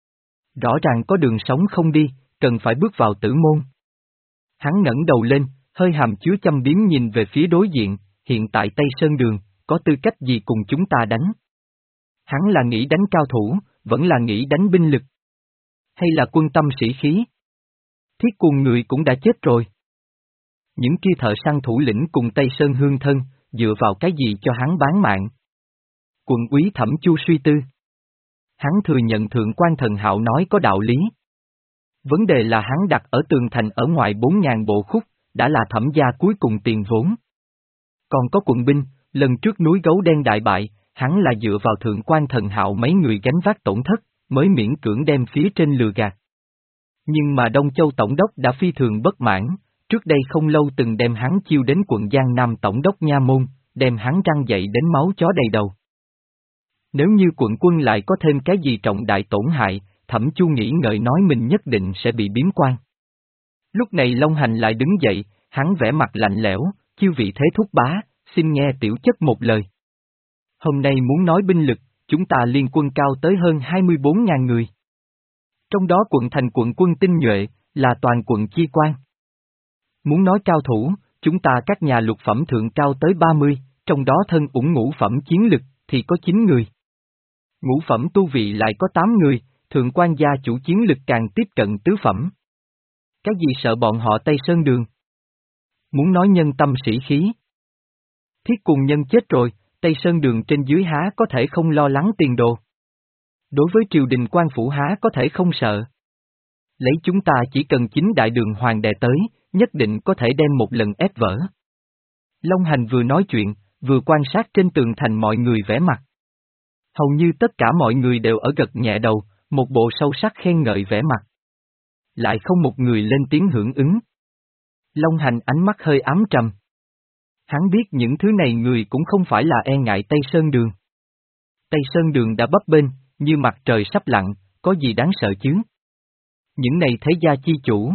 Rõ ràng có đường sống không đi, cần phải bước vào tử môn. Hắn ngẩng đầu lên, hơi hàm chứa châm biếm nhìn về phía đối diện, hiện tại Tây Sơn đường, có tư cách gì cùng chúng ta đánh? Hắn là nghĩ đánh cao thủ, vẫn là nghĩ đánh binh lực. Hay là quân tâm sĩ khí? Thiết Cuồng người cũng đã chết rồi. Những kia thợ săn thủ lĩnh cùng Tây Sơn hương thân, dựa vào cái gì cho hắn bán mạng? Quận úy Thẩm Chu suy tư. Hắn thừa nhận Thượng quan Thần Hạo nói có đạo lý. Vấn đề là hắn đặt ở tường thành ở ngoài bốn nghìn bộ khúc, đã là Thẩm gia cuối cùng tiền vốn. Còn có quận binh, lần trước núi Gấu Đen đại bại, hắn là dựa vào Thượng quan Thần Hạo mấy người gánh vác tổn thất, mới miễn cưỡng đem phía trên lừa gạt. Nhưng mà Đông Châu Tổng đốc đã phi thường bất mãn, Trước đây không lâu từng đem hắn chiêu đến quận Giang Nam tổng đốc Nha Môn, đem hắn răng dậy đến máu chó đầy đầu. Nếu như quận quân lại có thêm cái gì trọng đại tổn hại, Thẩm Chu nghĩ ngợi nói mình nhất định sẽ bị biếm quan. Lúc này Long Hành lại đứng dậy, hắn vẻ mặt lạnh lẽo, chiêu vị thế thúc bá, xin nghe tiểu chất một lời. Hôm nay muốn nói binh lực, chúng ta liên quân cao tới hơn hai mươi bốn ngàn người. Trong đó quận thành quận quân tinh nhuệ, là toàn quận chi quan. Muốn nói cao thủ, chúng ta các nhà lục phẩm thượng cao tới ba mươi, trong đó thân ủng ngũ phẩm chiến lực, thì có chín người. Ngũ phẩm tu vị lại có tám người, thượng quan gia chủ chiến lực càng tiếp cận tứ phẩm. Cái gì sợ bọn họ Tây Sơn Đường? Muốn nói nhân tâm sĩ khí. Thiết cùng nhân chết rồi, Tây Sơn Đường trên dưới há có thể không lo lắng tiền đồ. Đối với triều đình quan phủ há có thể không sợ. Lấy chúng ta chỉ cần chính đại đường hoàng đè tới, nhất định có thể đem một lần ép vỡ. Long Hành vừa nói chuyện, vừa quan sát trên tường thành mọi người vẻ mặt. Hầu như tất cả mọi người đều ở gật nhẹ đầu, một bộ sâu sắc khen ngợi vẻ mặt. Lại không một người lên tiếng hưởng ứng. Long Hành ánh mắt hơi ám trầm. Hắn biết những thứ này người cũng không phải là e ngại Tây Sơn Đường. Tây Sơn Đường đã bấp bênh, như mặt trời sắp lặn, có gì đáng sợ chứ? Những này thế gia chi chủ.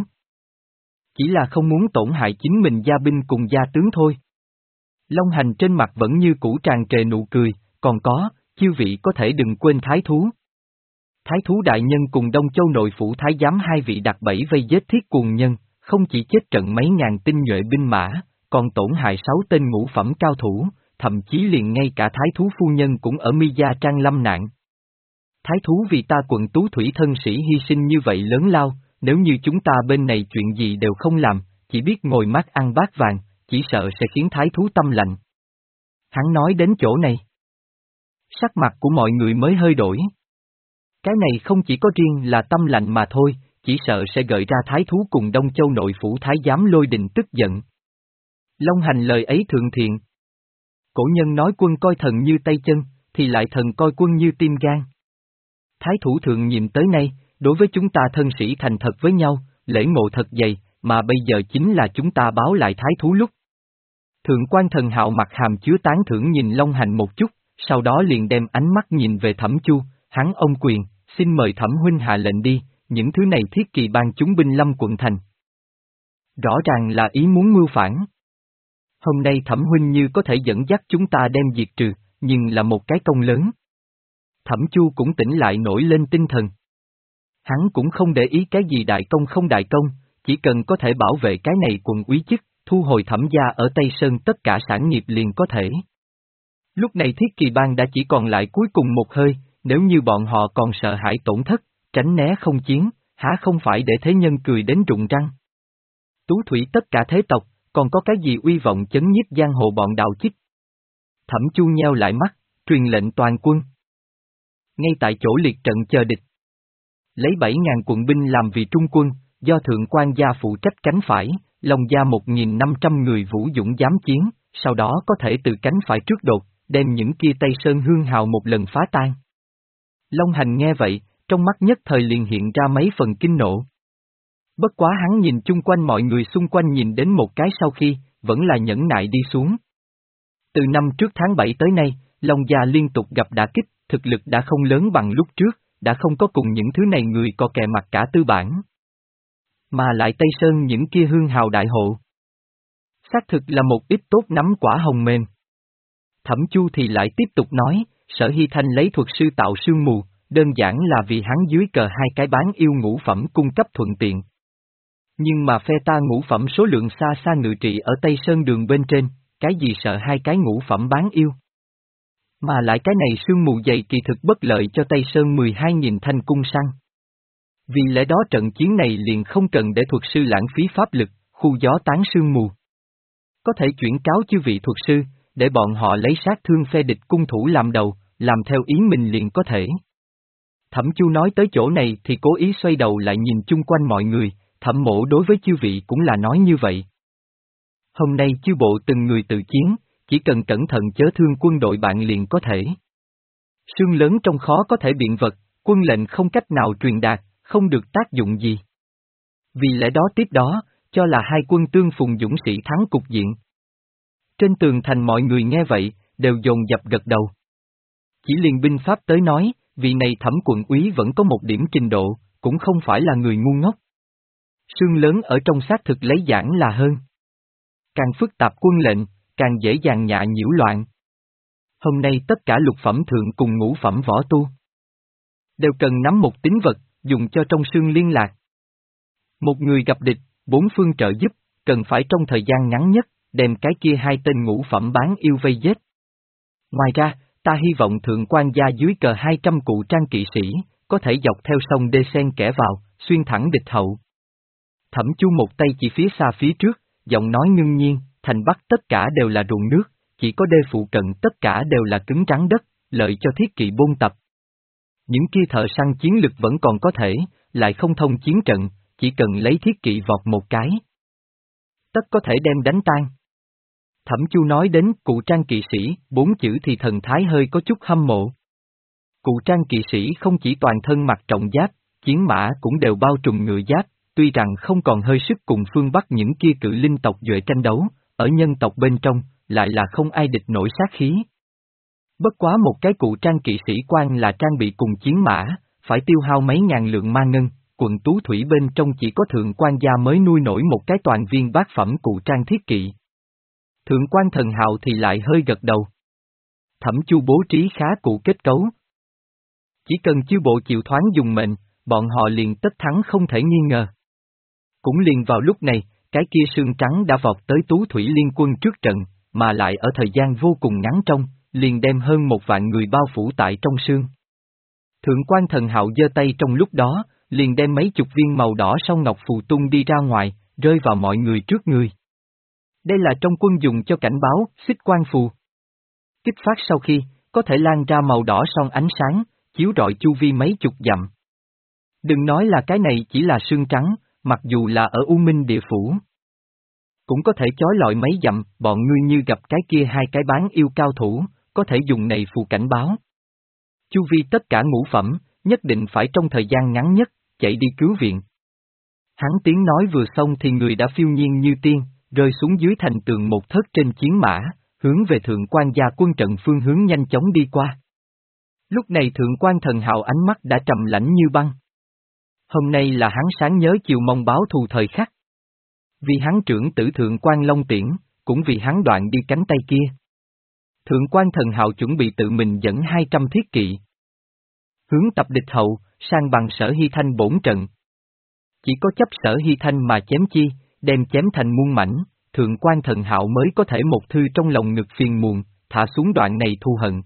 Chỉ là không muốn tổn hại chính mình gia binh cùng gia tướng thôi. Long Hành trên mặt vẫn như cũ tràn trề nụ cười, còn có, chiêu vị có thể đừng quên thái thú. Thái thú đại nhân cùng Đông Châu nội phủ thái giám hai vị đặt bẫy vây giết Thiết Cuồng Nhân, không chỉ chết trận mấy ngàn tinh nhuệ binh mã, còn tổn hại sáu tên ngũ phẩm cao thủ, thậm chí liền ngay cả thái thú phu nhân cũng ở Mi Gia Trang lâm nạn. Thái thú vì ta quận Tú Thủy thân sĩ hy sinh như vậy lớn lao, nếu như chúng ta bên này chuyện gì đều không làm, chỉ biết ngồi mát ăn bát vàng, chỉ sợ sẽ khiến thái thú tâm lạnh. Hắn nói đến chỗ này. Sắc mặt của mọi người mới hơi đổi. Cái này không chỉ có riêng là tâm lạnh mà thôi, chỉ sợ sẽ gợi ra thái thú cùng Đông Châu nội phủ thái giám Lôi Đình tức giận. Long Hành lời ấy thượng thiện. Cổ nhân nói quân coi thần như tay chân, thì lại thần coi quân như tim gan. Thái thủ thượng nhiệm tới nay, đối với chúng ta thân sĩ thành thật với nhau, lễ ngộ thật dày, mà bây giờ chính là chúng ta báo lại thái thú lúc. Thượng quan Thần Hạo mặt hàm chứa tán thưởng nhìn Long Hành một chút, sau đó liền đem ánh mắt nhìn về Thẩm Chu, hắn ông quyền, xin mời Thẩm huynh hạ lệnh đi, những thứ này thiết kỳ ban chúng binh lâm quận thành. Rõ ràng là ý muốn mưu phản. Hôm nay Thẩm huynh như có thể dẫn dắt chúng ta đem diệt trừ, nhưng là một cái công lớn. Thẩm Chu cũng tỉnh lại nổi lên tinh thần. Hắn cũng không để ý cái gì đại công không đại công, chỉ cần có thể bảo vệ cái này quận úy chức, thu hồi Thẩm gia ở Tây Sơn tất cả sản nghiệp liền có thể. Lúc này thiết kỳ ban đã chỉ còn lại cuối cùng một hơi, nếu như bọn họ còn sợ hãi tổn thất, tránh né không chiến, há không phải để thế nhân cười đến rụng răng. Tú Thủy tất cả thế tộc, còn có cái gì uy vọng chấn nhiếp giang hồ bọn đạo chích. Thẩm Chu nheo lại mắt, truyền lệnh toàn quân. Ngay tại chỗ liệt trận chờ địch. Lấy bảy ngàn quận binh làm vì trung quân, do thượng quan gia phụ trách cánh phải, Long gia một nghìn năm trăm người vũ dũng dám chiến, sau đó có thể từ cánh phải trước đột, đem những kia Tây Sơn hương hào một lần phá tan. Long Hành nghe vậy, trong mắt nhất thời liền hiện ra mấy phần kinh nộ. Bất quá hắn nhìn chung quanh mọi người xung quanh nhìn đến một cái sau khi, vẫn là nhẫn nại đi xuống. Từ năm trước tháng bảy tới nay, Long gia liên tục gặp đả kích, thực lực đã không lớn bằng lúc trước, đã không có cùng những thứ này người có kè mặt cả tư bản. Mà lại Tây Sơn những kia hương hào đại hộ. Xác thực là một ít tốt nắm quả hồng mềm. Thẩm Chu thì lại tiếp tục nói, Sở Hy Thanh lấy thuật sư tạo sương mù, đơn giản là vì hắn dưới cờ hai cái bán yêu ngũ phẩm cung cấp thuận tiện. Nhưng mà phe ta ngũ phẩm số lượng xa xa ngự trị ở Tây Sơn đường bên trên, cái gì sợ hai cái ngũ phẩm bán yêu. Mà lại cái này sương mù dày kỳ thực bất lợi cho Tây Sơn mười hai nghìn thanh cung săn. Vì lẽ đó trận chiến này liền không cần để thuật sư lãng phí pháp lực, khu gió tán sương mù. Có thể chuyển cáo chư vị thuật sư, để bọn họ lấy sát thương phe địch cung thủ làm đầu, làm theo ý mình liền có thể. Thẩm Chu nói tới chỗ này thì cố ý xoay đầu lại nhìn chung quanh mọi người, Thẩm Mỗ đối với chư vị cũng là nói như vậy. Hôm nay chư bộ từng người tự chiến, chỉ cần cẩn thận chớ thương quân đội bạn liền có thể. Sương lớn trong khó có thể biện vật, quân lệnh không cách nào truyền đạt, không được tác dụng gì. Vì lẽ đó tiếp đó, cho là hai quân tương phùng dũng sĩ thắng cục diện. Trên tường thành mọi người nghe vậy, đều dồn dập gật đầu. Chỉ liền binh pháp tới nói, vị này Thẩm quận úy vẫn có một điểm trình độ, cũng không phải là người ngu ngốc. Sương lớn ở trong xác thực lấy giảng là hơn. Càng phức tạp quân lệnh, càng dễ dàng nhạ nhiễu loạn. Hôm nay tất cả lục phẩm thượng cùng ngũ phẩm võ tu đều cần nắm một tín vật, dùng cho trong sương liên lạc. Một người gặp địch, bốn phương trợ giúp, cần phải trong thời gian ngắn nhất, đem cái kia hai tên ngũ phẩm bán yêu vây giết. Ngoài ra, ta hy vọng thượng quan gia dưới cờ hai trăm cụ trang kỵ sĩ, có thể dọc theo sông đê sen kẻ vào, xuyên thẳng địch hậu. Thẩm Chu một tay chỉ phía xa phía trước, giọng nói ngưng nhiên, thành Bắc tất cả đều là ruộng nước, chỉ có đê phụ cận tất cả đều là cứng rắn đất, lợi cho thiết kỵ bôn tập. Những kia thợ săn chiến lực vẫn còn có thể, lại không thông chiến trận, chỉ cần lấy thiết kỵ vọt một cái. Tất có thể đem đánh tan. Thẩm Chu nói đến cụ trang kỵ sĩ, bốn chữ thì thần thái hơi có chút hâm mộ. Cụ trang kỵ sĩ không chỉ toàn thân mặc trọng giáp, chiến mã cũng đều bao trùm ngựa giáp, tuy rằng không còn hơi sức cùng phương Bắc những kia cự linh tộc duệ tranh đấu, ở nhân tộc bên trong, lại là không ai địch nổi sát khí. Bất quá một cái cụ trang kỵ sĩ quan là trang bị cùng chiến mã, phải tiêu hao mấy ngàn lượng ma ngân, quận Tú Thủy bên trong chỉ có thượng quan gia mới nuôi nổi một cái toàn viên bát phẩm cụ trang thiết kỵ. Thượng quan Thần Hạo thì lại hơi gật đầu. Thẩm Chu bố trí khá cụ kết cấu. Chỉ cần chư bộ chịu thoáng dùng mệnh, bọn họ liền tất thắng không thể nghi ngờ. Cũng liền vào lúc này, cái kia sương trắng đã vọt tới Tú Thủy liên quân trước trận, mà lại ở thời gian vô cùng ngắn trong, liền đem hơn một vạn người bao phủ tại trong sương. Thượng quan Thần Hạo giơ tay trong lúc đó, liền đem mấy chục viên màu đỏ song ngọc phù tung đi ra ngoài, rơi vào mọi người trước người. Đây là trong quân dùng cho cảnh báo, xích quan phù. Kích phát sau khi, có thể lan ra màu đỏ song ánh sáng, chiếu rọi chu vi mấy chục dặm. Đừng nói là cái này chỉ là sương trắng, mặc dù là ở U Minh địa phủ, cũng có thể chói lọi mấy dặm, bọn ngươi như gặp cái kia hai cái bán yêu cao thủ, có thể dùng này phù cảnh báo. Chu vi tất cả ngũ phẩm, nhất định phải trong thời gian ngắn nhất, chạy đi cứu viện. Hắn tiếng nói vừa xong thì người đã phiêu nhiên như tiên, rơi xuống dưới thành tường một thớt trên chiến mã, hướng về thượng quan gia quân trận phương hướng nhanh chóng đi qua. Lúc này thượng quan Thần Hạo ánh mắt đã trầm lãnh như băng. Hôm nay là hắn sáng nhớ chiều mong báo thù thời khắc. Vì hắn trưởng tử thượng quan Long Tiễn, cũng vì hắn đoạn đi cánh tay kia. Thượng quan Thần Hạo chuẩn bị tự mình dẫn hai trăm thiết kỵ. Hướng tập địch hậu, sang bằng Sở Hy Thanh bổn trận. Chỉ có chấp Sở Hy Thanh mà chém chi, đem chém thành muôn mảnh, thượng quan Thần Hạo mới có thể một thư trong lòng ngực phiền muộn, thả xuống đoạn này thù hận.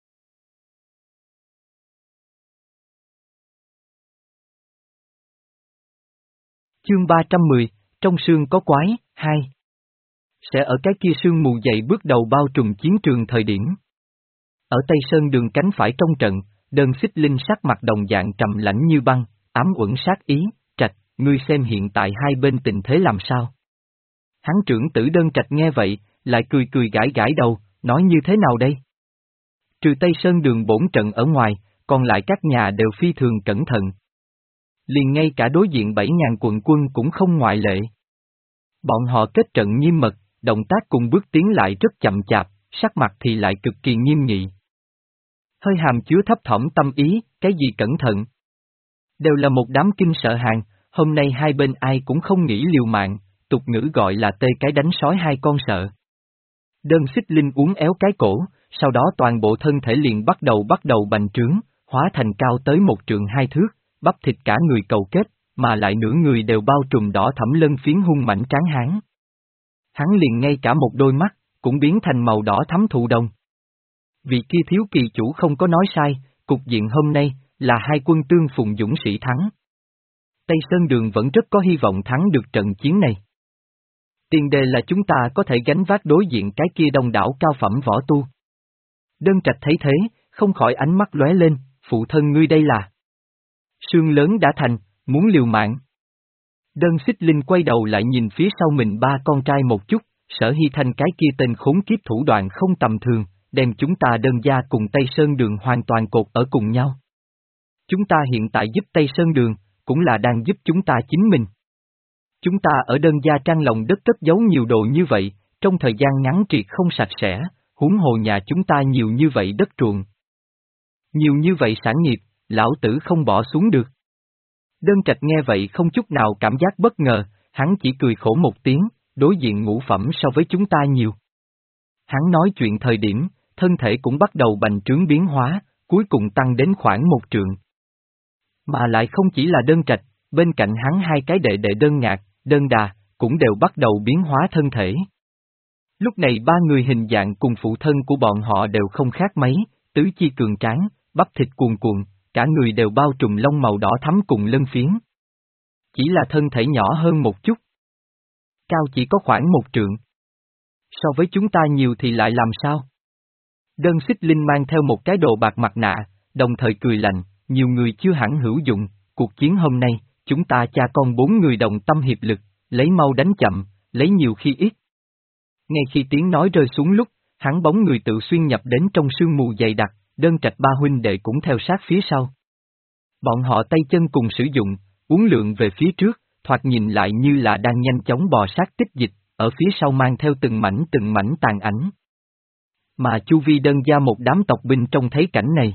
Chương ba trăm mười, trong sương có quái, hai. Sẽ ở cái kia sương mù dậy bước đầu bao trùm chiến trường thời điểm. Ở Tây Sơn đường cánh phải trong trận, Đơn Xích Linh sắc mặt đồng dạng trầm lãnh như băng, ám uẩn sát ý, Trạch, ngươi xem hiện tại hai bên tình thế làm sao. Hắn trưởng tử Đơn Trạch nghe vậy, lại cười cười gãi gãi đầu, nói như thế nào đây? Trừ Tây Sơn đường bổn trận ở ngoài, còn lại các nhà đều phi thường cẩn thận. Liền ngay cả đối diện bảy ngàn quận quân cũng không ngoại lệ. Bọn họ kết trận nghiêm mật, động tác cùng bước tiến lại rất chậm chạp, sắc mặt thì lại cực kỳ nghiêm nghị. Hơi hàm chứa thấp thỏm tâm ý, cái gì cẩn thận. Đều là một đám kinh sợ hàng, hôm nay hai bên ai cũng không nghĩ liều mạng, tục ngữ gọi là tê cái đánh sói hai con sợ. Đơn Xích Linh uốn éo cái cổ, sau đó toàn bộ thân thể liền bắt đầu bắt đầu bành trướng, hóa thành cao tới một trượng hai thước, bắp thịt cả người cầu kết, mà lại nửa người đều bao trùm đỏ thẫm lân phiến hung mảnh tráng hán. Hắn liền ngay cả một đôi mắt, cũng biến thành màu đỏ thắm thụ đồng. Vị kia thiếu kỳ chủ không có nói sai, cục diện hôm nay, là hai quân tương phùng dũng sĩ thắng. Tây Sơn Đường vẫn rất có hy vọng thắng được trận chiến này. Tiền đề là chúng ta có thể gánh vác đối diện cái kia đông đảo cao phẩm võ tu. Đơn Trạch thấy thế, không khỏi ánh mắt lóe lên, phụ thân ngươi đây là. Sương lớn đã thành, muốn liều mạng. Đơn Xích Linh quay đầu lại nhìn phía sau mình ba con trai một chút, Sở Hy Thanh cái kia tên khốn kiếp thủ đoạn không tầm thường, đem chúng ta Đơn gia cùng Tây Sơn Đường hoàn toàn cột ở cùng nhau. Chúng ta hiện tại giúp Tây Sơn Đường, cũng là đang giúp chúng ta chính mình. Chúng ta ở đơn gia trang lòng đất cất giấu nhiều đồ như vậy, trong thời gian ngắn triệt không sạch sẽ, huống hồ nhà chúng ta nhiều như vậy đất ruộng. Nhiều như vậy sản nghiệp, lão tử không bỏ xuống được. Đơn Trạch nghe vậy không chút nào cảm giác bất ngờ, hắn chỉ cười khổ một tiếng, đối diện ngũ phẩm so với chúng ta nhiều. Hắn nói chuyện thời điểm, thân thể cũng bắt đầu bành trướng biến hóa, cuối cùng tăng đến khoảng một trượng. Mà lại không chỉ là Đơn Trạch, bên cạnh hắn hai cái đệ đệ Đơn Ngạc, Đơn Đà, cũng đều bắt đầu biến hóa thân thể. Lúc này ba người hình dạng cùng phụ thân của bọn họ đều không khác mấy, tứ chi cường tráng, bắp thịt cuồn cuộn, cả người đều bao trùm lông màu đỏ thắm cùng lân phiến. Chỉ là thân thể nhỏ hơn một chút. Cao chỉ có khoảng một trượng. So với chúng ta nhiều thì lại làm sao? Đơn Xích Linh mang theo một cái đồ bạc mặt nạ, đồng thời cười lạnh, nhiều người chưa hẳn hữu dụng, cuộc chiến hôm nay, chúng ta cha con bốn người đồng tâm hiệp lực, lấy mau đánh chậm, lấy nhiều khi ít. Ngay khi tiếng nói rơi xuống lúc, hắn bóng người tự xuyên nhập đến trong sương mù dày đặc, Đơn Trạch ba huynh đệ cũng theo sát phía sau. Bọn họ tay chân cùng sử dụng, uốn lượn về phía trước, thoạt nhìn lại như là đang nhanh chóng bò sát tích dịch, ở phía sau mang theo từng mảnh từng mảnh tàn ảnh. Mà chu vi Đơn gia một đám tộc binh trông thấy cảnh này,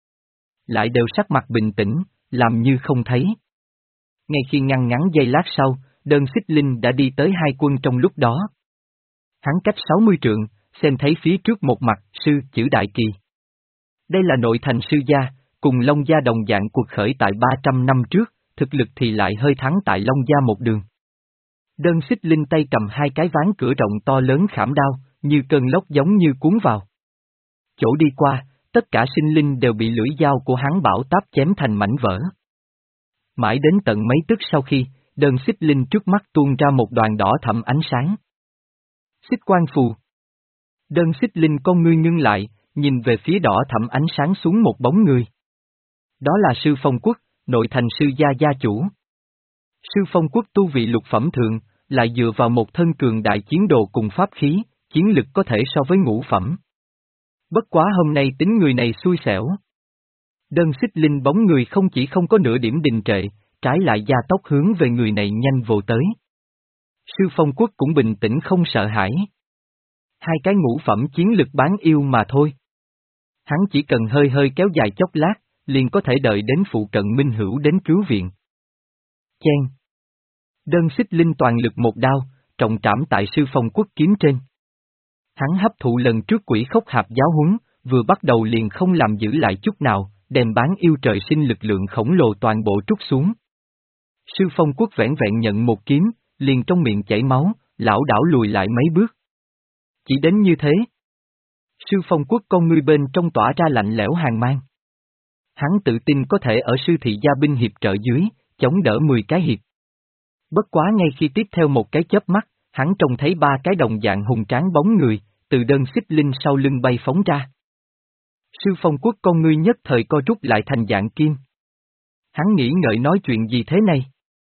lại đều sắc mặt bình tĩnh, làm như không thấy. Ngay khi ngăn ngắn giây lát sau, Đơn Xích Linh đã đi tới hai quân trong lúc đó. Hắn cách sáu mươi trượng, xem thấy phía trước một mặt sư chữ đại kỳ. Đây là nội thành sư gia, cùng Long gia đồng dạng cuộc khởi tại ba trăm năm trước, thực lực thì lại hơi thắng tại Long gia một đường. Đơn Xích Linh tay cầm hai cái ván cửa rộng to lớn khảm đao, như cơn lốc giống như cuốn vào. Chỗ đi qua, tất cả sinh linh đều bị lưỡi dao của hắn bảo táp chém thành mảnh vỡ. Mãi đến tận mấy tức sau khi, Đơn Xích Linh trước mắt tuôn ra một đoàn đỏ thẫm ánh sáng. Xích Quang Phù. Đơn Xích Linh con ngươi ngưng lại, nhìn về phía đỏ thẫm ánh sáng xuống một bóng người. Đó là Sư Phong Quốc, nội thành sư gia gia chủ. Sư Phong Quốc tu vị lục phẩm thượng, lại dựa vào một thân cường đại chiến đồ cùng pháp khí, chiến lực có thể so với ngũ phẩm. Bất quá hôm nay tính người này xui xẻo. Đơn Xích Linh bóng người không chỉ không có nửa điểm đình trệ, trái lại gia tốc hướng về người này nhanh vồ tới. Sư Phong Quốc cũng bình tĩnh không sợ hãi. Hai cái ngũ phẩm chiến lực bán yêu mà thôi. Hắn chỉ cần hơi hơi kéo dài chốc lát, liền có thể đợi đến phụ cận minh hữu đến cứu viện. Chen. Đơn Xích Linh toàn lực một đao, trọng trảm tại Sư Phong Quốc kiếm trên. Hắn hấp thụ lần trước quỷ khốc hạp giáo huấn, vừa bắt đầu liền không làm giữ lại chút nào, đem bán yêu trời sinh lực lượng khổng lồ toàn bộ trút xuống. Sư Phong Quốc vẻn vẹn nhận một kiếm, liền trong miệng chảy máu, lão đảo lùi lại mấy bước. Chỉ đến như thế. Sư Phong Quốc con ngươi bên trong tỏa ra lạnh lẽo hàng mang. Hắn tự tin có thể ở sư thị gia binh hiệp trợ dưới, chống đỡ mười cái hiệp. Bất quá ngay khi tiếp theo một cái chớp mắt, hắn trông thấy ba cái đồng dạng hùng tráng bóng người, từ Đơn Xích Linh sau lưng bay phóng ra. Sư Phong Quốc con ngươi nhất thời co rút lại thành dạng kim. Hắn nghĩ ngợi nói chuyện gì thế này?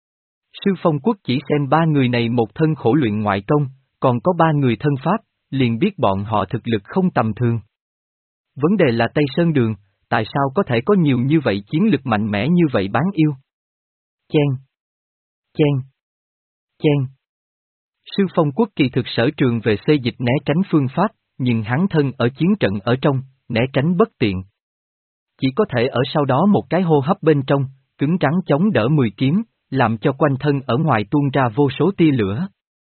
Sư Phong Quốc chỉ xem ba người này một thân khổ luyện ngoại công, còn có ba người thân pháp, liền biết bọn họ thực lực không tầm thường. Vấn đề là Tây Sơn Đường, tại sao có thể có nhiều như vậy chiến lực mạnh mẽ như vậy bán yêu? Chen. Chen. Chen. Sư Phong Quốc kỳ thực sở trường về xê dịch né tránh phương pháp, nhưng hắn thân ở chiến trận ở trong, né tránh bất tiện. Chỉ có thể ở sau đó một cái hô hấp bên trong, cứng rắn chống đỡ mười kiếm, làm cho quanh thân ở ngoài tuôn ra vô số tia lửa.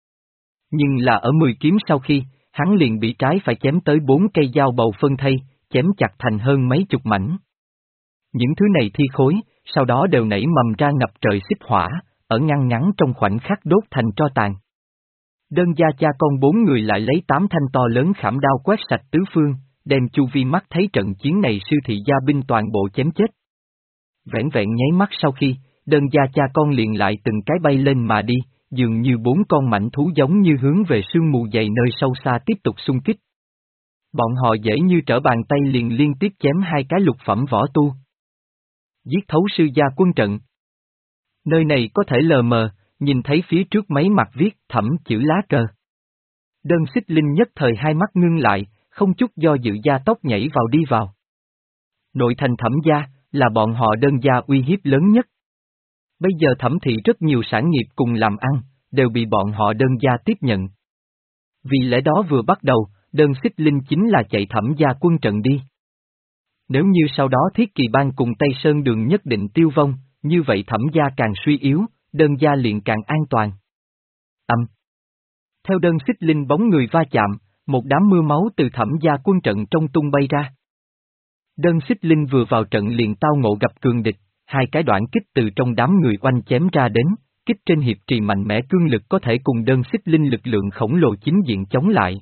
Nhưng là ở mười kiếm sau khi, hắn liền bị trái phải chém tới bốn cây dao bầu phân thây, chém chặt thành hơn mấy chục mảnh. Những thứ này thi khối, sau đó đều nảy mầm ra ngập trời xích hỏa, ở ngăn ngắn trong khoảnh khắc đốt thành tro tàn. Đơn gia cha con bốn người lại lấy tám thanh to lớn khảm đao quét sạch tứ phương, đem chu vi mắt thấy trận chiến này sư thị gia binh toàn bộ chém chết. Vẻn vẹn nháy mắt sau khi, đơn gia cha con liền lại từng cái bay lên mà đi, dường như bốn con mảnh thú giống như hướng về sương mù dày nơi sâu xa tiếp tục xung kích. Bọn họ dễ như trở bàn tay liền liên tiếp chém hai cái lục phẩm võ tu. Giết thấu sư gia quân trận. Nơi này có thể lờ mờ, nhìn thấy phía trước mấy mặt viết thẩm chữ lá cờ. Đơn Xích Linh nhất thời hai mắt ngưng lại, không chút do dự gia tốc nhảy vào đi vào. Nội thành Thẩm gia, là bọn họ đơn gia uy hiếp lớn nhất. Bây giờ Thẩm thị rất nhiều sản nghiệp cùng làm ăn, đều bị bọn họ đơn gia tiếp nhận. Vì lẽ đó vừa bắt đầu, đơn xích linh chính là chạy Thẩm gia quân trận đi. Nếu như sau đó Thiết Kỳ Bang cùng Tây Sơn Đường nhất định tiêu vong, như vậy Thẩm gia càng suy yếu, đơn gia liền càng an toàn. Âm. Theo đơn xích linh bóng người va chạm, một đám mưa máu từ Thẩm gia quân trận trong tung bay ra. Đơn xích linh vừa vào trận liền tao ngộ gặp cường địch, hai cái đoạn kích từ trong đám người oanh chém ra đến, kích trên hiệp trì mạnh mẽ cương lực có thể cùng đơn xích linh lực lượng khổng lồ chính diện chống lại.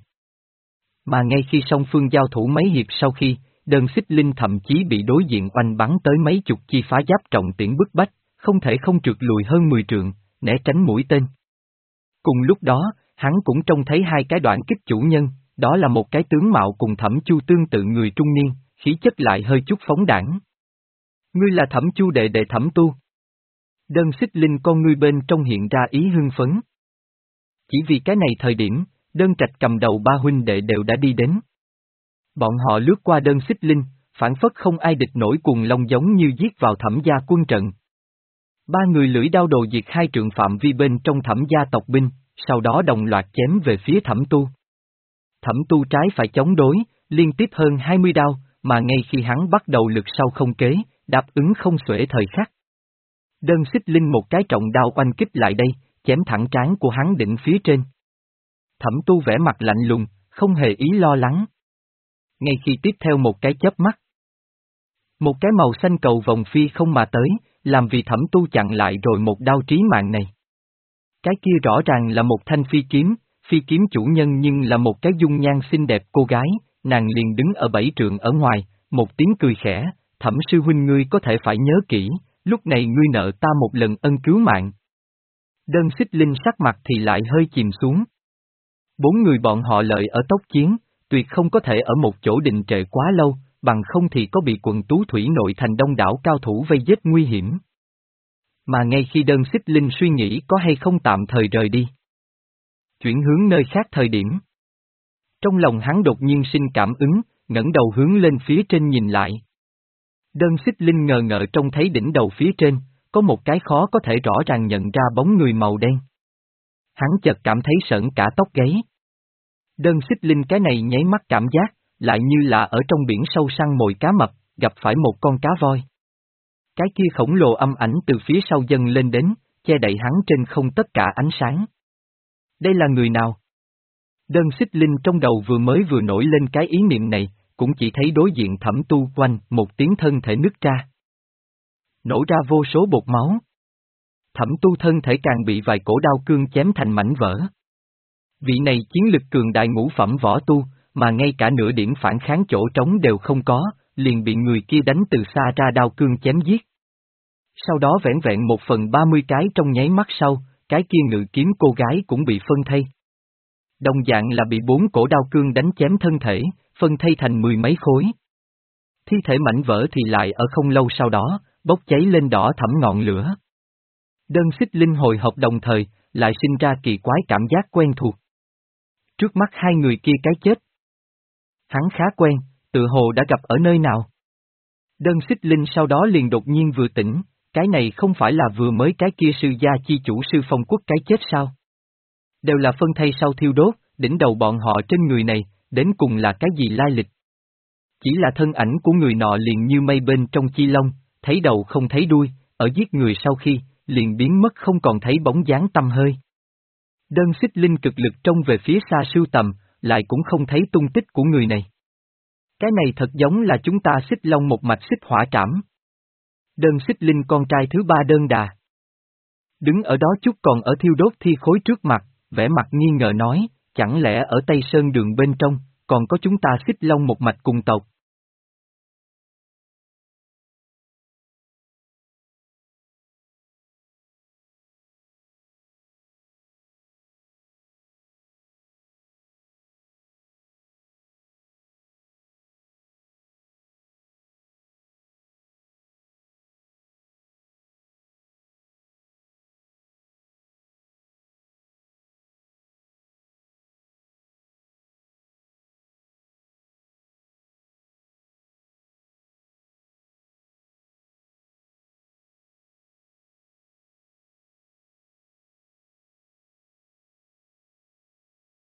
Mà ngay khi song phương giao thủ mấy hiệp sau khi, đơn xích linh thậm chí bị đối diện oanh bắn tới mấy chục chi phá giáp trọng tiễn bức bách, không thể không trượt lùi hơn mười trượng, né tránh mũi tên. Cùng lúc đó, hắn cũng trông thấy hai cái đoạn kích chủ nhân, đó là một cái tướng mạo cùng Thẩm Chu tương tự người trung niên, khí chất lại hơi chút phóng đãng. Ngươi là Thẩm Chu đệ đệ Thẩm Tu. Đơn xích linh con ngươi bên trong hiện ra ý hưng phấn. Chỉ vì cái này thời điểm, đơn trạch cầm đầu ba huynh đệ đều đã đi đến. Bọn họ lướt qua đơn xích linh, phản phất không ai địch nổi cuồng long giống như giết vào Thẩm gia quân trận. Ba người lưỡi đao đồ diệt hai trượng phạm vi bên trong Thẩm gia tộc binh, sau đó đồng loạt chém về phía Thẩm Tu. Thẩm Tu trái phải chống đối, liên tiếp hơn hai mươi đao, mà ngay khi hắn bắt đầu lực sau không kế, đáp ứng không xuể thời khắc. Đơn xích linh một cái trọng đao oanh kích lại đây, chém thẳng trán của hắn đỉnh phía trên. Thẩm Tu vẻ mặt lạnh lùng, không hề ý lo lắng. Ngay khi tiếp theo một cái chớp mắt, một cái màu xanh cầu vòng phi không mà tới, làm vì Thẩm Tu chặn lại rồi một đao trí mạng này. Cái kia rõ ràng là một thanh phi kiếm, phi kiếm chủ nhân nhưng là một cái dung nhan xinh đẹp cô gái, nàng liền đứng ở bảy trượng ở ngoài, một tiếng cười khẽ, Thẩm sư huynh ngươi có thể phải nhớ kỹ, lúc này ngươi nợ ta một lần ân cứu mạng. Đơn xích linh sắc mặt thì lại hơi chìm xuống. Bốn người bọn họ lợi ở tốc chiến, tuyệt không có thể ở một chỗ định trệ quá lâu, bằng không thì có bị quận Tú Thủy nội thành đông đảo cao thủ vây giết nguy hiểm. Mà ngay khi đơn xích linh suy nghĩ có hay không tạm thời rời đi, chuyển hướng nơi khác thời điểm, trong lòng hắn đột nhiên sinh cảm ứng, ngẩng đầu hướng lên phía trên nhìn lại. Đơn xích linh ngờ ngợ trông thấy đỉnh đầu phía trên, có một cái khó có thể rõ ràng nhận ra bóng người màu đen. Hắn chợt cảm thấy sởn cả tóc gáy. Đơn xích linh cái này nháy mắt cảm giác, lại như là ở trong biển sâu săn mồi cá mập, gặp phải một con cá voi. Cái kia khổng lồ âm ảnh từ phía sau dâng lên đến, che đậy hắn trên không tất cả ánh sáng. Đây là người nào? Đơn xích linh trong đầu vừa mới vừa nổi lên cái ý niệm này, cũng chỉ thấy đối diện Thẩm Tu quanh một tiếng thân thể nứt ra. Nổ ra vô số bột máu. Thẩm Tu thân thể càng bị vài cổ đao cương chém thành mảnh vỡ. Vị này chiến lực cường đại ngũ phẩm võ tu, mà ngay cả nửa điểm phản kháng chỗ trống đều không có, liền bị người kia đánh từ xa ra đao cương chém giết. Sau đó vẻn vẹn một phần ba mươi cái trong nháy mắt sau, cái kia ngự kiếm cô gái cũng bị phân thây. Đồng dạng là bị bốn cổ đao cương đánh chém thân thể, phân thây thành mười mấy khối. Thi thể mảnh vỡ thì lại ở không lâu sau đó, bốc cháy lên đỏ thẫm ngọn lửa. Đơn xích linh hồi hộp đồng thời, lại sinh ra kỳ quái cảm giác quen thuộc. Trước mắt hai người kia cái chết. Hắn khá quen, tự hồ đã gặp ở nơi nào. Đơn xích linh sau đó liền đột nhiên vừa tỉnh, cái này không phải là vừa mới cái kia sư gia chi chủ sư phong quốc cái chết sao? Đều là phân thây sau thiêu đốt, đỉnh đầu bọn họ trên người này, đến cùng là cái gì lai lịch? Chỉ là thân ảnh của người nọ liền như mây bên trong chi long, thấy đầu không thấy đuôi, ở giết người sau khi, liền biến mất không còn thấy bóng dáng tăm hơi. Đơn xích linh cực lực trông về phía xa sưu tầm, lại cũng không thấy tung tích của người này. Cái này thật giống là chúng ta xích long một mạch xích hỏa trảm. Đơn xích linh con trai thứ ba đơn đà. Đứng ở đó chút còn ở thiêu đốt thi khối trước mặt, vẻ mặt nghi ngờ nói, chẳng lẽ ở Tây Sơn đường bên trong, còn có chúng ta xích long một mạch cùng tộc.